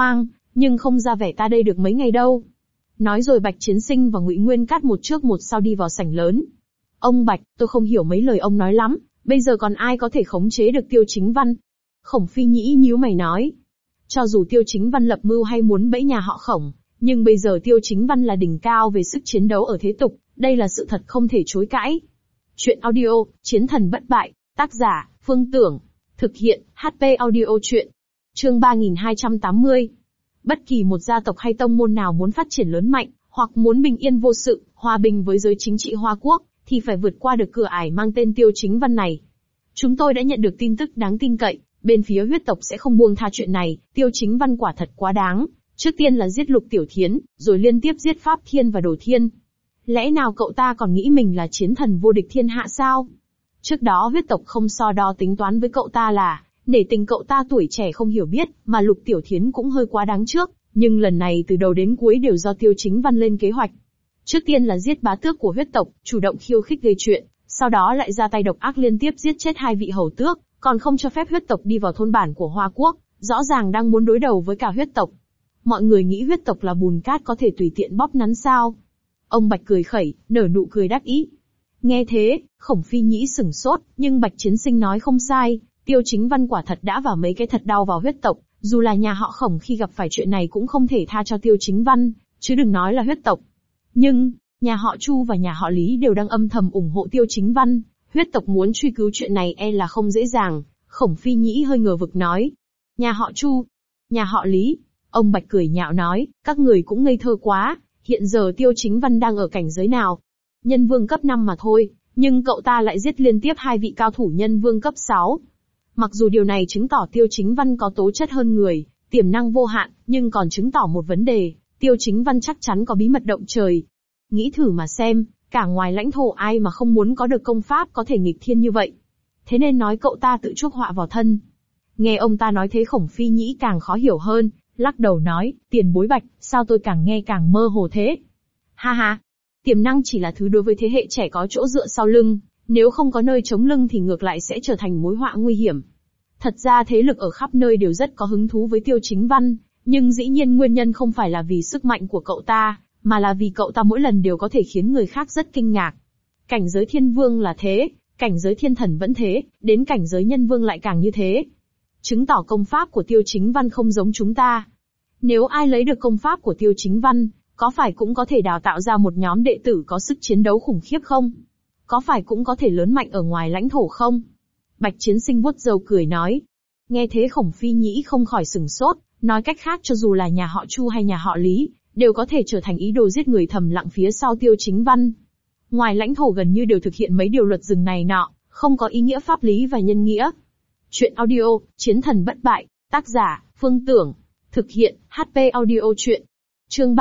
nhưng không ra vẻ ta đây được mấy ngày đâu. Nói rồi Bạch Chiến Sinh và Ngụy Nguyên Cát một trước một sau đi vào sảnh lớn. Ông Bạch, tôi không hiểu mấy lời ông nói lắm, bây giờ còn ai có thể khống chế được Tiêu Chính Văn? Khổng Phi Nhĩ nhíu mày nói. Cho dù Tiêu Chính Văn lập mưu hay muốn bẫy nhà họ Khổng, nhưng bây giờ Tiêu Chính Văn là đỉnh cao về sức chiến đấu ở thế tục, đây là sự thật không thể chối cãi. Chuyện audio, Chiến thần bất bại, tác giả, Phương Tưởng. Thực hiện, HP audio chuyện. Chương 3280. Bất kỳ một gia tộc hay tông môn nào muốn phát triển lớn mạnh, hoặc muốn bình yên vô sự, hòa bình với giới chính trị Hoa Quốc, thì phải vượt qua được cửa ải mang tên Tiêu Chính Văn này. Chúng tôi đã nhận được tin tức đáng tin cậy, bên phía huyết tộc sẽ không buông tha chuyện này, Tiêu Chính Văn quả thật quá đáng. Trước tiên là giết Lục Tiểu Thiến, rồi liên tiếp giết Pháp Thiên và Đồ Thiên. Lẽ nào cậu ta còn nghĩ mình là chiến thần vô địch thiên hạ sao? Trước đó huyết tộc không so đo tính toán với cậu ta là, nể tình cậu ta tuổi trẻ không hiểu biết, mà Lục Tiểu Thiến cũng hơi quá đáng trước, nhưng lần này từ đầu đến cuối đều do Tiêu Chính Văn lên kế hoạch. Trước tiên là giết bá tước của huyết tộc, chủ động khiêu khích gây chuyện, sau đó lại ra tay độc ác liên tiếp giết chết 2 vị hầu tước, còn không cho phép huyết tộc đi vào thôn bản của Hoa Quốc, rõ ràng đang muốn đối đầu với cả huyết tộc. Mọi người nghĩ huyết tộc là bùn cát có thể tùy tiện bóp nắn sao? Ông Bạch cười khẩy, nở nụ cười đắc ý. Nghe thế, Khổng Phi Nhĩ sửng sốt, nhưng Bạch Chiến Sinh nói không sai, Tiêu Chính Văn quả thật đã vào mấy cái thật đau vào huyết tộc, dù là nhà họ Khổng khi gặp phải chuyện này cũng không thể tha cho Tiêu Chính Văn, chứ đừng nói là huyết tộc. Nhưng, nhà họ Chu và nhà họ Lý đều đang âm thầm ủng hộ Tiêu Chính Văn, huyết tộc muốn truy cứu chuyện này e là không dễ dàng. Khổng Phi Nhĩ hơi ngờ vực nói. Nhà họ Chu, nhà họ Lý. Ông Bạch cười nhạo nói, các người cũng ngây thơ quá, hiện giờ Tiêu Chính Văn đang ở cảnh giới nào? Nhân vương cấp 5 mà thôi, nhưng cậu ta lại giết liên tiếp 2 vị cao thủ nhân vương cấp 6. Mặc dù điều này chứng tỏ Tiêu Chính Văn có tố chất hơn người, tiềm năng vô hạn, nhưng còn chứng tỏ một vấn đề, Tiêu Chính Văn chắc chắn có bí mật động trời. Nghĩ thử mà xem, cả ngoài lãnh thổ ai mà không muốn có được công pháp có thể nghịch thiên như vậy. Thế nên nói cậu ta tự chuốc họa vào thân. Nghe ông ta nói thế Khổng Phi Nhĩ càng khó hiểu hơn, lắc đầu nói, tiền bối Bạch, sao tôi càng nghe càng mơ hồ thế? Ha ha, tiềm năng chỉ là thứ đối với thế hệ trẻ có chỗ dựa sau lưng, nếu không có nơi chống lưng thì ngược lại sẽ trở thành mối họa nguy hiểm. Thật ra thế lực ở khắp nơi đều rất có hứng thú với Tiêu Chính Văn, nhưng dĩ nhiên nguyên nhân không phải là vì sức mạnh của cậu ta, mà là vì cậu ta mỗi lần đều có thể khiến người khác rất kinh ngạc. Cảnh giới thiên vương là thế, cảnh giới thiên thần vẫn thế, đến cảnh giới nhân vương lại càng như thế. Chứng tỏ công pháp của Tiêu Chính Văn không giống chúng ta. Nếu ai lấy được công pháp của Tiêu Chính Văn, có phải cũng có thể đào tạo ra một nhóm đệ tử có sức chiến đấu khủng khiếp không? Có phải cũng có thể lớn mạnh ở ngoài lãnh thổ không? Bạch Chiến Sinh vuốt râu cười nói. Nghe thế Khổng Phi Nhĩ không khỏi sửng sốt, nói cách khác cho dù là nhà họ Chu hay nhà họ Lý, đều có thể trở thành ý đồ giết người thầm lặng phía sau Tiêu Chính Văn. Ngoài lãnh thổ gần như đều thực hiện mấy điều luật rừng này nọ, không có ý nghĩa pháp lý và nhân nghĩa. Chuyện audio, Chiến thần bất bại, tác giả, Phương Tưởng. Thực hiện, HP audio chuyện. Chương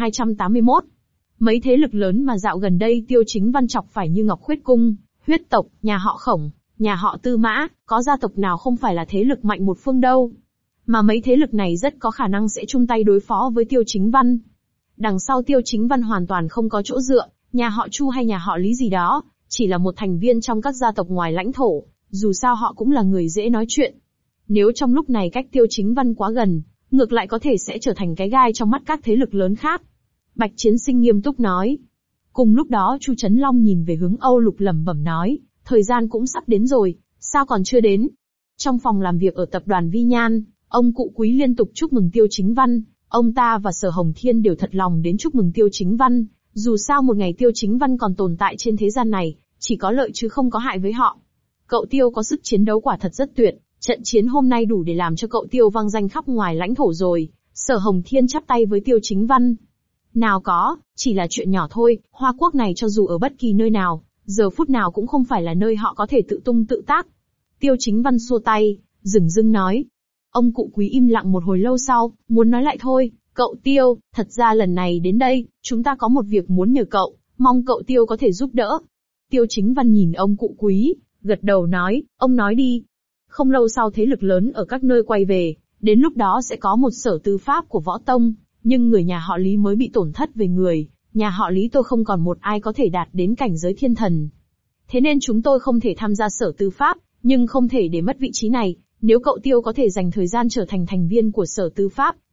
3281. Mấy thế lực lớn mà dạo gần đây Tiêu Chính Văn chọc phải như Ngọc Khuyết Cung, huyết tộc, nhà họ Khổng, nhà họ Tư Mã, có gia tộc nào không phải là thế lực mạnh một phương đâu. Mà mấy thế lực này rất có khả năng sẽ chung tay đối phó với Tiêu Chính Văn. Đằng sau Tiêu Chính Văn hoàn toàn không có chỗ dựa, nhà họ Chu hay nhà họ Lý gì đó, chỉ là một thành viên trong các gia tộc ngoài lãnh thổ, dù sao họ cũng là người dễ nói chuyện. Nếu trong lúc này cách Tiêu Chính Văn quá gần, ngược lại có thể sẽ trở thành cái gai trong mắt các thế lực lớn khác. Bạch Chiến Sinh nghiêm túc nói. Cùng lúc đó Chu Chấn Long nhìn về hướng Âu Lục lẩm bẩm nói, thời gian cũng sắp đến rồi, sao còn chưa đến? Trong phòng làm việc ở tập đoàn Vi Nhan, ông Cụ Quý liên tục chúc mừng Tiêu Chính Văn, ông ta và Sở Hồng Thiên đều thật lòng đến chúc mừng Tiêu Chính Văn, dù sao một ngày Tiêu Chính Văn còn tồn tại trên thế gian này, chỉ có lợi chứ không có hại với họ. Cậu Tiêu có sức chiến đấu quả thật rất tuyệt, trận chiến hôm nay đủ để làm cho cậu Tiêu vang danh khắp ngoài lãnh thổ rồi. Sở Hồng Thiên chắp tay với Tiêu Chính Văn. Nào có, chỉ là chuyện nhỏ thôi, Hoa Quốc này cho dù ở bất kỳ nơi nào, giờ phút nào cũng không phải là nơi họ có thể tự tung tự tác. Tiêu Chính Văn xua tay, dửng dưng nói. Ông Cụ Quý im lặng một hồi lâu sau, muốn nói lại thôi, cậu Tiêu, thật ra lần này đến đây, chúng ta có một việc muốn nhờ cậu, mong cậu Tiêu có thể giúp đỡ. Tiêu Chính Văn nhìn ông Cụ Quý, gật đầu nói, ông nói đi. Không lâu sau thế lực lớn ở các nơi quay về, đến lúc đó sẽ có một sở tư pháp của võ tông, nhưng người nhà họ Lý mới bị tổn thất về người, nhà họ Lý tôi không còn một ai có thể đạt đến cảnh giới thiên thần. Thế nên chúng tôi không thể tham gia sở tư pháp, nhưng không thể để mất vị trí này, nếu cậu Tiêu có thể dành thời gian trở thành thành viên của sở tư pháp,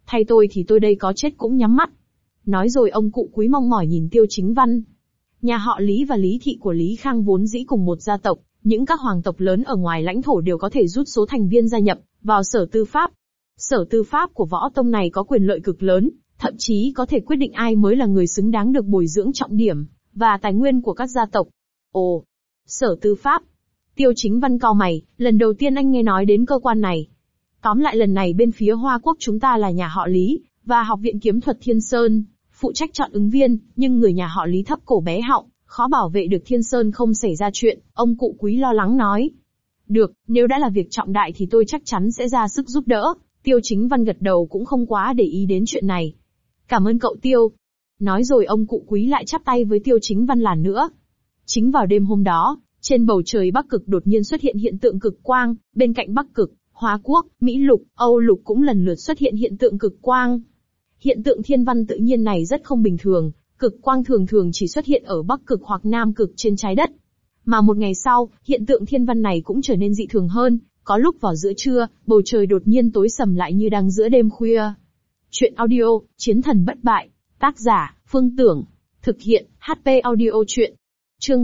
Thay tôi thì tôi đây có chết cũng nhắm mắt. Nói rồi ông cụ Quý mong mỏi nhìn Tiêu Chính Văn. Nhà họ Lý và Lý thị của Lý Khang vốn dĩ cùng một gia tộc, những các hoàng tộc lớn ở ngoài lãnh thổ đều có thể rút số thành viên gia nhập vào Sở Tư Pháp. Sở Tư Pháp của Võ Tông này có quyền lợi cực lớn, thậm chí có thể quyết định ai mới là người xứng đáng được bồi dưỡng trọng điểm và tài nguyên của các gia tộc. Ồ, Sở Tư Pháp. Tiêu Chính Văn cau mày, lần đầu tiên anh nghe nói đến cơ quan này. Tóm lại lần này bên phía Hoa Quốc chúng ta là nhà họ Lý và Học viện Kiếm thuật Thiên Sơn phụ trách chọn ứng viên, nhưng người nhà họ Lý thấp cổ bé họng, khó bảo vệ được Thiên Sơn không xảy ra chuyện, ông cụ Quý lo lắng nói. Được, nếu đã là việc trọng đại thì tôi chắc chắn sẽ ra sức giúp đỡ. Tiêu Chính Văn gật đầu cũng không quá để ý đến chuyện này. Cảm ơn cậu Tiêu. Nói rồi ông cụ Quý lại chắp tay với Tiêu Chính Văn lần nữa. Chính vào đêm hôm đó, trên bầu trời Bắc Cực đột nhiên xuất hiện hiện tượng cực quang, bên cạnh Bắc Cực, Hoa Quốc, Mỹ Lục, Âu Lục cũng lần lượt xuất hiện hiện tượng cực quang. Hiện tượng thiên văn tự nhiên này rất không bình thường, cực quang thường thường chỉ xuất hiện ở Bắc Cực hoặc Nam Cực trên trái đất. Mà một ngày sau, hiện tượng thiên văn này cũng trở nên dị thường hơn, có lúc vào giữa trưa, bầu trời đột nhiên tối sầm lại như đang giữa đêm khuya. Chuyện audio, Chiến thần bất bại, tác giả, Phương Tưởng, thực hiện, HP audio chuyện. Chương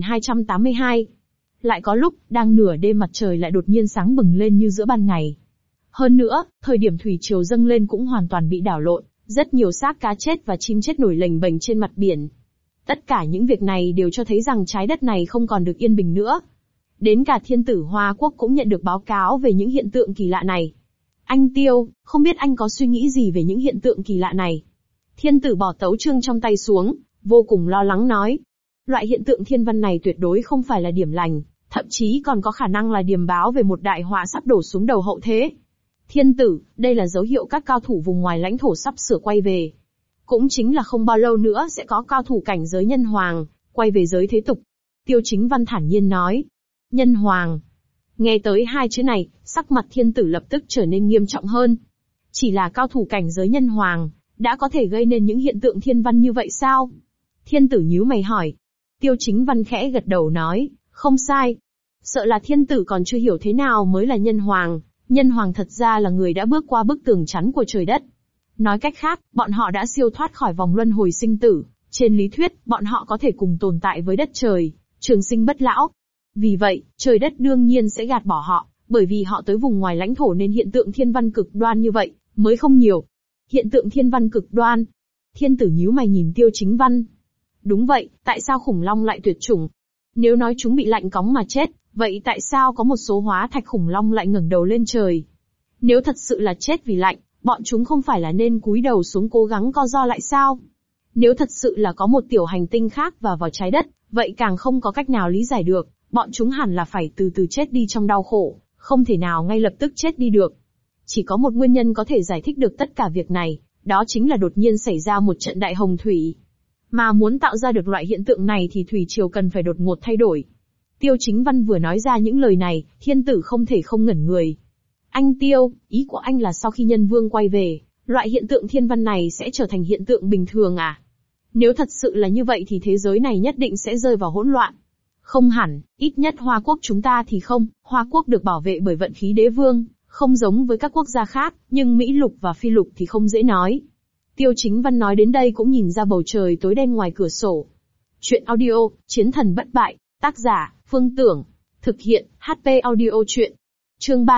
3282. Lại có lúc, đang nửa đêm mặt trời lại đột nhiên sáng bừng lên như giữa ban ngày. Hơn nữa, thời điểm thủy triều dâng lên cũng hoàn toàn bị đảo lộn, rất nhiều xác cá chết và chim chết nổi lềnh bềnh trên mặt biển. Tất cả những việc này đều cho thấy rằng trái đất này không còn được yên bình nữa. Đến cả thiên tử Hoa Quốc cũng nhận được báo cáo về những hiện tượng kỳ lạ này. Anh Tiêu, không biết anh có suy nghĩ gì về những hiện tượng kỳ lạ này? Thiên tử bỏ tấu chương trong tay xuống, vô cùng lo lắng nói. Loại hiện tượng thiên văn này tuyệt đối không phải là điểm lành, thậm chí còn có khả năng là điềm báo về một đại họa sắp đổ xuống đầu hậu thế. Thiên tử, đây là dấu hiệu các cao thủ vùng ngoài lãnh thổ sắp sửa quay về. Cũng chính là không bao lâu nữa sẽ có cao thủ cảnh giới nhân hoàng, quay về giới thế tục. Tiêu Chính Văn thản nhiên nói. Nhân hoàng. Nghe tới hai chữ này, sắc mặt thiên tử lập tức trở nên nghiêm trọng hơn. Chỉ là cao thủ cảnh giới nhân hoàng, đã có thể gây nên những hiện tượng thiên văn như vậy sao? Thiên tử nhíu mày hỏi. Tiêu Chính Văn khẽ gật đầu nói, không sai. Sợ là thiên tử còn chưa hiểu thế nào mới là nhân hoàng. Nhân hoàng thật ra là người đã bước qua bức tường chắn của trời đất. Nói cách khác, bọn họ đã siêu thoát khỏi vòng luân hồi sinh tử. Trên lý thuyết, bọn họ có thể cùng tồn tại với đất trời, trường sinh bất lão. Vì vậy, trời đất đương nhiên sẽ gạt bỏ họ, bởi vì họ tới vùng ngoài lãnh thổ nên hiện tượng thiên văn cực đoan như vậy, mới không nhiều. Hiện tượng thiên văn cực đoan. Thiên tử nhíu mày nhìn Tiêu Chính Văn. Đúng vậy, tại sao khủng long lại tuyệt chủng? Nếu nói chúng bị lạnh cóng mà chết, vậy tại sao có một số hóa thạch khủng long lại ngẩng đầu lên trời? Nếu thật sự là chết vì lạnh, bọn chúng không phải là nên cúi đầu xuống cố gắng co ro lại sao? Nếu thật sự là có một tiểu hành tinh khác vào trái đất, vậy càng không có cách nào lý giải được, bọn chúng hẳn là phải từ từ chết đi trong đau khổ, không thể nào ngay lập tức chết đi được. Chỉ có một nguyên nhân có thể giải thích được tất cả việc này, đó chính là đột nhiên xảy ra một trận đại hồng thủy. Mà muốn tạo ra được loại hiện tượng này thì thủy triều cần phải đột ngột thay đổi. Tiêu Chính Văn vừa nói ra những lời này, thiên tử không thể không ngẩn người. Anh Tiêu, ý của anh là sau khi nhân vương quay về, loại hiện tượng thiên văn này sẽ trở thành hiện tượng bình thường à? Nếu thật sự là như vậy thì thế giới này nhất định sẽ rơi vào hỗn loạn. Không hẳn, ít nhất Hoa Quốc chúng ta thì không, Hoa Quốc được bảo vệ bởi vận khí đế vương, không giống với các quốc gia khác, nhưng Mỹ Lục và Phi Lục thì không dễ nói. Tiêu Chính Văn nói đến đây cũng nhìn ra bầu trời tối đen ngoài cửa sổ. Chuyện audio, Chiến thần bất bại, tác giả, Phương Tưởng, thực hiện, HP audio chuyện. Chương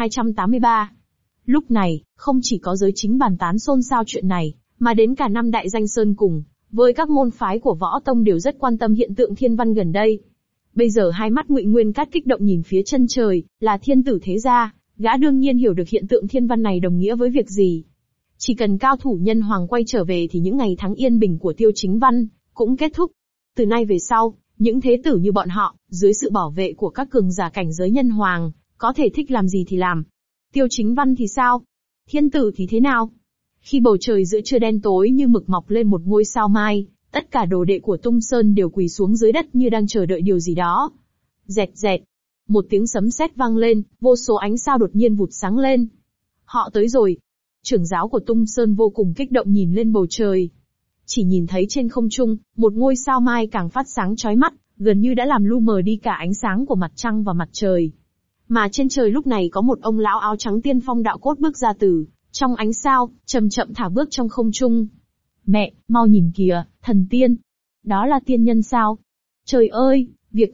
3283. Lúc này, không chỉ có giới chính bàn tán xôn xao chuyện này, mà đến cả năm đại danh sơn cùng, với các môn phái của Võ Tông đều rất quan tâm hiện tượng thiên văn gần đây. Bây giờ hai mắt Ngụy Nguyên Cát kích động nhìn phía chân trời, là thiên tử thế gia, gã đương nhiên hiểu được hiện tượng thiên văn này đồng nghĩa với việc gì. Chỉ cần cao thủ nhân hoàng quay trở về thì những ngày tháng yên bình của Tiêu Chính Văn cũng kết thúc. Từ nay về sau, những thế tử như bọn họ, dưới sự bảo vệ của các cường giả cảnh giới nhân hoàng, có thể thích làm gì thì làm. Tiêu Chính Văn thì sao? Thiên tử thì thế nào? Khi bầu trời giữa trưa đen tối như mực mọc lên một ngôi sao mai, tất cả đồ đệ của Tung Sơn đều quỳ xuống dưới đất như đang chờ đợi điều gì đó. Dẹt dẹt. Một tiếng sấm sét vang lên, vô số ánh sao đột nhiên vụt sáng lên. Họ tới rồi. Trưởng giáo của Tung Sơn vô cùng kích động nhìn lên bầu trời. Chỉ nhìn thấy trên không trung, một ngôi sao mai càng phát sáng chói mắt, gần như đã làm lu mờ đi cả ánh sáng của mặt trăng và mặt trời. Mà trên trời lúc này có một ông lão áo trắng tiên phong đạo cốt bước ra từ Trong ánh sao, chậm chậm thả bước trong không trung. Mẹ, mau nhìn kìa, thần tiên. Đó là tiên nhân sao? Trời ơi,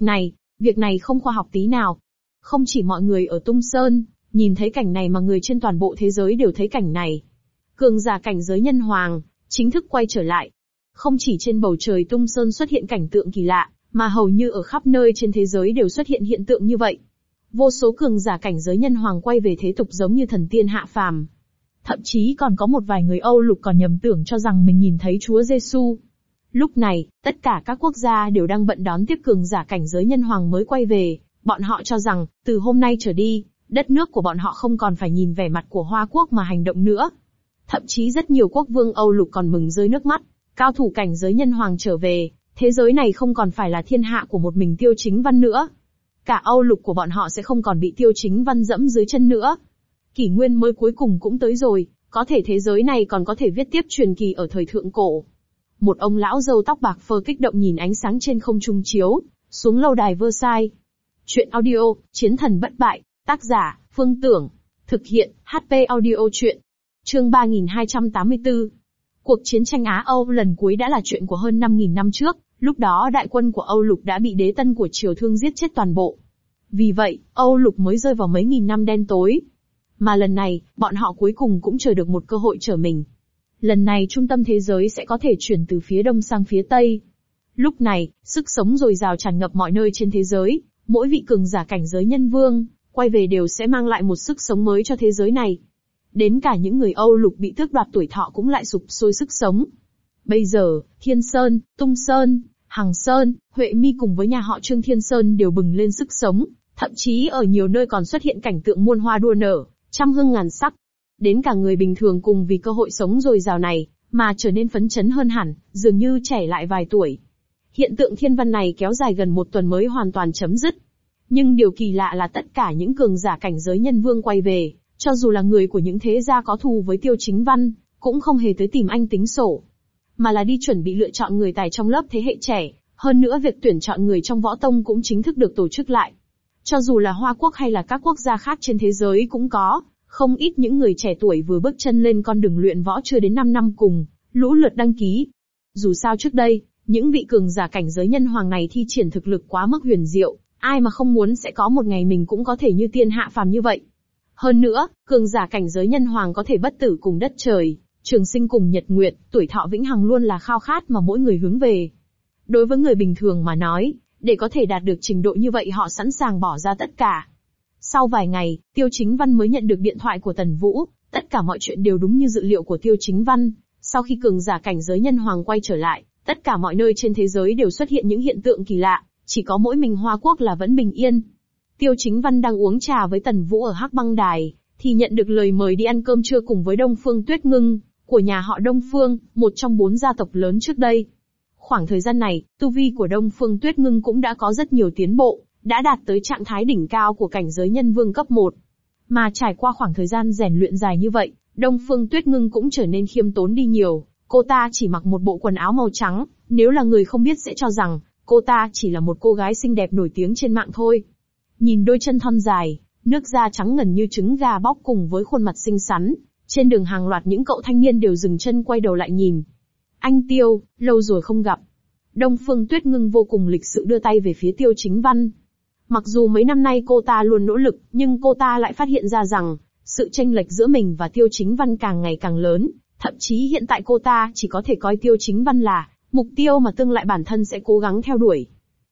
việc này không khoa học tí nào. Không chỉ mọi người ở Tung Sơn, nhìn thấy cảnh này mà người trên toàn bộ thế giới đều thấy cảnh này. Cường giả cảnh giới nhân hoàng, chính thức quay trở lại. Không chỉ trên bầu trời Tung Sơn xuất hiện cảnh tượng kỳ lạ, mà hầu như ở khắp nơi trên thế giới đều xuất hiện hiện tượng như vậy. Vô số cường giả cảnh giới nhân hoàng quay về thế tục giống như thần tiên hạ phàm. Thậm chí còn có một vài người Âu Lục còn nhầm tưởng cho rằng mình nhìn thấy Chúa Giêsu. Lúc này, tất cả các quốc gia đều đang bận đón tiếp cường giả cảnh giới nhân hoàng mới quay về, bọn họ cho rằng, từ hôm nay trở đi, đất nước của bọn họ không còn phải nhìn vẻ mặt của Hoa Quốc mà hành động nữa. Thậm chí rất nhiều quốc vương Âu Lục còn mừng rơi nước mắt, cao thủ cảnh giới nhân hoàng trở về, thế giới này không còn phải là thiên hạ của một mình Tiêu Chính Văn nữa. Cả Âu Lục của bọn họ sẽ không còn bị Tiêu Chính Văn dẫm dưới chân nữa. Kỷ nguyên mới cuối cùng cũng tới rồi, có thể thế giới này còn có thể viết tiếp truyền kỳ ở thời thượng cổ. Một ông lão râu tóc bạc phơ kích động nhìn ánh sáng trên không trung chiếu xuống lâu đài Versailles. Chuyện audio, Chiến thần bất bại, tác giả, Phương Tưởng. Thực hiện, HP audio chuyện. Chương 3284. Cuộc chiến tranh Á-Âu lần cuối đã là chuyện của hơn 5.000 năm trước, lúc đó đại quân của Âu Lục đã bị đế tân của Triều Thương giết chết toàn bộ. Vì vậy, Âu Lục mới rơi vào mấy nghìn năm đen tối. Mà lần này, bọn họ cuối cùng cũng chờ được một cơ hội trở mình. Lần này trung tâm thế giới sẽ có thể chuyển từ phía đông sang phía tây. Lúc này, sức sống dồi dào tràn ngập mọi nơi trên thế giới, mỗi vị cường giả cảnh giới nhân vương, quay về đều sẽ mang lại một sức sống mới cho thế giới này. Đến cả những người Âu Lục bị tước đoạt tuổi thọ cũng lại sục sôi sức sống. Bây giờ, Thiên Sơn, Tung Sơn, Hằng Sơn, Huệ Mi cùng với nhà họ Trương Thiên Sơn đều bừng lên sức sống, thậm chí ở nhiều nơi còn xuất hiện cảnh tượng muôn hoa đua nở, trăm hương ngàn sắc. Đến cả người bình thường cùng vì cơ hội sống dồi dào này, mà trở nên phấn chấn hơn hẳn, dường như trẻ lại vài tuổi. Hiện tượng thiên văn này kéo dài gần một tuần mới hoàn toàn chấm dứt. Nhưng điều kỳ lạ là tất cả những cường giả cảnh giới nhân vương quay về, cho dù là người của những thế gia có thù với Tiêu Chính Văn, cũng không hề tới tìm anh tính sổ. Mà là đi chuẩn bị lựa chọn người tài trong lớp thế hệ trẻ, hơn nữa việc tuyển chọn người trong võ tông cũng chính thức được tổ chức lại. Cho dù là Hoa Quốc hay là các quốc gia khác trên thế giới cũng có, không ít những người trẻ tuổi vừa bước chân lên con đường luyện võ chưa đến 5 năm cùng, lũ lượt đăng ký. Dù sao trước đây, những vị cường giả cảnh giới nhân hoàng này thi triển thực lực quá mức huyền diệu, ai mà không muốn sẽ có một ngày mình cũng có thể như tiên hạ phàm như vậy. Hơn nữa, cường giả cảnh giới nhân hoàng có thể bất tử cùng đất trời, trường sinh cùng nhật nguyệt, tuổi thọ vĩnh hằng luôn là khao khát mà mỗi người hướng về. Đối với người bình thường mà nói, để có thể đạt được trình độ như vậy họ sẵn sàng bỏ ra tất cả. Sau vài ngày, Tiêu Chính Văn mới nhận được điện thoại của Tần Vũ, tất cả mọi chuyện đều đúng như dự liệu của Tiêu Chính Văn. Sau khi cường giả cảnh giới nhân hoàng quay trở lại, tất cả mọi nơi trên thế giới đều xuất hiện những hiện tượng kỳ lạ, chỉ có mỗi mình Hoa Quốc là vẫn bình yên. Tiêu Chính Văn đang uống trà với Tần Vũ ở Hắc Băng Đài, thì nhận được lời mời đi ăn cơm trưa cùng với Đông Phương Tuyết Ngưng, của nhà họ Đông Phương, một trong 4 gia tộc lớn trước đây. Khoảng thời gian này, tu vi của Đông Phương Tuyết Ngưng cũng đã có rất nhiều tiến bộ, đã đạt tới trạng thái đỉnh cao của cảnh giới nhân vương cấp 1. Mà trải qua khoảng thời gian rèn luyện dài như vậy, Đông Phương Tuyết Ngưng cũng trở nên khiêm tốn đi nhiều, cô ta chỉ mặc một bộ quần áo màu trắng, nếu là người không biết sẽ cho rằng, cô ta chỉ là một cô gái xinh đẹp nổi tiếng trên mạng thôi. Nhìn đôi chân thon dài, nước da trắng ngần như trứng gà bóc cùng với khuôn mặt xinh xắn, trên đường hàng loạt những cậu thanh niên đều dừng chân quay đầu lại nhìn. Anh Tiêu, lâu rồi không gặp. Đông Phương Tuyết Ngưng vô cùng lịch sự đưa tay về phía Tiêu Chính Văn. Mặc dù mấy năm nay cô ta luôn nỗ lực, nhưng cô ta lại phát hiện ra rằng, sự chênh lệch giữa mình và Tiêu Chính Văn càng ngày càng lớn, thậm chí hiện tại cô ta chỉ có thể coi Tiêu Chính Văn là mục tiêu mà tương lai bản thân sẽ cố gắng theo đuổi.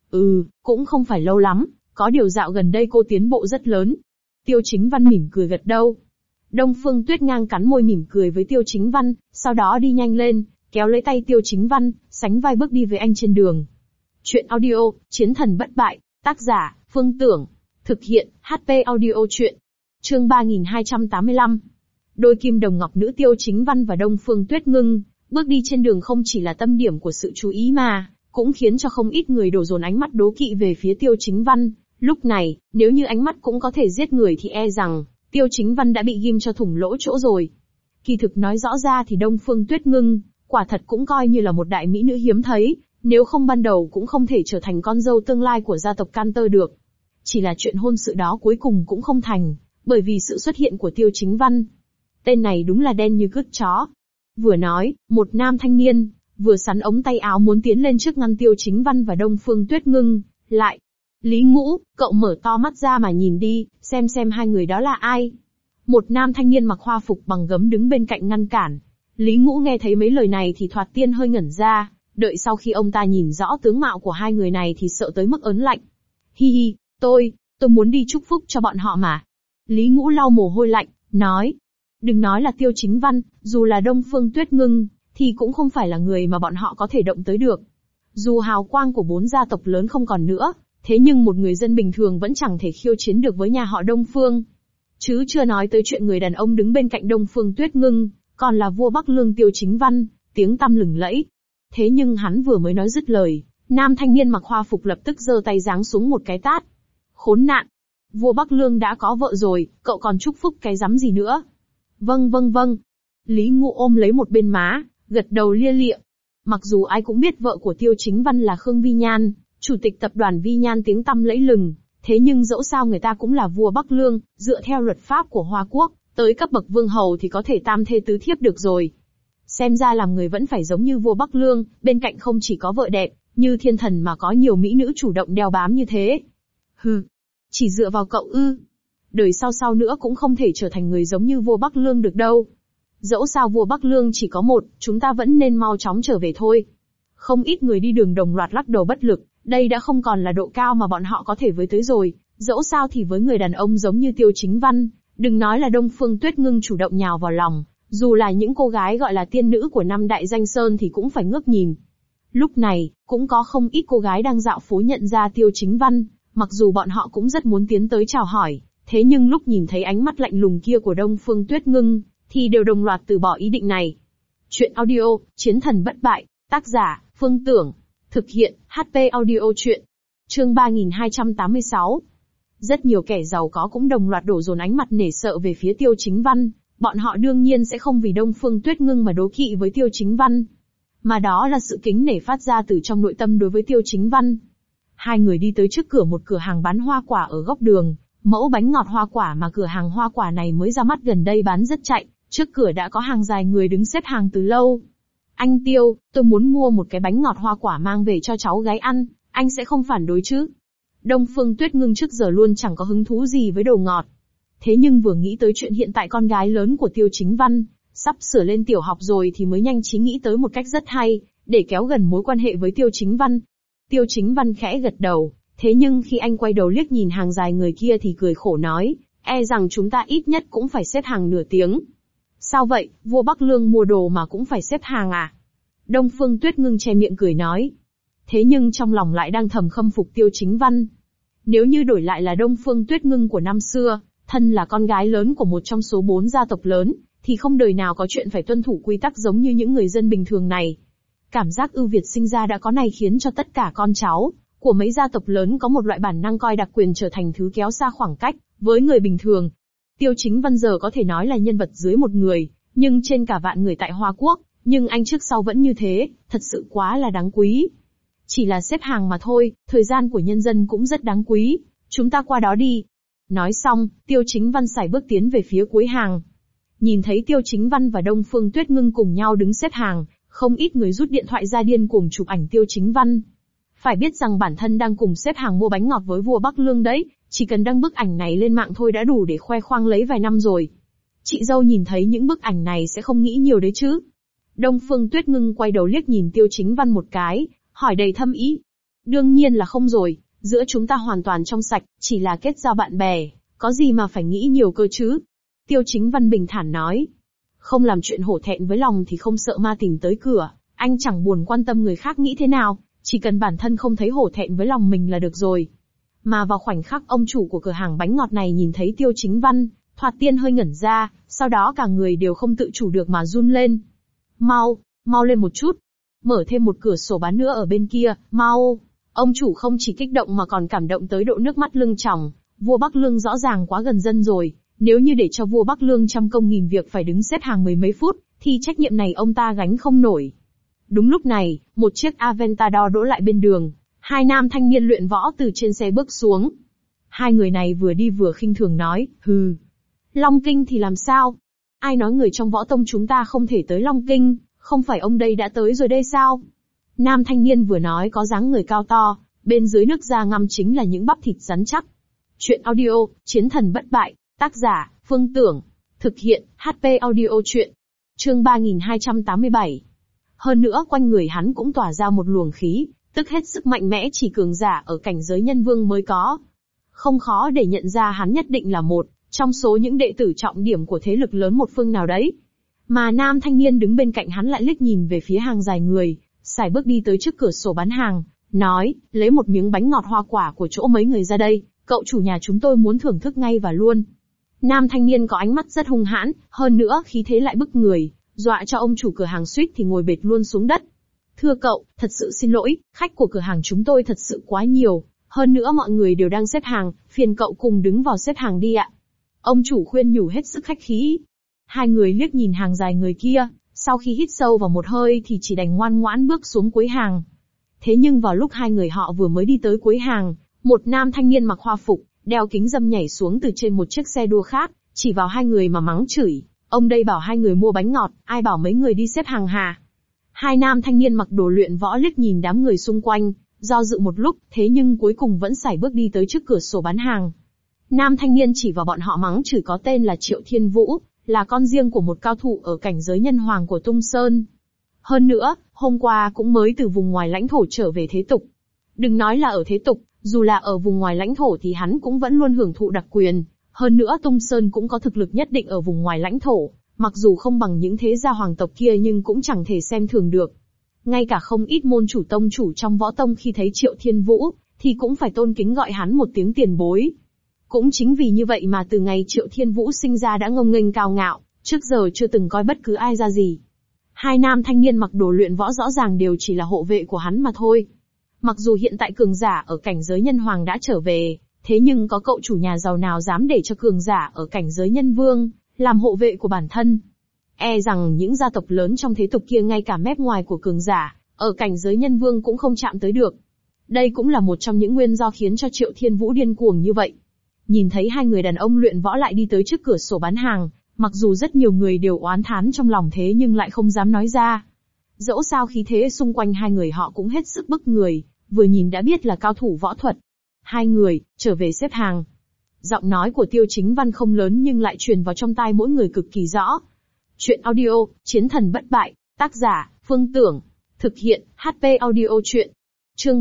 Cũng không phải lâu lắm, có điều dạo gần đây cô tiến bộ rất lớn. Tiêu Chính Văn mỉm cười gật đầu. Đông Phương Tuyết ngang cắn môi mỉm cười với Tiêu Chính Văn, sau đó đi nhanh lên, kéo lấy tay Tiêu Chính Văn, sánh vai bước đi với anh trên đường. Chuyện audio, Chiến thần bất bại, tác giả, Phương Tưởng. Thực hiện, HP audio chuyện. Chương 3285. Đôi kim đồng ngọc nữ Tiêu Chính Văn và Đông Phương Tuyết Ngưng, bước đi trên đường không chỉ là tâm điểm của sự chú ý mà, cũng khiến cho không ít người đổ dồn ánh mắt đố kỵ về phía Tiêu Chính Văn. Lúc này, nếu như ánh mắt cũng có thể giết người thì e rằng, Tiêu Chính Văn đã bị ghim cho thủng lỗ chỗ rồi. Kỳ thực nói rõ ra thì Đông Phương Tuyết Ngưng, quả thật cũng coi như là một đại mỹ nữ hiếm thấy, nếu không ban đầu cũng không thể trở thành con dâu tương lai của gia tộc Cantor được. Chỉ là chuyện hôn sự đó cuối cùng cũng không thành, bởi vì sự xuất hiện của Tiêu Chính Văn. Tên này đúng là đen như cướp chó. Vừa nói, một nam thanh niên, vừa sắn ống tay áo muốn tiến lên trước ngăn Tiêu Chính Văn và Đông Phương Tuyết Ngưng, lại. Lý Ngũ, cậu mở to mắt ra mà nhìn đi, xem hai người đó là ai. Một nam thanh niên mặc hoa phục bằng gấm đứng bên cạnh ngăn cản. Lý Ngũ nghe thấy mấy lời này thì thoạt tiên hơi ngẩn ra, đợi sau khi ông ta nhìn rõ tướng mạo của hai người này thì sợ tới mức ớn lạnh. Hi hi, tôi muốn đi chúc phúc cho bọn họ mà. Lý Ngũ lau mồ hôi lạnh, nói. Đừng nói là Tiêu Chính Văn, dù là Đông Phương Tuyết Ngưng, thì cũng không phải là người mà bọn họ có thể động tới được. Dù hào quang của 4 gia tộc lớn không còn nữa, thế nhưng một người dân bình thường vẫn chẳng thể khiêu chiến được với nhà họ Đông Phương. Chứ chưa nói tới chuyện người đàn ông đứng bên cạnh Đông Phương Tuyết Ngưng, còn là vua Bắc Lương Tiêu Chính Văn, tiếng tăm lừng lẫy. Thế nhưng hắn vừa mới nói dứt lời, nam thanh niên mặc hoa phục lập tức giơ tay giáng xuống một cái tát. Khốn nạn! Vua Bắc Lương đã có vợ rồi, cậu còn chúc phúc cái rắm gì nữa? Vâng. Lý Ngũ ôm lấy một bên má, gật đầu lia lịa. Mặc dù ai cũng biết vợ của Tiêu Chính Văn là Khương Vi Nhan, chủ tịch tập đoàn Vi Nhan tiếng tăm lẫy lừng, thế nhưng dẫu sao người ta cũng là vua Bắc Lương, dựa theo luật pháp của Hoa Quốc, tới cấp bậc vương hầu thì có thể tam thê tứ thiếp được rồi. Xem ra làm người vẫn phải giống như vua Bắc Lương, bên cạnh không chỉ có vợ đẹp, như thiên thần mà có nhiều mỹ nữ chủ động đeo bám như thế. Hừ, chỉ dựa vào cậu ư? Đời sau nữa cũng không thể trở thành người giống như vua Bắc Lương được đâu. Dẫu sao vua Bắc Lương chỉ có một, chúng ta vẫn nên mau chóng trở về thôi. Không ít người đi đường đồng loạt lắc đầu bất lực, đây đã không còn là độ cao mà bọn họ có thể với tới rồi, dẫu sao thì với người đàn ông giống như Tiêu Chính Văn, đừng nói là Đông Phương Tuyết Ngưng chủ động nhào vào lòng, dù là những cô gái gọi là tiên nữ của năm đại danh sơn thì cũng phải ngước nhìn. Lúc này, cũng có không ít cô gái đang dạo phố nhận ra Tiêu Chính Văn, mặc dù bọn họ cũng rất muốn tiến tới chào hỏi, thế nhưng lúc nhìn thấy ánh mắt lạnh lùng kia của Đông Phương Tuyết Ngưng, thì đều đồng loạt từ bỏ ý định này. Chuyện audio, Chiến thần bất bại, tác giả, Phương Tưởng, thực hiện, HP audio chuyện. Chương 3286. Rất nhiều kẻ giàu có cũng đồng loạt đổ dồn ánh mặt nể sợ về phía Tiêu Chính Văn, bọn họ đương nhiên sẽ không vì Đông Phương Tuyết Ngưng mà đố kỵ với Tiêu Chính Văn, mà đó là sự kính nể phát ra từ trong nội tâm đối với Tiêu Chính Văn. Hai người đi tới trước cửa một cửa hàng bán hoa quả ở góc đường, mẫu bánh ngọt hoa quả mà cửa hàng hoa quả này mới ra mắt gần đây bán rất chạy, trước cửa đã có hàng dài người đứng xếp hàng từ lâu. Anh Tiêu, tôi muốn mua một cái bánh ngọt hoa quả mang về cho cháu gái ăn, anh sẽ không phản đối chứ? Đông Phương Tuyết Ngưng trước giờ luôn chẳng có hứng thú gì với đồ ngọt. Thế nhưng vừa nghĩ tới chuyện hiện tại con gái lớn của Tiêu Chính Văn, sắp sửa lên tiểu học rồi thì mới nhanh trí nghĩ tới một cách rất hay, để kéo gần mối quan hệ với Tiêu Chính Văn. Tiêu Chính Văn khẽ gật đầu, thế nhưng khi anh quay đầu liếc nhìn hàng dài người kia thì cười khổ nói, e rằng chúng ta ít nhất cũng phải xếp hàng nửa tiếng. Sao vậy, vua Bắc Lương mua đồ mà cũng phải xếp hàng à? Đông Phương Tuyết Ngưng che miệng cười nói. Thế nhưng trong lòng lại đang thầm khâm phục Tiêu Chính Văn. Nếu như đổi lại là Đông Phương Tuyết Ngưng của năm xưa, thân là con gái lớn của một trong số 4 gia tộc lớn, thì không đời nào có chuyện phải tuân thủ quy tắc giống như những người dân bình thường này. Cảm giác ưu việt sinh ra đã có này khiến cho tất cả con cháu của mấy gia tộc lớn có một loại bản năng coi đặc quyền trở thành thứ kéo xa khoảng cách với người bình thường. Tiêu Chính Văn giờ có thể nói là nhân vật dưới một người, nhưng trên cả vạn người tại Hoa Quốc, nhưng anh trước sau vẫn như thế, thật sự quá là đáng quý. Chỉ là xếp hàng mà thôi, thời gian của nhân dân cũng rất đáng quý, chúng ta qua đó đi. Nói xong, Tiêu Chính Văn sải bước tiến về phía cuối hàng. Nhìn thấy Tiêu Chính Văn và Đông Phương Tuyết Ngưng cùng nhau đứng xếp hàng, không ít người rút điện thoại ra điên cuồng chụp ảnh Tiêu Chính Văn. Phải biết rằng bản thân đang cùng xếp hàng mua bánh ngọt với vua Bắc Lương đấy, chỉ cần đăng bức ảnh này lên mạng thôi đã đủ để khoe khoang lấy vài năm rồi. Chị dâu nhìn thấy những bức ảnh này sẽ không nghĩ nhiều đấy chứ. Đông Phương Tuyết Ngưng quay đầu liếc nhìn Tiêu Chính Văn một cái, hỏi đầy thâm ý. Đương nhiên là không rồi, giữa chúng ta hoàn toàn trong sạch, chỉ là kết giao bạn bè, có gì mà phải nghĩ nhiều cơ chứ. Tiêu Chính Văn bình thản nói. Không làm chuyện hổ thẹn với lòng thì không sợ ma tìm tới cửa, anh chẳng buồn quan tâm người khác nghĩ thế nào, chỉ cần bản thân không thấy hổ thẹn với lòng mình là được rồi. Mà vào khoảnh khắc ông chủ của cửa hàng bánh ngọt này nhìn thấy Tiêu Chính Văn, thoạt tiên hơi ngẩn ra, sau đó cả người đều không tự chủ được mà run lên. Mau lên một chút. Mở thêm một cửa sổ bán nữa ở bên kia, mau. Ông chủ không chỉ kích động mà còn cảm động tới độ nước mắt lưng tròng, vua Bắc Lương rõ ràng quá gần dân rồi, nếu như để cho vua Bắc Lương trăm công nghìn việc phải đứng xếp hàng mười mấy phút, thì trách nhiệm này ông ta gánh không nổi. Đúng lúc này, một chiếc Aventador đỗ lại bên đường, hai nam thanh niên luyện võ từ trên xe bước xuống. Hai người này vừa đi vừa khinh thường nói, hừ. Long Kinh thì làm sao? Ai nói người trong võ tông chúng ta không thể tới Long Kinh, không phải ông đây đã tới rồi đây sao? Nam thanh niên vừa nói có dáng người cao to, bên dưới nước da ngăm chính là những bắp thịt rắn chắc. Chuyện audio, Chiến thần bất bại, tác giả, Phương Tưởng. Thực hiện, HP audio chuyện. Chương 3287. Hơn nữa quanh người hắn cũng tỏa ra một luồng khí, tức hết sức mạnh mẽ chỉ cường giả ở cảnh giới nhân vương mới có. Không khó để nhận ra hắn nhất định là một trong số những đệ tử trọng điểm của thế lực lớn một phương nào đấy. Mà nam thanh niên đứng bên cạnh hắn lại liếc nhìn về phía hàng dài người, sải bước đi tới trước cửa sổ bán hàng, nói, lấy một miếng bánh ngọt hoa quả của chỗ mấy người ra đây, cậu chủ nhà chúng tôi muốn thưởng thức ngay và luôn. Nam thanh niên có ánh mắt rất hung hãn, hơn nữa khí thế lại bức người, dọa cho ông chủ cửa hàng suýt thì ngồi bệt luôn xuống đất. Thưa cậu, thật sự xin lỗi, khách của cửa hàng chúng tôi thật sự quá nhiều, hơn nữa mọi người đều đang xếp hàng, phiền cậu cùng đứng vào xếp hàng đi ạ. Ông chủ khuyên nhủ hết sức khách khí. Hai người liếc nhìn hàng dài người kia, sau khi hít sâu vào một hơi thì chỉ đành ngoan ngoãn bước xuống cuối hàng. Thế nhưng vào lúc hai người họ vừa mới đi tới cuối hàng, một nam thanh niên mặc hoa phục, đeo kính râm nhảy xuống từ trên một chiếc xe đua khác, chỉ vào hai người mà mắng chửi. Ông đây bảo hai người mua bánh ngọt, ai bảo mấy người đi xếp hàng hả? Hai nam thanh niên mặc đồ luyện võ liếc nhìn đám người xung quanh, do dự một lúc, thế nhưng cuối cùng vẫn sải bước đi tới trước cửa sổ bán hàng. Nam thanh niên chỉ vào bọn họ mắng chửi có tên là Triệu Thiên Vũ, là con riêng của một cao thủ ở cảnh giới nhân hoàng của Tung Sơn. Hơn nữa, hôm qua cũng mới từ vùng ngoài lãnh thổ trở về thế tục. Đừng nói là ở thế tục, dù là ở vùng ngoài lãnh thổ thì hắn cũng vẫn luôn hưởng thụ đặc quyền. Hơn nữa Tung Sơn cũng có thực lực nhất định ở vùng ngoài lãnh thổ, mặc dù không bằng những thế gia hoàng tộc kia nhưng cũng chẳng thể xem thường được. Ngay cả không ít môn chủ tông chủ trong võ tông khi thấy Triệu Thiên Vũ, thì cũng phải tôn kính gọi hắn một tiếng tiền bối. Cũng chính vì như vậy mà từ ngày Triệu Thiên Vũ sinh ra đã ngông nghênh cao ngạo, trước giờ chưa từng coi bất cứ ai ra gì. Hai nam thanh niên mặc đồ luyện võ rõ ràng đều chỉ là hộ vệ của hắn mà thôi. Mặc dù hiện tại cường giả ở cảnh giới nhân hoàng đã trở về, thế nhưng có cậu chủ nhà giàu nào dám để cho cường giả ở cảnh giới nhân vương làm hộ vệ của bản thân. E rằng những gia tộc lớn trong thế tục kia ngay cả mép ngoài của cường giả ở cảnh giới nhân vương cũng không chạm tới được. Đây cũng là một trong những nguyên do khiến cho Triệu Thiên Vũ điên cuồng như vậy. Nhìn thấy hai người đàn ông luyện võ lại đi tới trước cửa sổ bán hàng, mặc dù rất nhiều người đều oán thán trong lòng thế nhưng lại không dám nói ra. Dẫu sao khí thế xung quanh hai người họ cũng hết sức bức người, vừa nhìn đã biết là cao thủ võ thuật. Hai người, trở về xếp hàng. Giọng nói của Tiêu Chính Văn không lớn nhưng lại truyền vào trong tai mỗi người cực kỳ rõ. Chuyện audio, Chiến thần bất bại, tác giả, Phương Tưởng. Thực hiện, HP audio chuyện. Chương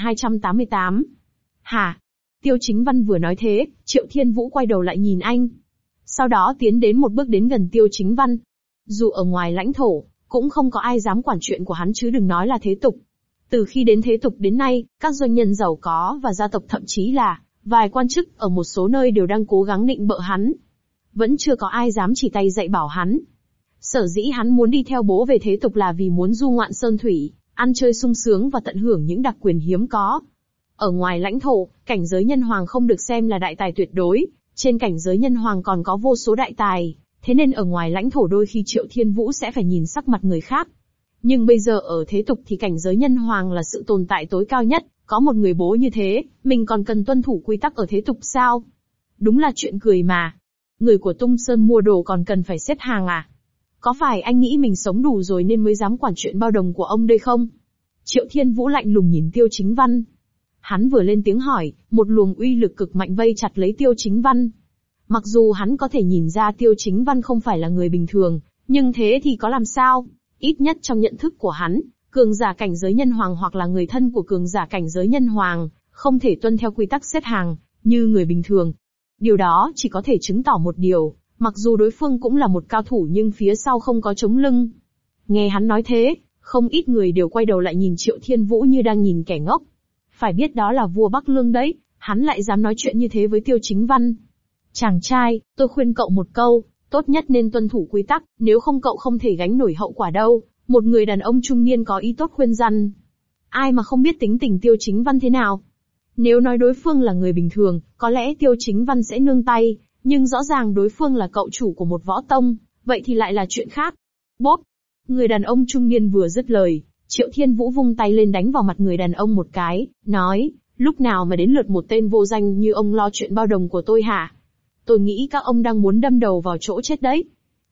3288. Hả? Tiêu Chính Văn vừa nói thế, Triệu Thiên Vũ quay đầu lại nhìn anh. Sau đó tiến đến một bước đến gần Tiêu Chính Văn. Dù ở ngoài lãnh thổ, cũng không có ai dám quản chuyện của hắn chứ đừng nói là thế tục. Từ khi đến thế tục đến nay, các doanh nhân giàu có và gia tộc thậm chí là vài quan chức ở một số nơi đều đang cố gắng nịnh bợ hắn. Vẫn chưa có ai dám chỉ tay dạy bảo hắn. Sở dĩ hắn muốn đi theo bố về thế tục là vì muốn du ngoạn sơn thủy, ăn chơi sung sướng và tận hưởng những đặc quyền hiếm có. Ở ngoài lãnh thổ, cảnh giới nhân hoàng không được xem là đại tài tuyệt đối, trên cảnh giới nhân hoàng còn có vô số đại tài, thế nên ở ngoài lãnh thổ đôi khi Triệu Thiên Vũ sẽ phải nhìn sắc mặt người khác. Nhưng bây giờ ở thế tục thì cảnh giới nhân hoàng là sự tồn tại tối cao nhất, có một người bố như thế, mình còn cần tuân thủ quy tắc ở thế tục sao? Đúng là chuyện cười mà. Người của Tung Sơn mua đồ còn cần phải xếp hàng à? Có phải anh nghĩ mình sống đủ rồi nên mới dám quản chuyện bao đồng của ông đây không? Triệu Thiên Vũ lạnh lùng nhìn Tiêu Chính Văn. Hắn vừa lên tiếng hỏi, một luồng uy lực cực mạnh vây chặt lấy Tiêu Chính Văn. Mặc dù hắn có thể nhìn ra Tiêu Chính Văn không phải là người bình thường, nhưng thế thì có làm sao? Ít nhất trong nhận thức của hắn, cường giả cảnh giới nhân hoàng hoặc là người thân của cường giả cảnh giới nhân hoàng, không thể tuân theo quy tắc xếp hàng, như người bình thường. Điều đó chỉ có thể chứng tỏ một điều, mặc dù đối phương cũng là một cao thủ nhưng phía sau không có chống lưng. Nghe hắn nói thế, không ít người đều quay đầu lại nhìn Triệu Thiên Vũ như đang nhìn kẻ ngốc. Phải biết đó là vua Bắc Lương đấy, hắn lại dám nói chuyện như thế với Tiêu Chính Văn. Chàng trai, tôi khuyên cậu một câu, tốt nhất nên tuân thủ quy tắc, nếu không cậu không thể gánh nổi hậu quả đâu. Một người đàn ông trung niên có ý tốt khuyên răn. Ai mà không biết tính tình Tiêu Chính Văn thế nào. Nếu nói đối phương là người bình thường, có lẽ Tiêu Chính Văn sẽ nương tay, nhưng rõ ràng đối phương là cậu chủ của một võ tông, vậy thì lại là chuyện khác. Bốp! Người đàn ông trung niên vừa dứt lời, Triệu Thiên Vũ vung tay lên đánh vào mặt người đàn ông một cái, nói, lúc nào mà đến lượt một tên vô danh như ông lo chuyện bao đồng của tôi hả? Tôi nghĩ các ông đang muốn đâm đầu vào chỗ chết đấy.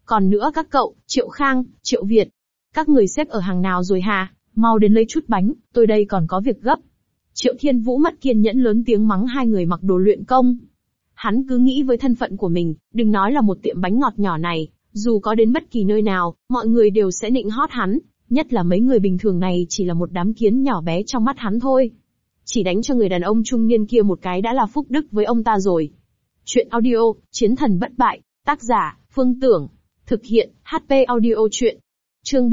Còn nữa các cậu, Triệu Khang, Triệu Việt. Các người xếp ở hàng nào rồi hả? Mau đến lấy chút bánh, tôi đây còn có việc gấp. Triệu Thiên Vũ mất kiên nhẫn lớn tiếng mắng hai người mặc đồ luyện công. Hắn cứ nghĩ với thân phận của mình, đừng nói là một tiệm bánh ngọt nhỏ này, dù có đến bất kỳ nơi nào, mọi người đều sẽ nịnh hót hắn, nhất là mấy người bình thường này chỉ là một đám kiến nhỏ bé trong mắt hắn thôi. Chỉ đánh cho người đàn ông trung niên kia một cái đã là phúc đức với ông ta rồi. Chuyện audio, Chiến thần bất bại, tác giả, Phương Tưởng, thực hiện, HP audio chuyện. Chương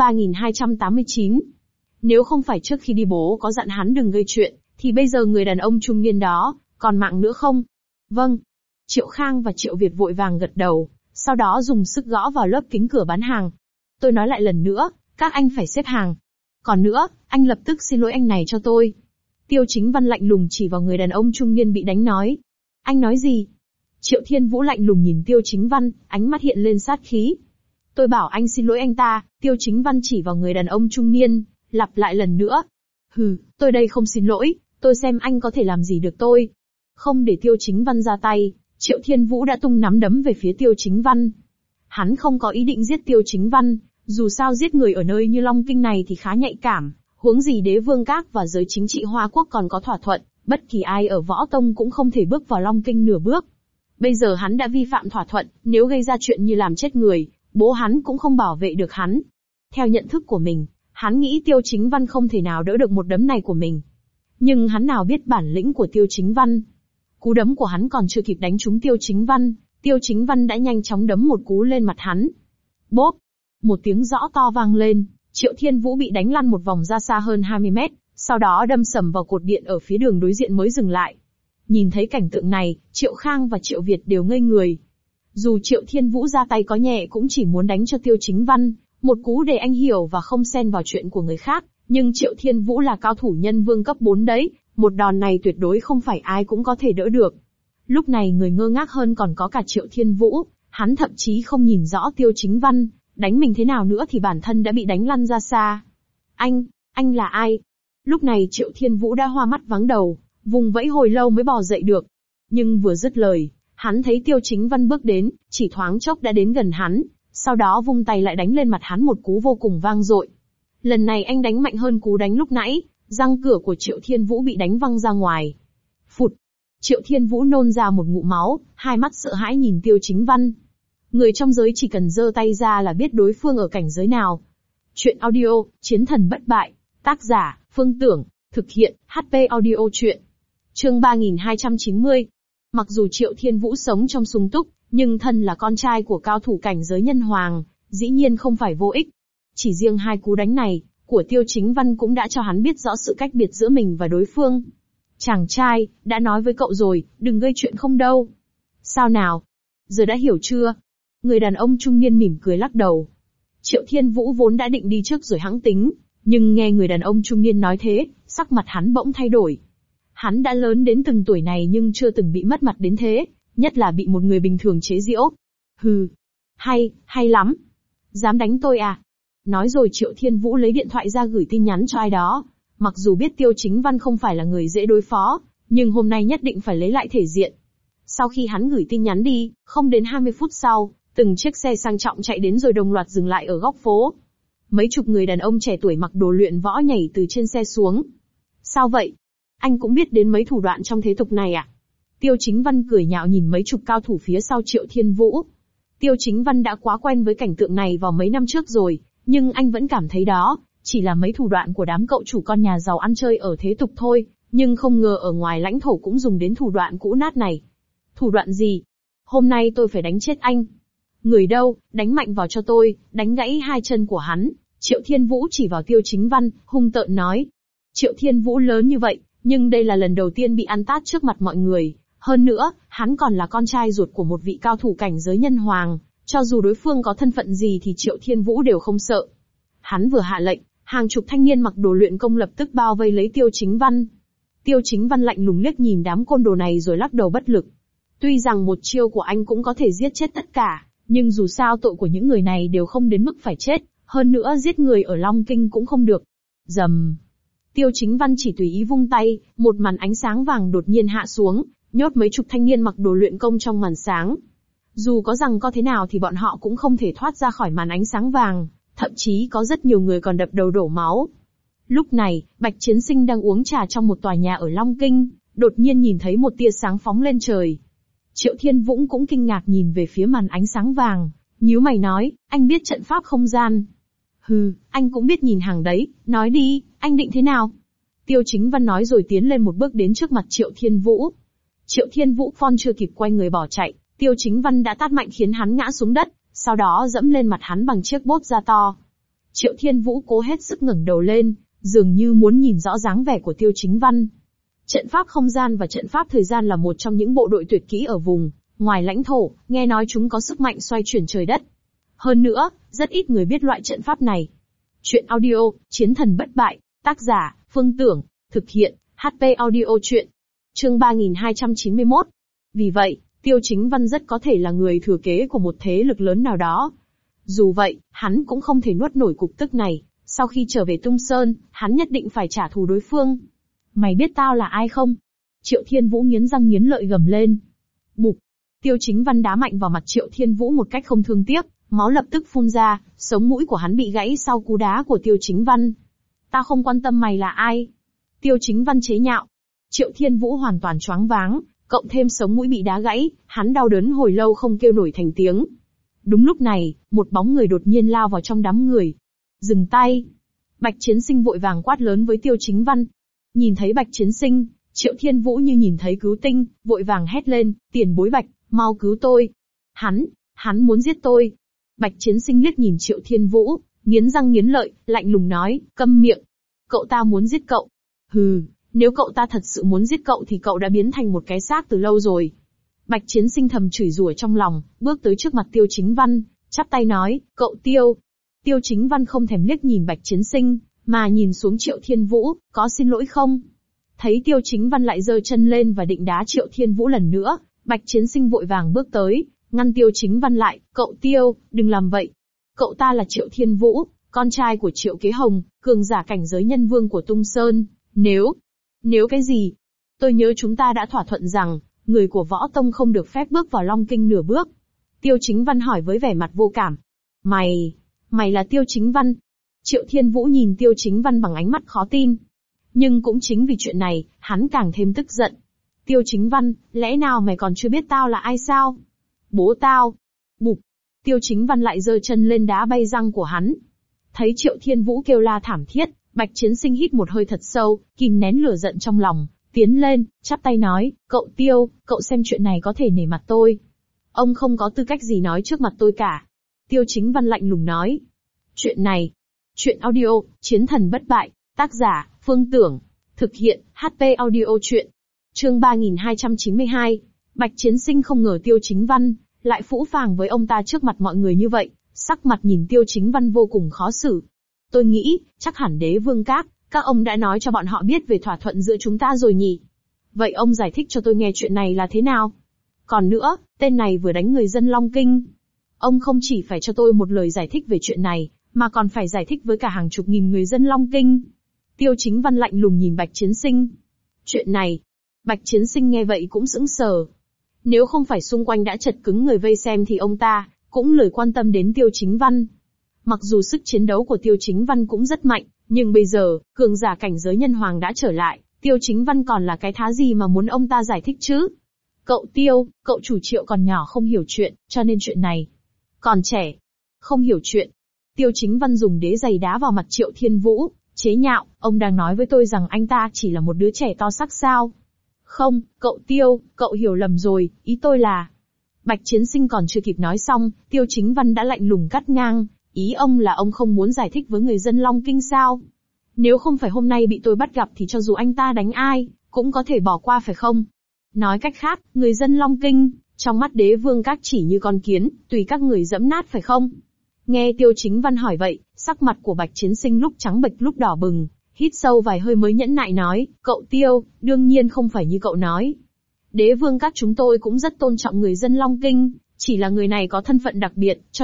3289. Nếu không phải trước khi đi bố có dặn hắn đừng gây chuyện, thì bây giờ người đàn ông trung niên đó, còn mạng nữa không? Vâng. Triệu Khang và Triệu Việt vội vàng gật đầu, sau đó dùng sức gõ vào lớp kính cửa bán hàng. Tôi nói lại lần nữa, các anh phải xếp hàng. Còn nữa, anh lập tức xin lỗi anh này cho tôi. Tiêu Chính Văn lạnh lùng chỉ vào người đàn ông trung niên bị đánh nói. Anh nói gì? Triệu Thiên Vũ lạnh lùng nhìn Tiêu Chính Văn, ánh mắt hiện lên sát khí. Tôi bảo anh xin lỗi anh ta, Tiêu Chính Văn chỉ vào người đàn ông trung niên, lặp lại lần nữa. Hừ, tôi đây không xin lỗi, tôi xem anh có thể làm gì được tôi. Không để Tiêu Chính Văn ra tay, Triệu Thiên Vũ đã tung nắm đấm về phía Tiêu Chính Văn. Hắn không có ý định giết Tiêu Chính Văn, dù sao giết người ở nơi như Long Kinh này thì khá nhạy cảm, huống gì Đế Vương Các và giới chính trị Hoa Quốc còn có thỏa thuận, bất kỳ ai ở Võ Tông cũng không thể bước vào Long Kinh nửa bước. Bây giờ hắn đã vi phạm thỏa thuận, nếu gây ra chuyện như làm chết người, bố hắn cũng không bảo vệ được hắn. Theo nhận thức của mình, hắn nghĩ Tiêu Chính Văn không thể nào đỡ được một đấm này của mình. Nhưng hắn nào biết bản lĩnh của Tiêu Chính Văn. Cú đấm của hắn còn chưa kịp đánh trúng Tiêu Chính Văn đã nhanh chóng đấm một cú lên mặt hắn. Bốp! Một tiếng rõ to vang lên, Triệu Thiên Vũ bị đánh lăn một vòng ra xa hơn 20 mét, sau đó đâm sầm vào cột điện ở phía đường đối diện mới dừng lại. Nhìn thấy cảnh tượng này, Triệu Khang và Triệu Việt đều ngây người. Dù Triệu Thiên Vũ ra tay có nhẹ cũng chỉ muốn đánh cho Tiêu Chính Văn, một cú để anh hiểu và không xen vào chuyện của người khác, nhưng Triệu Thiên Vũ là cao thủ nhân vương cấp 4 đấy, một đòn này tuyệt đối không phải ai cũng có thể đỡ được. Lúc này người ngơ ngác hơn còn có cả Triệu Thiên Vũ, hắn thậm chí không nhìn rõ Tiêu Chính Văn, đánh mình thế nào nữa thì bản thân đã bị đánh lăn ra xa. Anh là ai? Lúc này Triệu Thiên Vũ đã hoa mắt vắng đầu, vùng vẫy hồi lâu mới bò dậy được. Nhưng vừa dứt lời, hắn thấy Tiêu Chính Văn bước đến, chỉ thoáng chốc đã đến gần hắn, sau đó vung tay lại đánh lên mặt hắn một cú vô cùng vang dội. Lần này anh đánh mạnh hơn cú đánh lúc nãy, răng cửa của Triệu Thiên Vũ bị đánh văng ra ngoài. Phụt! Triệu Thiên Vũ nôn ra một ngụm máu, hai mắt sợ hãi nhìn Tiêu Chính Văn. Người trong giới chỉ cần giơ tay ra là biết đối phương ở cảnh giới nào. Chuyện audio, Chiến thần bất bại, tác giả, Phương Tưởng, thực hiện, HP audio chuyện. Chương 3290. Mặc dù Triệu Thiên Vũ sống trong sung túc, nhưng thân là con trai của cao thủ cảnh giới nhân hoàng, dĩ nhiên không phải vô ích. Chỉ riêng hai cú đánh này, của Tiêu Chính Văn cũng đã cho hắn biết rõ sự cách biệt giữa mình và đối phương. Chàng trai, đã nói với cậu rồi, đừng gây chuyện không đâu. Sao nào? Giờ đã hiểu chưa? Người đàn ông trung niên mỉm cười lắc đầu. Triệu Thiên Vũ vốn đã định đi trước rồi hẵng tính, nhưng nghe người đàn ông trung niên nói thế, sắc mặt hắn bỗng thay đổi. Hắn đã lớn đến từng tuổi này nhưng chưa từng bị mất mặt đến thế, nhất là bị một người bình thường chế giễu. Hừ, hay lắm. Dám đánh tôi à? Nói rồi Triệu Thiên Vũ lấy điện thoại ra gửi tin nhắn cho ai đó. Mặc dù biết Tiêu Chính Văn không phải là người dễ đối phó, nhưng hôm nay nhất định phải lấy lại thể diện. Sau khi hắn gửi tin nhắn đi, không đến 20 phút sau, từng chiếc xe sang trọng chạy đến rồi đồng loạt dừng lại ở góc phố. Mấy chục người đàn ông trẻ tuổi mặc đồ luyện võ nhảy từ trên xe xuống. Sao vậy? Anh cũng biết đến mấy thủ đoạn trong thế tục này à? Tiêu Chính Văn cười nhạo nhìn mấy chục cao thủ phía sau Triệu Thiên Vũ. Tiêu Chính Văn đã quá quen với cảnh tượng này vào mấy năm trước rồi, nhưng anh vẫn cảm thấy đó chỉ là mấy thủ đoạn của đám cậu chủ con nhà giàu ăn chơi ở thế tục thôi, nhưng không ngờ ở ngoài lãnh thổ cũng dùng đến thủ đoạn cũ nát này. Thủ đoạn gì? Hôm nay tôi phải đánh chết anh. Người đâu, đánh mạnh vào cho tôi, đánh gãy hai chân của hắn. Triệu Thiên Vũ chỉ vào Tiêu Chính Văn, hung tợn nói. Triệu Thiên Vũ lớn như vậy, nhưng đây là lần đầu tiên bị ăn tát trước mặt mọi người. Hơn nữa, hắn còn là con trai ruột của một vị cao thủ cảnh giới nhân hoàng, cho dù đối phương có thân phận gì thì Triệu Thiên Vũ đều không sợ. Hắn vừa hạ lệnh, hàng chục thanh niên mặc đồ luyện công lập tức bao vây lấy Tiêu Chính Văn. Tiêu Chính Văn lạnh lùng liếc nhìn đám côn đồ này rồi lắc đầu bất lực. Tuy rằng một chiêu của anh cũng có thể giết chết tất cả, nhưng dù sao tội của những người này đều không đến mức phải chết, hơn nữa giết người ở Long Kinh cũng không được. Rầm. Tiêu Chính Văn chỉ tùy ý vung tay, một màn ánh sáng vàng đột nhiên hạ xuống, nhốt mấy chục thanh niên mặc đồ luyện công trong màn sáng. Dù có rằng có thế nào thì bọn họ cũng không thể thoát ra khỏi màn ánh sáng vàng, thậm chí có rất nhiều người còn đập đầu đổ máu. Lúc này, Bạch Chiến Sinh đang uống trà trong một tòa nhà ở Long Kinh, đột nhiên nhìn thấy một tia sáng phóng lên trời. Triệu Thiên Vũ cũng kinh ngạc nhìn về phía màn ánh sáng vàng, nhíu mày nói, anh biết trận pháp không gian. Hừ, anh cũng biết nhìn hàng đấy, nói đi, anh định thế nào? Tiêu Chính Văn nói rồi tiến lên một bước đến trước mặt Triệu Thiên Vũ. Triệu Thiên Vũ Phong chưa kịp quay người bỏ chạy, Tiêu Chính Văn đã tát mạnh khiến hắn ngã xuống đất, sau đó dẫm lên mặt hắn bằng chiếc bốt da to. Triệu Thiên Vũ cố hết sức ngẩng đầu lên, dường như muốn nhìn rõ dáng vẻ của Tiêu Chính Văn. Trận pháp không gian và trận pháp thời gian là một trong những bộ đội tuyệt kỹ ở vùng ngoài lãnh thổ, nghe nói chúng có sức mạnh xoay chuyển trời đất. Hơn nữa, rất ít người biết loại trận pháp này. Chuyện audio, Chiến thần bất bại, tác giả, Phương Tưởng, thực hiện, HP Audio Chuyện. Chương 3291. Vì vậy, Tiêu Chính Văn rất có thể là người thừa kế của một thế lực lớn nào đó. Dù vậy, hắn cũng không thể nuốt nổi cục tức này, sau khi trở về Tung Sơn, hắn nhất định phải trả thù đối phương. Mày biết tao là ai không? Triệu Thiên Vũ nghiến răng nghiến lợi gầm lên. Bụp! Tiêu Chính Văn đá mạnh vào mặt Triệu Thiên Vũ một cách không thương tiếc, máu lập tức phun ra, sống mũi của hắn bị gãy sau cú đá của Tiêu Chính Văn. Tao không quan tâm mày là ai. Tiêu Chính Văn chế nhạo. Triệu Thiên Vũ hoàn toàn choáng váng, cộng thêm sống mũi bị đá gãy, hắn đau đớn hồi lâu không kêu nổi thành tiếng. Đúng lúc này, một bóng người đột nhiên lao vào trong đám người. Dừng tay! Bạch Chiến Sinh vội vàng quát lớn với Tiêu Chính Văn. Nhìn thấy Bạch Chiến Sinh, Triệu Thiên Vũ như nhìn thấy cứu tinh, vội vàng hét lên, tiền bối Bạch, mau cứu tôi. Hắn muốn giết tôi. Bạch Chiến Sinh liếc nhìn Triệu Thiên Vũ, nghiến răng nghiến lợi, lạnh lùng nói, câm miệng. Cậu ta muốn giết cậu. Hừ, nếu cậu ta thật sự muốn giết cậu thì cậu đã biến thành một cái xác từ lâu rồi. Bạch Chiến Sinh thầm chửi rủa trong lòng, bước tới trước mặt Tiêu Chính Văn, chắp tay nói, cậu Tiêu. Tiêu Chính Văn không thèm liếc nhìn Bạch Chiến Sinh, mà nhìn xuống Triệu Thiên Vũ, có xin lỗi không? Thấy Tiêu Chính Văn lại giơ chân lên và định đá Triệu Thiên Vũ lần nữa, Bạch Chiến Sinh vội vàng bước tới, ngăn Tiêu Chính Văn lại, cậu Tiêu, đừng làm vậy. Cậu ta là Triệu Thiên Vũ, con trai của Triệu Kế Hồng, cường giả cảnh giới nhân vương của Tung Sơn, nếu cái gì? Tôi nhớ chúng ta đã thỏa thuận rằng, người của Võ Tông không được phép bước vào Long Kinh nửa bước. Tiêu Chính Văn hỏi với vẻ mặt vô cảm. Mày là Tiêu Chính Văn? Triệu Thiên Vũ nhìn Tiêu Chính Văn bằng ánh mắt khó tin. Nhưng cũng chính vì chuyện này, hắn càng thêm tức giận. Tiêu Chính Văn, lẽ nào mày còn chưa biết tao là ai sao? Bố tao! Bụp! Tiêu Chính Văn lại giơ chân lên đá bay răng của hắn. Thấy Triệu Thiên Vũ kêu la thảm thiết, Bạch Chiến Sinh hít một hơi thật sâu, kìm nén lửa giận trong lòng, tiến lên, chắp tay nói, cậu Tiêu, cậu xem chuyện này có thể nể mặt tôi. Ông không có tư cách gì nói trước mặt tôi cả. Tiêu Chính Văn lạnh lùng nói. Chuyện audio, Chiến thần bất bại, tác giả, Phương Tưởng, thực hiện, HP Audio Chuyện. Chương 3292. Bạch Chiến Sinh không ngờ Tiêu Chính Văn lại phũ phàng với ông ta trước mặt mọi người như vậy, sắc mặt nhìn Tiêu Chính Văn vô cùng khó xử. Tôi nghĩ, chắc hẳn Đế Vương các ông đã nói cho bọn họ biết về thỏa thuận giữa chúng ta rồi nhỉ? Vậy ông giải thích cho tôi nghe chuyện này là thế nào? Còn nữa, tên này vừa đánh người dân Long Kinh. Ông không chỉ phải cho tôi một lời giải thích về chuyện này, mà còn phải giải thích với cả hàng chục nghìn người dân Long Kinh. Tiêu Chính Văn lạnh lùng nhìn Bạch Chiến Sinh. Chuyện này, Bạch Chiến Sinh nghe vậy cũng sững sờ. Nếu không phải xung quanh đã chật cứng người vây xem thì ông ta cũng lười quan tâm đến Tiêu Chính Văn. Mặc dù sức chiến đấu của Tiêu Chính Văn cũng rất mạnh, nhưng bây giờ, cường giả cảnh giới nhân hoàng đã trở lại, Tiêu Chính Văn còn là cái thá gì mà muốn ông ta giải thích chứ? Cậu Tiêu, cậu chủ Triệu còn nhỏ không hiểu chuyện, cho nên chuyện này. Còn trẻ, không hiểu chuyện. Tiêu Chính Văn dùng đế giày đá vào mặt Triệu Thiên Vũ, chế nhạo, ông đang nói với tôi rằng anh ta chỉ là một đứa trẻ to xác sao? Không, cậu Tiêu, cậu hiểu lầm rồi, ý tôi là... Bạch Chiến Sinh còn chưa kịp nói xong, Tiêu Chính Văn đã lạnh lùng cắt ngang, ý ông là ông không muốn giải thích với người dân Long Kinh sao? Nếu không phải hôm nay bị tôi bắt gặp thì cho dù anh ta đánh ai, cũng có thể bỏ qua phải không? Nói cách khác, người dân Long Kinh, trong mắt Đế Vương các chỉ như con kiến, tùy các người dẫm nát phải không? Nghe Tiêu Chính Văn hỏi vậy, sắc mặt của Bạch Chiến Sinh lúc trắng bệch lúc đỏ bừng, hít sâu vài hơi mới nhẫn nại nói, cậu Tiêu, đương nhiên không phải như cậu nói. Đế Vương các chúng tôi cũng rất tôn trọng người dân Long Kinh, chỉ là người này có thân phận đặc biệt, cho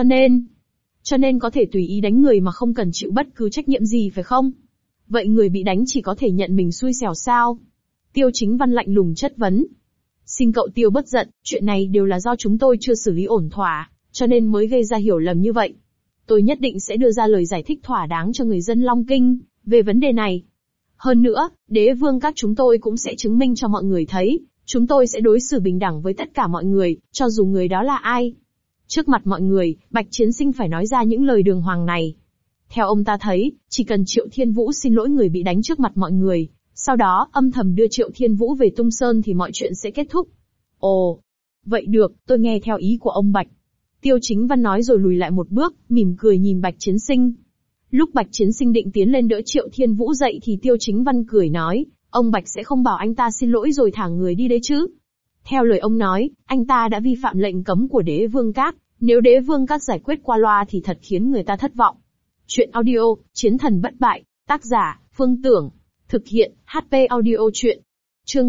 nên có thể tùy ý đánh người mà không cần chịu bất cứ trách nhiệm gì phải không? Vậy người bị đánh chỉ có thể nhận mình xui xẻo sao? Tiêu Chính Văn lạnh lùng chất vấn. Xin cậu Tiêu bất giận, chuyện này đều là do chúng tôi chưa xử lý ổn thỏa, cho nên mới gây ra hiểu lầm như vậy. Tôi nhất định sẽ đưa ra lời giải thích thỏa đáng cho người dân Long Kinh về vấn đề này. Hơn nữa, đế vương các chúng tôi cũng sẽ chứng minh cho mọi người thấy, chúng tôi sẽ đối xử bình đẳng với tất cả mọi người, cho dù người đó là ai. Trước mặt mọi người, Bạch Chiến Sinh phải nói ra những lời đường hoàng này. Theo ông ta thấy, chỉ cần Triệu Thiên Vũ xin lỗi người bị đánh trước mặt mọi người, sau đó âm thầm đưa Triệu Thiên Vũ về Tung Sơn thì mọi chuyện sẽ kết thúc. Ồ, vậy được, tôi nghe theo ý của ông Bạch. Tiêu Chính Văn nói rồi lùi lại một bước, mỉm cười nhìn Bạch Chiến Sinh. Lúc Bạch Chiến Sinh định tiến lên đỡ Triệu Thiên Vũ dậy thì Tiêu Chính Văn cười nói, ông Bạch sẽ không bảo anh ta xin lỗi rồi thả người đi đấy chứ. Theo lời ông nói, anh ta đã vi phạm lệnh cấm của đế vương các, nếu đế vương các giải quyết qua loa thì thật khiến người ta thất vọng. Chuyện audio, Chiến thần bất bại, tác giả, Phương Tưởng. Thực hiện, HP audio chuyện. Chương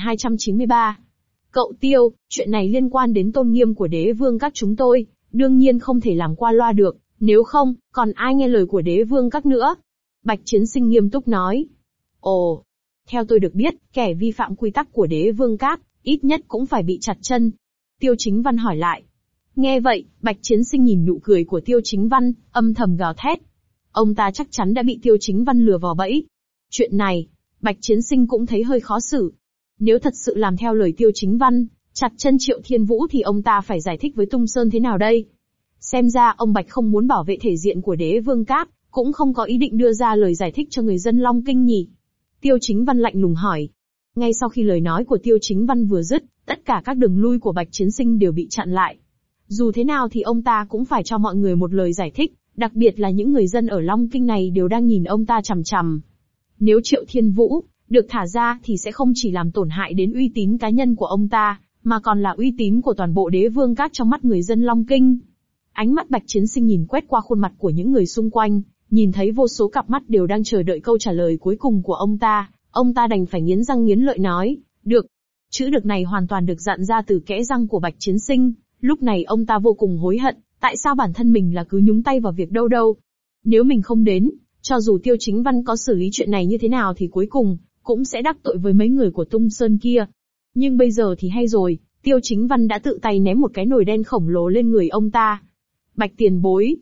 3293. Cậu Tiêu, chuyện này liên quan đến tôn nghiêm của đế vương các chúng tôi, đương nhiên không thể làm qua loa được, nếu không, còn ai nghe lời của đế vương các nữa. Bạch Chiến Sinh nghiêm túc nói. Ồ, theo tôi được biết, kẻ vi phạm quy tắc của đế vương các, ít nhất cũng phải bị chặt chân. Tiêu Chính Văn hỏi lại. Nghe vậy, Bạch Chiến Sinh nhìn nụ cười của Tiêu Chính Văn, âm thầm gào thét. Ông ta chắc chắn đã bị Tiêu Chính Văn lừa vào bẫy. Chuyện này, Bạch Chiến Sinh cũng thấy hơi khó xử. Nếu thật sự làm theo lời Tiêu Chính Văn, chặt chân Triệu Thiên Vũ thì ông ta phải giải thích với Tung Sơn thế nào đây? Xem ra ông Bạch không muốn bảo vệ thể diện của đế vương các, cũng không có ý định đưa ra lời giải thích cho người dân Long Kinh nhỉ? Tiêu Chính Văn lạnh lùng hỏi. Ngay sau khi lời nói của Tiêu Chính Văn vừa dứt, tất cả các đường lui của Bạch Chiến Sinh đều bị chặn lại. Dù thế nào thì ông ta cũng phải cho mọi người một lời giải thích, đặc biệt là những người dân ở Long Kinh này đều đang nhìn ông ta chằm chằm. Nếu Triệu Thiên Vũ được thả ra thì sẽ không chỉ làm tổn hại đến uy tín cá nhân của ông ta, mà còn là uy tín của toàn bộ đế vương các trong mắt người dân Long Kinh. Ánh mắt Bạch Chiến Sinh nhìn quét qua khuôn mặt của những người xung quanh, nhìn thấy vô số cặp mắt đều đang chờ đợi câu trả lời cuối cùng của ông ta đành phải nghiến răng nghiến lợi nói, được. Chữ được này hoàn toàn được dặn ra từ kẽ răng của Bạch Chiến Sinh, lúc này ông ta vô cùng hối hận, tại sao bản thân mình là cứ nhúng tay vào việc đâu. Nếu mình không đến, cho dù Tiêu Chính Văn có xử lý chuyện này như thế nào thì cuối cùng, cũng sẽ đắc tội với mấy người của Tung Sơn kia. Nhưng bây giờ thì hay rồi, Tiêu Chính Văn đã tự tay ném một cái nồi đen khổng lồ lên người ông ta. Bạch tiền bối.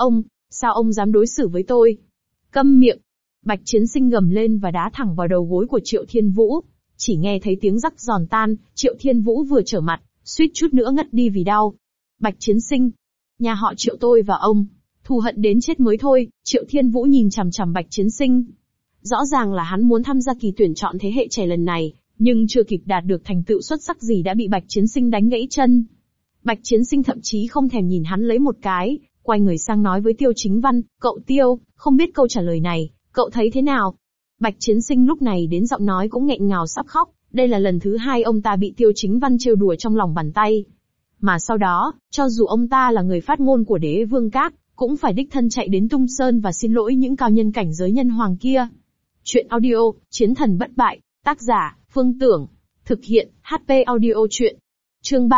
Sao ông dám đối xử với tôi? Câm miệng. Bạch Chiến Sinh gầm lên và đá thẳng vào đầu gối của Triệu Thiên Vũ. Chỉ nghe thấy tiếng rắc giòn tan, Triệu Thiên Vũ vừa trở mặt, suýt chút nữa ngất đi vì đau. Bạch Chiến Sinh. Nhà họ Triệu tôi và ông, thù hận đến chết mới thôi. Triệu Thiên Vũ nhìn chằm chằm Bạch Chiến Sinh. Rõ ràng là hắn muốn tham gia kỳ tuyển chọn thế hệ trẻ lần này, nhưng chưa kịp đạt được thành tựu xuất sắc gì đã bị Bạch Chiến Sinh đánh gãy chân. Bạch Chiến Sinh thậm chí không thèm nhìn hắn lấy một cái, quay người sang nói với Tiêu Chính Văn, cậu Tiêu, không biết câu trả lời này, cậu thấy thế nào? Bạch Chiến Sinh lúc này đến giọng nói cũng nghẹn ngào sắp khóc, đây là lần thứ hai ông ta bị Tiêu Chính Văn trêu đùa trong lòng bàn tay. Mà sau đó, cho dù ông ta là người phát ngôn của đế vương các, cũng phải đích thân chạy đến Tung Sơn và xin lỗi những cao nhân cảnh giới nhân hoàng kia. Chuyện audio, Chiến thần bất bại, tác giả, Phương Tưởng. Thực hiện, HP audio chuyện. Chương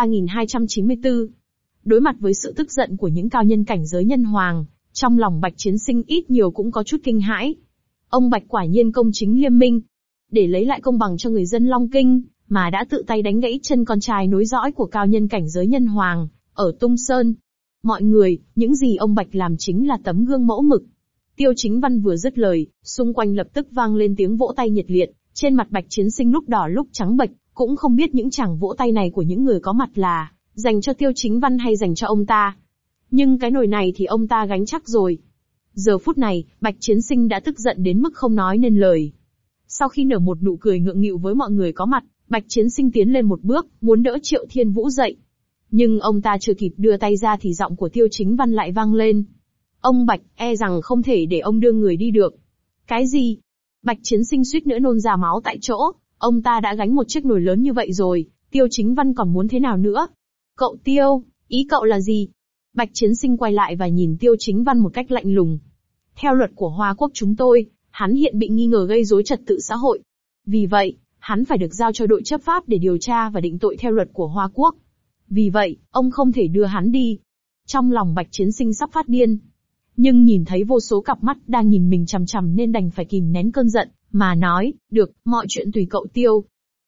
3294. Đối mặt với sự tức giận của những cao nhân cảnh giới nhân hoàng, trong lòng Bạch Chiến Sinh ít nhiều cũng có chút kinh hãi. Ông Bạch quả nhiên công chính liêm minh. Để lấy lại công bằng cho người dân Long Kinh, mà đã tự tay đánh gãy chân con trai nối dõi của cao nhân cảnh giới nhân hoàng, ở Tung Sơn. Mọi người, những gì ông Bạch làm chính là tấm gương mẫu mực. Tiêu Chính Văn vừa dứt lời, xung quanh lập tức vang lên tiếng vỗ tay nhiệt liệt, trên mặt Bạch Chiến Sinh lúc đỏ lúc trắng bệch, cũng không biết những tràng vỗ tay này của những người có mặt là dành cho Tiêu Chính Văn hay dành cho ông ta. Nhưng cái nồi này thì ông ta gánh chắc rồi. Giờ phút này, Bạch Chiến Sinh đã tức giận đến mức không nói nên lời. Sau khi nở một nụ cười ngượng nghịu với mọi người có mặt, Bạch Chiến Sinh tiến lên một bước, muốn đỡ Triệu Thiên Vũ dậy. Nhưng ông ta chưa kịp đưa tay ra thì giọng của Tiêu Chính Văn lại vang lên. Ông Bạch, e rằng không thể để ông đưa người đi được. Cái gì? Bạch Chiến Sinh suýt nữa nôn ra máu tại chỗ, ông ta đã gánh một chiếc nồi lớn như vậy rồi, Tiêu Chính Văn còn muốn thế nào nữa? Cậu Tiêu, ý cậu là gì? Bạch Chiến Sinh quay lại và nhìn Tiêu Chính Văn một cách lạnh lùng. Theo luật của Hoa Quốc chúng tôi, hắn hiện bị nghi ngờ gây rối trật tự xã hội. Vì vậy, hắn phải được giao cho đội chấp pháp để điều tra và định tội theo luật của Hoa Quốc. Vì vậy, ông không thể đưa hắn đi. Trong lòng Bạch Chiến Sinh sắp phát điên. Nhưng nhìn thấy vô số cặp mắt đang nhìn mình chằm chằm nên đành phải kìm nén cơn giận, mà nói, được, mọi chuyện tùy cậu Tiêu.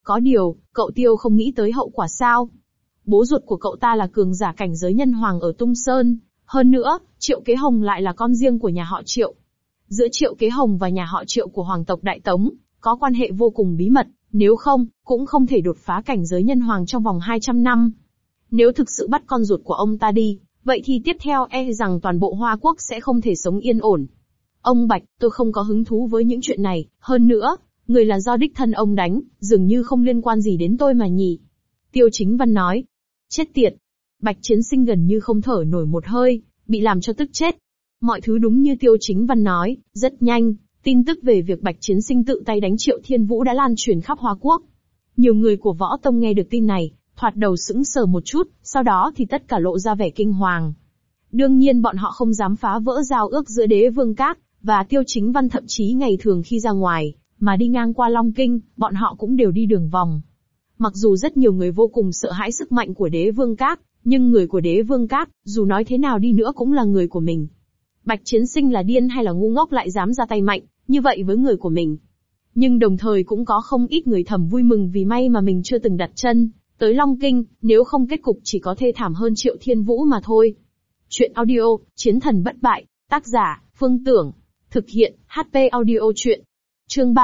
Có điều, cậu Tiêu không nghĩ tới hậu quả sao? Bố ruột của cậu ta là cường giả cảnh giới nhân hoàng ở Tung Sơn, hơn nữa, Triệu Kế Hồng lại là con riêng của nhà họ Triệu. Giữa Triệu Kế Hồng và nhà họ Triệu của Hoàng tộc Đại Tống, có quan hệ vô cùng bí mật, nếu không, cũng không thể đột phá cảnh giới nhân hoàng trong vòng 200 năm. Nếu thực sự bắt con ruột của ông ta đi, vậy thì tiếp theo rằng toàn bộ Hoa Quốc sẽ không thể sống yên ổn. Ông Bạch, tôi không có hứng thú với những chuyện này, hơn nữa, người là do đích thân ông đánh, dường như không liên quan gì đến tôi mà nhỉ. Tiêu Chính Văn nói. Chết tiệt. Bạch Chiến Sinh gần như không thở nổi một hơi, bị làm cho tức chết. Mọi thứ đúng như Tiêu Chính Văn nói, rất nhanh, tin tức về việc Bạch Chiến Sinh tự tay đánh Triệu Thiên Vũ đã lan truyền khắp Hoa Quốc. Nhiều người của Võ Tông nghe được tin này, thoạt đầu sững sờ một chút, sau đó thì tất cả lộ ra vẻ kinh hoàng. Đương nhiên bọn họ không dám phá vỡ giao ước giữa Đế Vương Các và Tiêu Chính Văn, thậm chí ngày thường khi ra ngoài, mà đi ngang qua Long Kinh, bọn họ cũng đều đi đường vòng. Mặc dù rất nhiều người vô cùng sợ hãi sức mạnh của Đế Vương Các, nhưng người của Đế Vương Các, dù nói thế nào đi nữa cũng là người của mình. Bạch Chiến Sinh là điên hay là ngu ngốc lại dám ra tay mạnh, như vậy với người của mình. Nhưng đồng thời cũng có không ít người thầm vui mừng vì may mà mình chưa từng đặt chân tới Long Kinh, nếu không kết cục chỉ có thê thảm hơn Triệu Thiên Vũ mà thôi. Chuyện audio, Chiến Thần Bất Bại, tác giả, Phương Tưởng, thực hiện, HP audio chuyện. Chương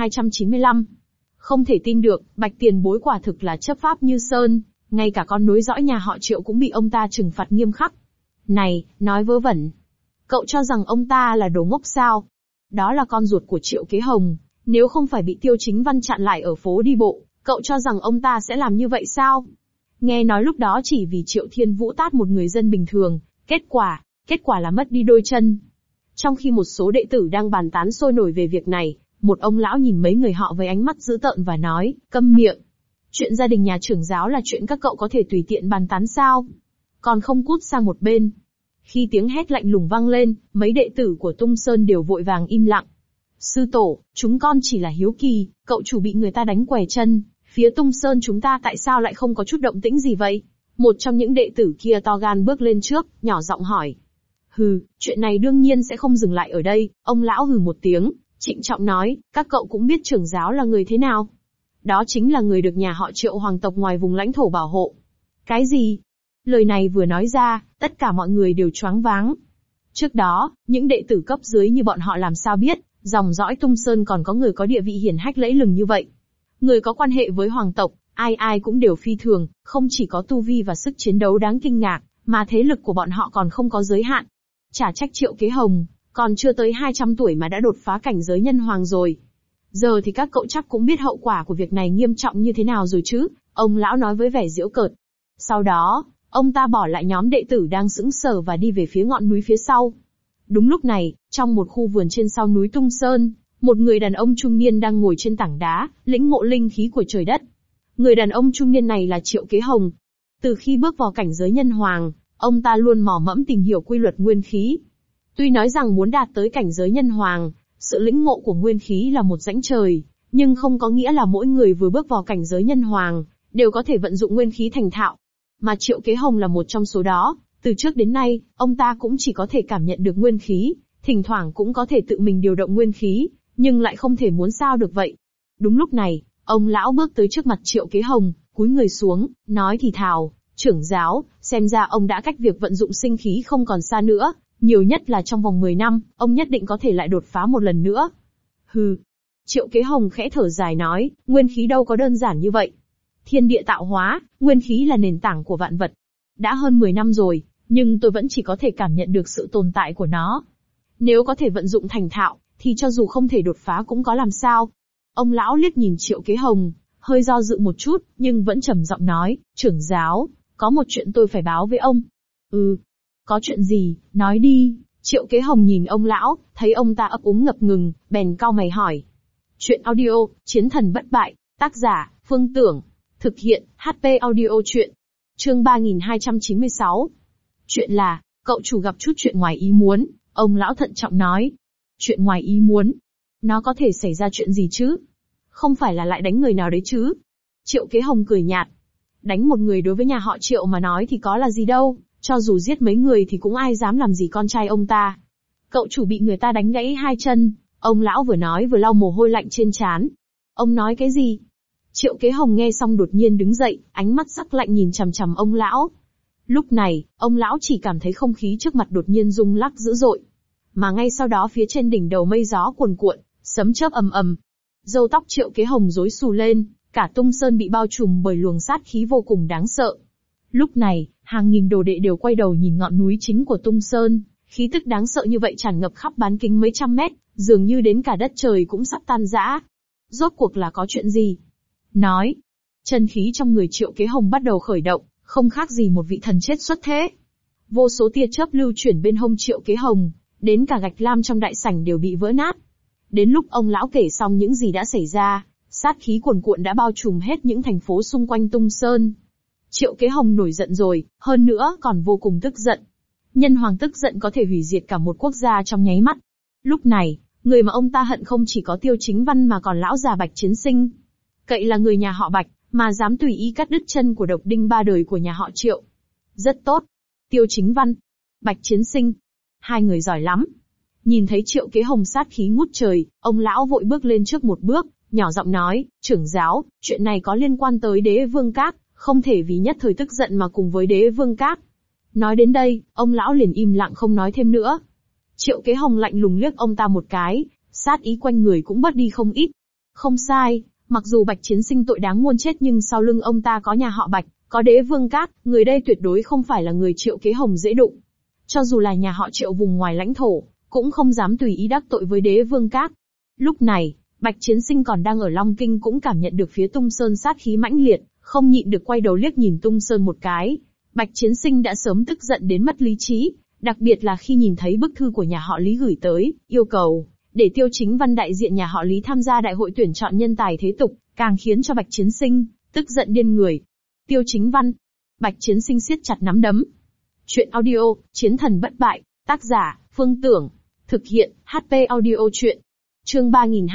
3295. Không thể tin được, Bạch Tiền Bối quả thực là chấp pháp như sơn, ngay cả con nối dõi nhà họ Triệu cũng bị ông ta trừng phạt nghiêm khắc. Này, nói vớ vẩn. Cậu cho rằng ông ta là đồ ngốc sao? Đó là con ruột của Triệu Kế Hồng, nếu không phải bị Tiêu Chính Văn chặn lại ở phố đi bộ, cậu cho rằng ông ta sẽ làm như vậy sao? Nghe nói lúc đó chỉ vì Triệu Thiên Vũ tát một người dân bình thường, kết quả là mất đi đôi chân. Trong khi một số đệ tử đang bàn tán sôi nổi về việc này, một ông lão nhìn mấy người họ với ánh mắt dữ tợn và nói, câm miệng. Chuyện gia đình nhà trưởng giáo là chuyện các cậu có thể tùy tiện bàn tán sao? Còn không cút sang một bên. Khi tiếng hét lạnh lùng vang lên, mấy đệ tử của Tung Sơn đều vội vàng im lặng. Sư tổ, chúng con chỉ là hiếu kỳ, cậu chủ bị người ta đánh què chân, phía Tung Sơn chúng ta tại sao lại không có chút động tĩnh gì vậy? Một trong những đệ tử kia to gan bước lên trước, nhỏ giọng hỏi. Hừ, chuyện này đương nhiên sẽ không dừng lại ở đây, ông lão hừ một tiếng, trịnh trọng nói, các cậu cũng biết trưởng giáo là người thế nào. Đó chính là người được nhà họ Triệu hoàng tộc ngoài vùng lãnh thổ bảo hộ. Cái gì? Lời này vừa nói ra, tất cả mọi người đều choáng váng. Trước đó, những đệ tử cấp dưới như bọn họ làm sao biết, dòng dõi Tung Sơn còn có người có địa vị hiển hách lẫy lừng như vậy. Người có quan hệ với hoàng tộc, ai ai cũng đều phi thường, không chỉ có tu vi và sức chiến đấu đáng kinh ngạc, mà thế lực của bọn họ còn không có giới hạn. Chả trách Triệu Kế Hồng, còn chưa tới 200 tuổi mà đã đột phá cảnh giới nhân hoàng rồi. Giờ thì các cậu chắc cũng biết hậu quả của việc này nghiêm trọng như thế nào rồi chứ, ông lão nói với vẻ giễu cợt. Sau đó, ông ta bỏ lại nhóm đệ tử đang sững sờ và đi về phía ngọn núi phía sau. Đúng lúc này, trong một khu vườn trên sau núi Tung Sơn, một người đàn ông trung niên đang ngồi trên tảng đá, lĩnh ngộ linh khí của trời đất. Người đàn ông trung niên này là Triệu Kế Hồng. Từ khi bước vào cảnh giới nhân hoàng, ông ta luôn mò mẫm tìm hiểu quy luật nguyên khí. Tuy nói rằng muốn đạt tới cảnh giới nhân hoàng, sự lĩnh ngộ của nguyên khí là một rãnh trời, nhưng không có nghĩa là mỗi người vừa bước vào cảnh giới nhân hoàng, đều có thể vận dụng nguyên khí thành thạo. Mà Triệu Kế Hồng là một trong số đó, từ trước đến nay, ông ta cũng chỉ có thể cảm nhận được nguyên khí, thỉnh thoảng cũng có thể tự mình điều động nguyên khí, nhưng lại không thể muốn sao được vậy. Đúng lúc này, ông lão bước tới trước mặt Triệu Kế Hồng, cúi người xuống, nói thì thào, trưởng giáo, xem ra ông đã cách việc vận dụng sinh khí không còn xa nữa, nhiều nhất là trong vòng 10 năm, ông nhất định có thể lại đột phá một lần nữa. Hừ. Triệu Kế Hồng khẽ thở dài nói, nguyên khí đâu có đơn giản như vậy. Thiên địa tạo hóa, nguyên khí là nền tảng của vạn vật. Đã hơn 10 năm rồi, nhưng tôi vẫn chỉ có thể cảm nhận được sự tồn tại của nó. Nếu có thể vận dụng thành thạo, thì cho dù không thể đột phá cũng có làm sao. Ông lão liếc nhìn Triệu Kế Hồng, hơi do dự một chút, nhưng vẫn trầm giọng nói, trưởng giáo, có một chuyện tôi phải báo với ông. Có chuyện gì, nói đi. Triệu Kế Hồng nhìn ông lão, thấy ông ta ấp úng ngập ngừng, bèn cau mày hỏi. Chuyện audio, Chiến Thần Bất Bại, tác giả, Phương Tưởng, thực hiện, HP audio chuyện. Chương 3296. Chuyện là, cậu chủ gặp chút chuyện ngoài ý muốn, ông lão thận trọng nói. Chuyện ngoài ý muốn? Nó có thể xảy ra chuyện gì chứ? Không phải là lại đánh người nào đấy chứ? Triệu Kế Hồng cười nhạt. Đánh một người đối với nhà họ Triệu mà nói thì có là gì đâu, cho dù giết mấy người thì cũng ai dám làm gì con trai ông ta. Cậu chủ bị người ta đánh gãy hai chân, ông lão vừa nói vừa lau mồ hôi lạnh trên trán. Ông nói cái gì? Triệu Kế Hồng nghe xong đột nhiên đứng dậy, ánh mắt sắc lạnh nhìn chằm chằm ông lão. Lúc này, ông lão chỉ cảm thấy không khí trước mặt đột nhiên rung lắc dữ dội. Mà ngay sau đó phía trên đỉnh đầu mây gió cuồn cuộn, sấm chớp ầm ầm. Râu tóc Triệu Kế Hồng rối xù lên, cả Tung Sơn bị bao trùm bởi luồng sát khí vô cùng đáng sợ. Lúc này, hàng nghìn đồ đệ đều quay đầu nhìn ngọn núi chính của Tung Sơn, khí tức đáng sợ như vậy tràn ngập khắp bán kính mấy trăm mét, dường như đến cả đất trời cũng sắp tan rã. Rốt cuộc là có chuyện gì? Nói. Chân khí trong người Triệu Kế Hồng bắt đầu khởi động, không khác gì một vị thần chết xuất thế. Vô số tia chớp lưu chuyển bên hông Triệu Kế Hồng, đến cả gạch lam trong đại sảnh đều bị vỡ nát. Đến lúc ông lão kể xong những gì đã xảy ra, sát khí cuồn cuộn đã bao trùm hết những thành phố xung quanh Tung Sơn. Triệu Kế Hồng nổi giận rồi, hơn nữa còn vô cùng tức giận. Nhân hoàng tức giận có thể hủy diệt cả một quốc gia trong nháy mắt. Lúc này, người mà ông ta hận không chỉ có Tiêu Chính Văn mà còn lão già Bạch Chiến Sinh. Cậy là người nhà họ Bạch, mà dám tùy ý cắt đứt chân của độc đinh ba đời của nhà họ Triệu. Rất tốt. Tiêu Chính Văn, Bạch Chiến Sinh, hai người giỏi lắm. Nhìn thấy Triệu Kế Hồng sát khí ngút trời, ông lão vội bước lên trước một bước, nhỏ giọng nói, trưởng giáo, chuyện này có liên quan tới Đế Vương Các, không thể vì nhất thời tức giận mà cùng với Đế Vương Các. Nói đến đây, ông lão liền im lặng không nói thêm nữa. Triệu Kế Hồng lạnh lùng liếc ông ta một cái, sát ý quanh người cũng bớt đi không ít. Không sai, mặc dù Bạch Chiến Sinh tội đáng muôn chết nhưng sau lưng ông ta có nhà họ Bạch, có Đế Vương Các, người đây tuyệt đối không phải là người Triệu Kế Hồng dễ đụng. Cho dù là nhà họ Triệu vùng ngoài lãnh thổ, cũng không dám tùy ý đắc tội với Đế Vương Các. Lúc này, Bạch Chiến Sinh còn đang ở Long Kinh cũng cảm nhận được phía Tung Sơn sát khí mãnh liệt, không nhịn được quay đầu liếc nhìn Tung Sơn một cái. Bạch Chiến Sinh đã sớm tức giận đến mất lý trí, đặc biệt là khi nhìn thấy bức thư của nhà họ Lý gửi tới, yêu cầu để Tiêu Chính Văn đại diện nhà họ Lý tham gia đại hội tuyển chọn nhân tài thế tục, càng khiến cho Bạch Chiến Sinh tức giận điên người. Tiêu Chính Văn, Bạch Chiến Sinh siết chặt nắm đấm. Chuyện audio, Chiến thần bất bại, tác giả, Phương Tưởng, thực hiện, HP audio chuyện. Chương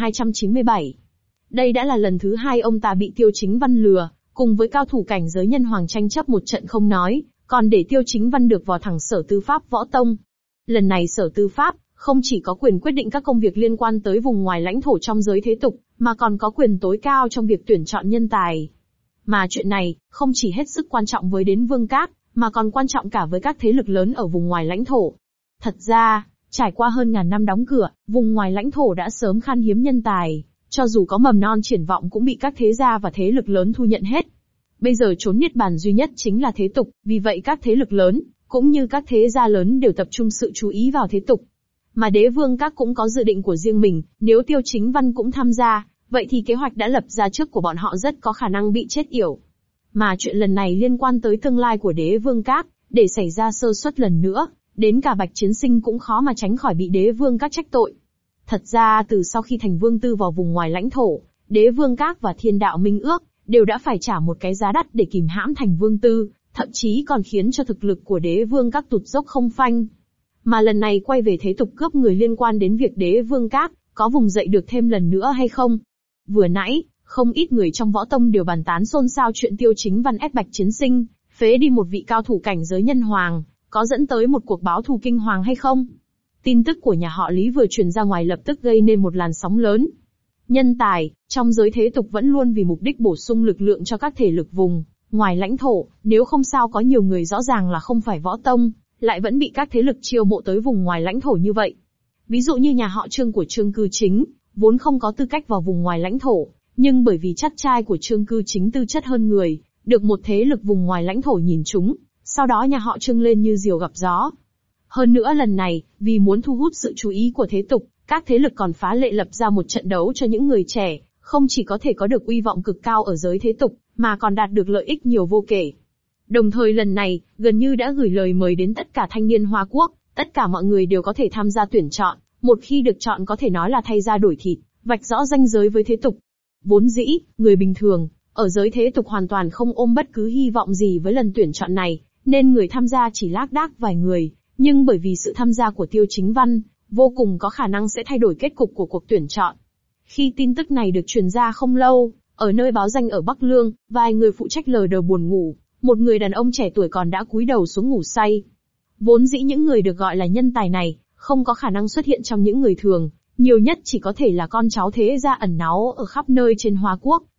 3297. Đây đã là lần thứ hai ông ta bị Tiêu Chính Văn lừa, cùng với cao thủ cảnh giới nhân hoàng tranh chấp một trận không nói, còn để Tiêu Chính Văn được vào thẳng Sở Tư Pháp Võ Tông. Lần này Sở Tư Pháp không chỉ có quyền quyết định các công việc liên quan tới vùng ngoài lãnh thổ trong giới thế tục, mà còn có quyền tối cao trong việc tuyển chọn nhân tài. Mà chuyện này không chỉ hết sức quan trọng với Đế Vương Các, mà còn quan trọng cả với các thế lực lớn ở vùng ngoài lãnh thổ. Thật ra, trải qua hơn ngàn năm đóng cửa, vùng ngoài lãnh thổ đã sớm khan hiếm nhân tài, cho dù có mầm non triển vọng cũng bị các thế gia và thế lực lớn thu nhận hết. Bây giờ chốn niết bàn duy nhất chính là thế tục, vì vậy các thế lực lớn, cũng như các thế gia lớn đều tập trung sự chú ý vào thế tục. Mà Đế Vương Các cũng có dự định của riêng mình, nếu Tiêu Chính Văn cũng tham gia, vậy thì kế hoạch đã lập ra trước của bọn họ rất có khả năng bị chết yểu. Mà chuyện lần này liên quan tới tương lai của Đế Vương Các, để xảy ra sơ suất lần nữa, đến cả Bạch Chiến Sinh cũng khó mà tránh khỏi bị Đế Vương Các trách tội. Thật ra từ sau khi thành vương tư vào vùng ngoài lãnh thổ, Đế Vương Các và Thiên Đạo Minh Ước đều đã phải trả một cái giá đắt để kìm hãm thành vương tư, thậm chí còn khiến cho thực lực của Đế Vương Các tụt dốc không phanh. Mà lần này quay về thế tục cướp người liên quan đến việc Đế Vương Các có vùng dậy được thêm lần nữa hay không? Vừa nãy, không ít người trong võ tông đều bàn tán xôn xao chuyện Tiêu Chính Văn ép Bạch Chiến Sinh phế đi một vị cao thủ cảnh giới nhân hoàng, có dẫn tới một cuộc báo thù kinh hoàng hay không? Tin tức của nhà họ Lý vừa truyền ra ngoài lập tức gây nên một làn sóng lớn. Nhân tài, trong giới thế tục vẫn luôn vì mục đích bổ sung lực lượng cho các thể lực vùng ngoài lãnh thổ, nếu không sao có nhiều người rõ ràng là không phải võ tông, lại vẫn bị các thế lực chiêu mộ tới vùng ngoài lãnh thổ như vậy. Ví dụ như nhà họ Trương của Trương Cư Chính, vốn không có tư cách vào vùng ngoài lãnh thổ, nhưng bởi vì chắt trai của Trương Cư Chính tư chất hơn người, được một thế lực vùng ngoài lãnh thổ nhìn trúng, sau đó nhà họ Trương lên như diều gặp gió. Hơn nữa lần này, vì muốn thu hút sự chú ý của thế tục, các thế lực còn phá lệ lập ra một trận đấu cho những người trẻ, không chỉ có thể có được uy vọng cực cao ở giới thế tục, mà còn đạt được lợi ích nhiều vô kể. Đồng thời lần này, gần như đã gửi lời mời đến tất cả thanh niên Hoa Quốc, tất cả mọi người đều có thể tham gia tuyển chọn, một khi được chọn có thể nói là thay da đổi thịt, vạch rõ ranh giới với thế tục. Vốn dĩ, người bình thường, ở giới thế tục hoàn toàn không ôm bất cứ hy vọng gì với lần tuyển chọn này, nên người tham gia chỉ lác đác vài người, nhưng bởi vì sự tham gia của Tiêu Chính Văn, vô cùng có khả năng sẽ thay đổi kết cục của cuộc tuyển chọn. Khi tin tức này được truyền ra không lâu, ở nơi báo danh ở Bắc Lương, vài người phụ trách lờ đờ buồn ngủ, một người đàn ông trẻ tuổi còn đã cúi đầu xuống ngủ say. Vốn dĩ những người được gọi là nhân tài này, không có khả năng xuất hiện trong những người thường, nhiều nhất chỉ có thể là con cháu thế gia ẩn náu ở khắp nơi trên Hoa Quốc,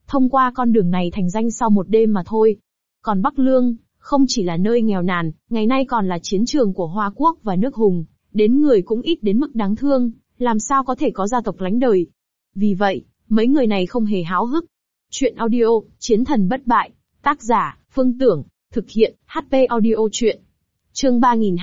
thông qua con đường này thành danh sau một đêm mà thôi. Còn Bắc Lương, không chỉ là nơi nghèo nàn, ngày nay còn là chiến trường của Hoa Quốc và nước Hùng, đến người cũng ít đến mức đáng thương, làm sao có thể có gia tộc lánh đời. Vì vậy, mấy người này không hề háo hức. Chuyện audio, Chiến thần bất bại, tác giả, Phương Tưởng, thực hiện, HP Audio Chuyện. Chương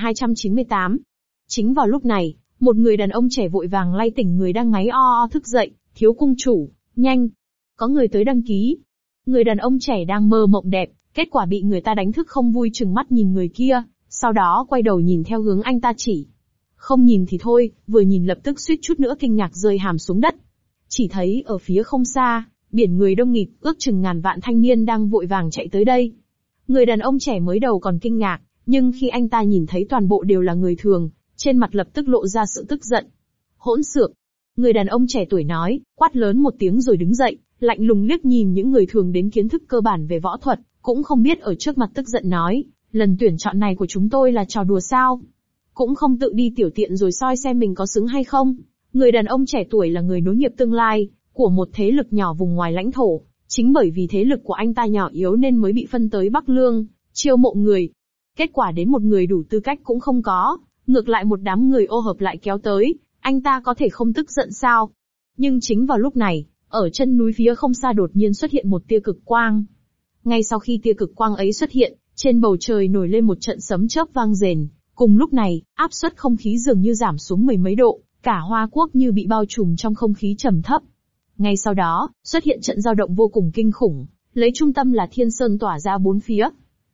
3298. Chính vào lúc này, một người đàn ông trẻ vội vàng lay tỉnh người đang ngáy o thức dậy, thiếu cung chủ, nhanh. Có người tới đăng ký. Người đàn ông trẻ đang mơ mộng đẹp, kết quả bị người ta đánh thức không vui trừng mắt nhìn người kia, sau đó quay đầu nhìn theo hướng anh ta chỉ. Không nhìn thì thôi, vừa nhìn lập tức suýt chút nữa kinh ngạc rơi hàm xuống đất. Chỉ thấy ở phía không xa, biển người đông nghịt, ước chừng ngàn vạn thanh niên đang vội vàng chạy tới đây. Người đàn ông trẻ mới đầu còn kinh ngạc, nhưng khi anh ta nhìn thấy toàn bộ đều là người thường, trên mặt lập tức lộ ra sự tức giận. Hỗn xược! Người đàn ông trẻ tuổi nói, quát lớn một tiếng rồi đứng dậy, lạnh lùng liếc nhìn những người thường đến kiến thức cơ bản về võ thuật, cũng không biết ở trước mặt tức giận nói, lần tuyển chọn này của chúng tôi là trò đùa sao? Cũng không tự đi tiểu tiện rồi soi xem mình có xứng hay không. Người đàn ông trẻ tuổi là người nối nghiệp tương lai của một thế lực nhỏ vùng ngoài lãnh thổ, chính bởi vì thế lực của anh ta nhỏ yếu nên mới bị phân tới Bắc Lương, chiêu mộ người. Kết quả đến một người đủ tư cách cũng không có, ngược lại một đám người ô hợp lại kéo tới, anh ta có thể không tức giận sao? Nhưng chính vào lúc này, ở chân núi phía không xa đột nhiên xuất hiện một tia cực quang. Ngay sau khi tia cực quang ấy xuất hiện, trên bầu trời nổi lên một trận sấm chớp vang rền. Cùng lúc này, áp suất không khí dường như giảm xuống mười mấy độ, cả Hoa Quốc như bị bao trùm trong không khí trầm thấp. Ngay sau đó, xuất hiện trận dao động vô cùng kinh khủng, lấy trung tâm là Thiên Sơn tỏa ra bốn phía.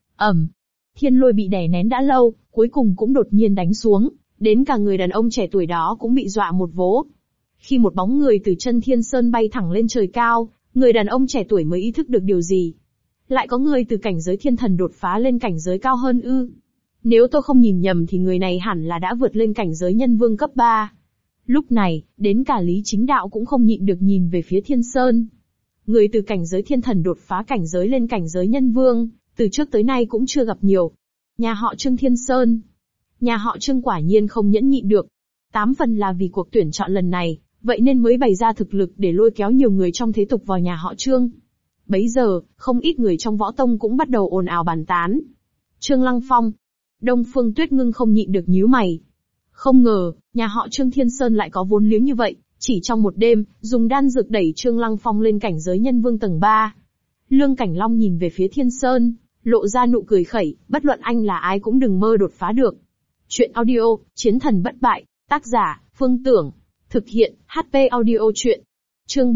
Thiên lôi bị đè nén đã lâu, cuối cùng cũng đột nhiên đánh xuống, đến cả người đàn ông trẻ tuổi đó cũng bị dọa một vố. Khi một bóng người từ chân Thiên Sơn bay thẳng lên trời cao, người đàn ông trẻ tuổi mới ý thức được điều gì. Lại có người từ cảnh giới thiên thần đột phá lên cảnh giới cao hơn ư? Nếu tôi không nhìn nhầm thì người này hẳn là đã vượt lên cảnh giới nhân vương cấp 3. Lúc này, đến cả Lý Chính Đạo cũng không nhịn được nhìn về phía Thiên Sơn. Người từ cảnh giới thiên thần đột phá cảnh giới lên cảnh giới nhân vương, từ trước tới nay cũng chưa gặp nhiều. Nhà họ Trương Thiên Sơn. Nhà họ Trương quả nhiên không nhẫn nhịn được. 8 phần là vì cuộc tuyển chọn lần này, vậy nên mới bày ra thực lực để lôi kéo nhiều người trong thế tục vào nhà họ Trương. Bấy giờ, không ít người trong võ tông cũng bắt đầu ồn ào bàn tán. Trương Lăng Phong. Đông Phương Tuyết Ngưng không nhịn được nhíu mày. Không ngờ, nhà họ Trương Thiên Sơn lại có vốn liếng như vậy, chỉ trong một đêm, dùng đan dược đẩy Trương Lăng Phong lên cảnh giới nhân vương tầng 3. Lương Cảnh Long nhìn về phía Thiên Sơn, lộ ra nụ cười khẩy, bất luận anh là ai cũng đừng mơ đột phá được. Chuyện audio, Chiến thần bất bại, tác giả, Phương Tưởng, thực hiện, HP Audio Chuyện. Chương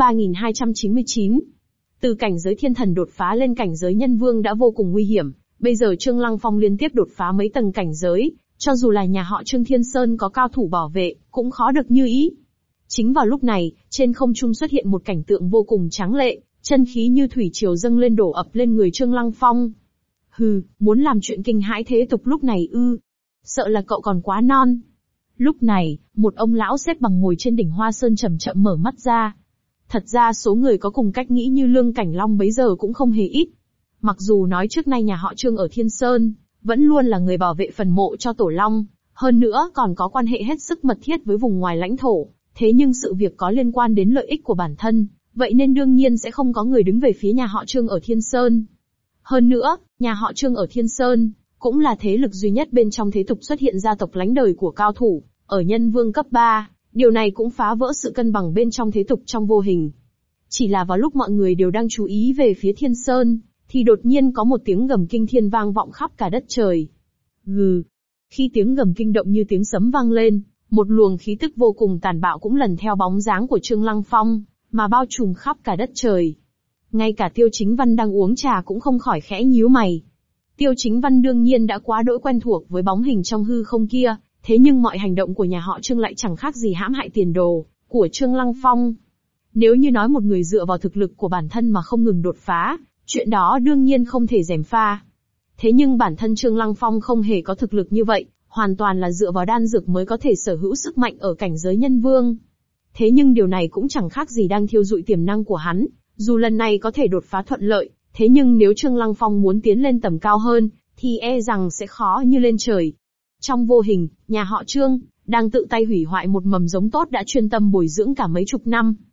3299. Từ cảnh giới thiên thần đột phá lên cảnh giới nhân vương đã vô cùng nguy hiểm, bây giờ Trương Lăng Phong liên tiếp đột phá mấy tầng cảnh giới, cho dù là nhà họ Trương Thiên Sơn có cao thủ bảo vệ, cũng khó được như ý. Chính vào lúc này, trên không trung xuất hiện một cảnh tượng vô cùng tráng lệ, chân khí như thủy triều dâng lên đổ ập lên người Trương Lăng Phong. Hừ, muốn làm chuyện kinh hãi thế tục lúc này ư? Sợ là cậu còn quá non. Lúc này, một ông lão xếp bằng ngồi trên đỉnh Hoa Sơn chậm chậm mở mắt ra. Thật ra số người có cùng cách nghĩ như Lương Cảnh Long bấy giờ cũng không hề ít. Mặc dù nói trước nay nhà họ Trương ở Thiên Sơn, vẫn luôn là người bảo vệ phần mộ cho Tổ Long, hơn nữa còn có quan hệ hết sức mật thiết với vùng ngoài lãnh thổ, thế nhưng sự việc có liên quan đến lợi ích của bản thân, vậy nên đương nhiên sẽ không có người đứng về phía nhà họ Trương ở Thiên Sơn. Hơn nữa, nhà họ Trương ở Thiên Sơn, cũng là thế lực duy nhất bên trong thế tục xuất hiện gia tộc lánh đời của cao thủ, ở nhân vương cấp 3, điều này cũng phá vỡ sự cân bằng bên trong thế tục trong vô hình. Chỉ là vào lúc mọi người đều đang chú ý về phía Thiên Sơn, thì đột nhiên có một tiếng gầm kinh thiên vang vọng khắp cả đất trời. Gừ. Khi tiếng gầm kinh động như tiếng sấm vang lên, một luồng khí tức vô cùng tàn bạo cũng lần theo bóng dáng của Trương Lăng Phong, mà bao trùm khắp cả đất trời. Ngay cả Tiêu Chính Văn đang uống trà cũng không khỏi khẽ nhíu mày. Tiêu Chính Văn đương nhiên đã quá đỗi quen thuộc với bóng hình trong hư không kia, thế nhưng mọi hành động của nhà họ Trương lại chẳng khác gì hãm hại tiền đồ của Trương Lăng Phong. Nếu như nói một người dựa vào thực lực của bản thân mà không ngừng đột phá, chuyện đó đương nhiên không thể gièm pha. Thế nhưng bản thân Trương Lăng Phong không hề có thực lực như vậy, hoàn toàn là dựa vào đan dược mới có thể sở hữu sức mạnh ở cảnh giới nhân vương. Thế nhưng điều này cũng chẳng khác gì đang thiêu rụi tiềm năng của hắn, dù lần này có thể đột phá thuận lợi, thế nhưng nếu Trương Lăng Phong muốn tiến lên tầm cao hơn, thì e rằng sẽ khó như lên trời. Trong vô hình, nhà họ Trương đang tự tay hủy hoại một mầm giống tốt đã chuyên tâm bồi dưỡng cả mấy chục năm.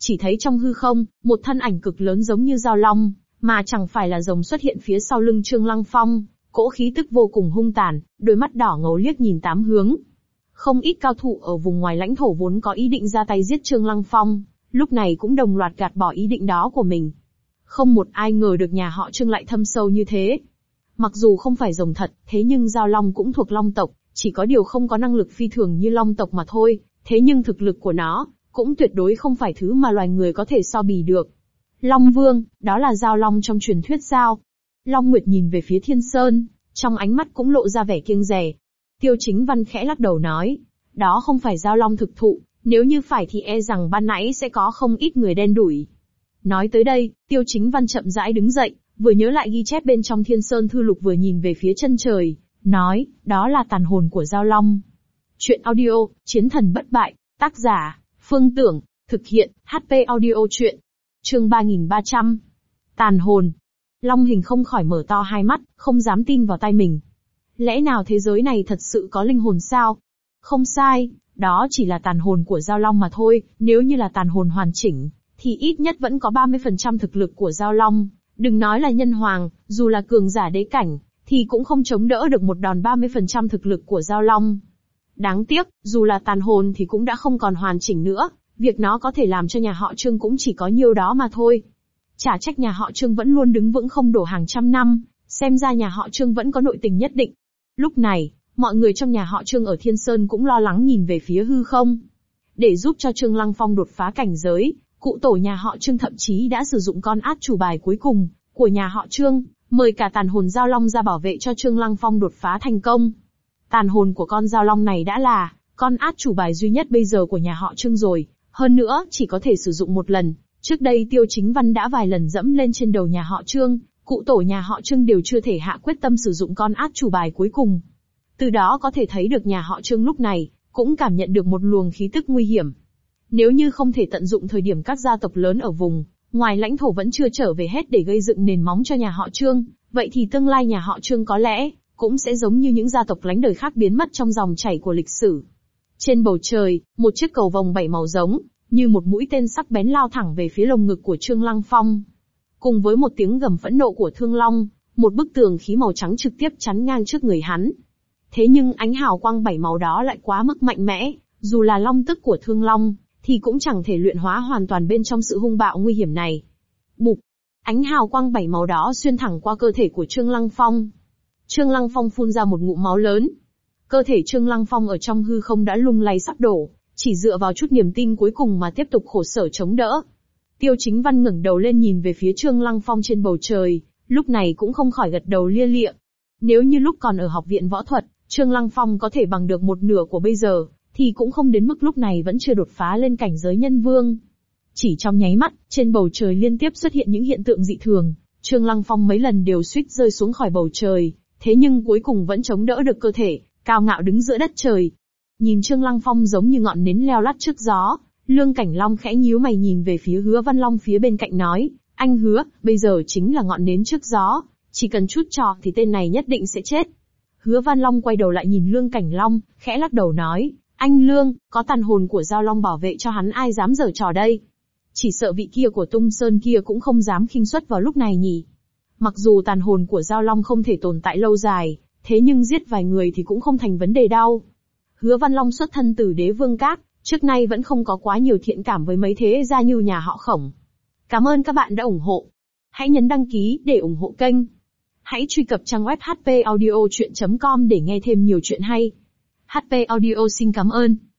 Chỉ thấy trong hư không, một thân ảnh cực lớn giống như dao long, mà chẳng phải là rồng xuất hiện phía sau lưng Trương Lăng Phong, cỗ khí tức vô cùng hung tàn, đôi mắt đỏ ngầu liếc nhìn tám hướng. Không ít cao thủ ở vùng ngoài lãnh thổ vốn có ý định ra tay giết Trương Lăng Phong, lúc này cũng đồng loạt gạt bỏ ý định đó của mình. Không một ai ngờ được nhà họ Trương lại thâm sâu như thế. Mặc dù không phải rồng thật, thế nhưng Giao Long cũng thuộc Long tộc, chỉ có điều không có năng lực phi thường như Long tộc mà thôi, thế nhưng thực lực của nó, cũng tuyệt đối không phải thứ mà loài người có thể so bì được. Long Vương, đó là Giao Long trong truyền thuyết sao? Long Nguyệt nhìn về phía Thiên Sơn, trong ánh mắt cũng lộ ra vẻ kiêng dè. Tiêu Chính Văn khẽ lắc đầu nói, đó không phải Giao Long thực thụ, nếu như phải thì e rằng ban nãy sẽ có không ít người đen đủi. Nói tới đây, Tiêu Chính Văn chậm rãi đứng dậy, vừa nhớ lại ghi chép bên trong Thiên Sơn Thư Lục vừa nhìn về phía chân trời, nói, đó là tàn hồn của Giao Long. Chuyện audio, Chiến thần bất bại, tác giả, Phương Tưởng, thực hiện, HP audio chuyện. Chương 3300. Tàn hồn. Long Hình không khỏi mở to hai mắt, không dám tin vào tai mình. Lẽ nào thế giới này thật sự có linh hồn sao? Không sai, đó chỉ là tàn hồn của Giao Long mà thôi, nếu như là tàn hồn hoàn chỉnh, thì ít nhất vẫn có 30% thực lực của Giao Long. Đừng nói là nhân hoàng, dù là cường giả đế cảnh, thì cũng không chống đỡ được một đòn 30% thực lực của Giao Long. Đáng tiếc, dù là tàn hồn thì cũng đã không còn hoàn chỉnh nữa, việc nó có thể làm cho nhà họ Trương cũng chỉ có nhiêu đó mà thôi. Chả trách nhà họ Trương vẫn luôn đứng vững không đổ hàng trăm năm, xem ra nhà họ Trương vẫn có nội tình nhất định. Lúc này, mọi người trong nhà họ Trương ở Thiên Sơn cũng lo lắng nhìn về phía hư không. Để giúp cho Trương Lăng Phong đột phá cảnh giới, cụ tổ nhà họ Trương thậm chí đã sử dụng con át chủ bài cuối cùng của nhà họ Trương, mời cả tàn hồn Giao Long ra bảo vệ cho Trương Lăng Phong đột phá thành công. Tàn hồn của con Giao Long này đã là con át chủ bài duy nhất bây giờ của nhà họ Trương rồi, hơn nữa chỉ có thể sử dụng một lần. Trước đây Tiêu Chính Văn đã vài lần dẫm lên trên đầu nhà họ Trương, cụ tổ nhà họ Trương đều chưa thể hạ quyết tâm sử dụng con át chủ bài cuối cùng. Từ đó có thể thấy được nhà họ Trương lúc này cũng cảm nhận được một luồng khí tức nguy hiểm. Nếu như không thể tận dụng thời điểm các gia tộc lớn ở vùng ngoài lãnh thổ vẫn chưa trở về hết để gây dựng nền móng cho nhà họ Trương, vậy thì tương lai nhà họ Trương có lẽ cũng sẽ giống như những gia tộc lánh đời khác biến mất trong dòng chảy của lịch sử. Trên bầu trời, một chiếc cầu vồng 7 màu giống như một mũi tên sắc bén lao thẳng về phía lồng ngực của Trương Lăng Phong. Cùng với một tiếng gầm phẫn nộ của Thương Long, một bức tường khí màu trắng trực tiếp chắn ngang trước người hắn. Thế nhưng ánh hào quang 7 màu đó lại quá mức mạnh mẽ, dù là long tức của Thương Long, thì cũng chẳng thể luyện hóa hoàn toàn bên trong sự hung bạo nguy hiểm này. Bụp! Ánh hào quang 7 màu đó xuyên thẳng qua cơ thể của Trương Lăng Phong. Trương Lăng Phong phun ra một ngụm máu lớn. Cơ thể Trương Lăng Phong ở trong hư không đã lung lay sắp đổ, chỉ dựa vào chút niềm tin cuối cùng mà tiếp tục khổ sở chống đỡ. Tiêu Chính Văn ngẩng đầu lên nhìn về phía Trương Lăng Phong trên bầu trời, lúc này cũng không khỏi gật đầu lia lịa. Nếu như lúc còn ở học viện võ thuật, Trương Lăng Phong có thể bằng được một nửa của bây giờ, thì cũng không đến mức lúc này vẫn chưa đột phá lên cảnh giới nhân vương. Chỉ trong nháy mắt, trên bầu trời liên tiếp xuất hiện những hiện tượng dị thường, Trương Lăng Phong mấy lần đều suýt rơi xuống khỏi bầu trời, thế nhưng cuối cùng vẫn chống đỡ được cơ thể, cao ngạo đứng giữa đất trời. Nhìn Trương Lăng Phong giống như ngọn nến leo lắt trước gió, Lương Cảnh Long khẽ nhíu mày nhìn về phía Hứa Văn Long phía bên cạnh nói, anh Hứa, bây giờ chính là ngọn nến trước gió, chỉ cần chút trò thì tên này nhất định sẽ chết. Hứa Văn Long quay đầu lại nhìn Lương Cảnh Long, khẽ lắc đầu nói, anh Lương, có tàn hồn của Giao Long bảo vệ cho hắn ai dám giở trò đây? Chỉ sợ vị kia của Tung Sơn kia cũng không dám khinh suất vào lúc này nhỉ. Mặc dù tàn hồn của Giao Long không thể tồn tại lâu dài, thế nhưng giết vài người thì cũng không thành vấn đề đâu. Hứa Văn Long xuất thân từ Đế Vương Các, trước nay vẫn không có quá nhiều thiện cảm với mấy thế gia như nhà họ Khổng. Cảm ơn các bạn đã ủng hộ. Hãy nhấn đăng ký để ủng hộ kênh. Hãy truy cập trang web hpaudiochuyen.com để nghe thêm nhiều chuyện hay. HP Audio xin cảm ơn.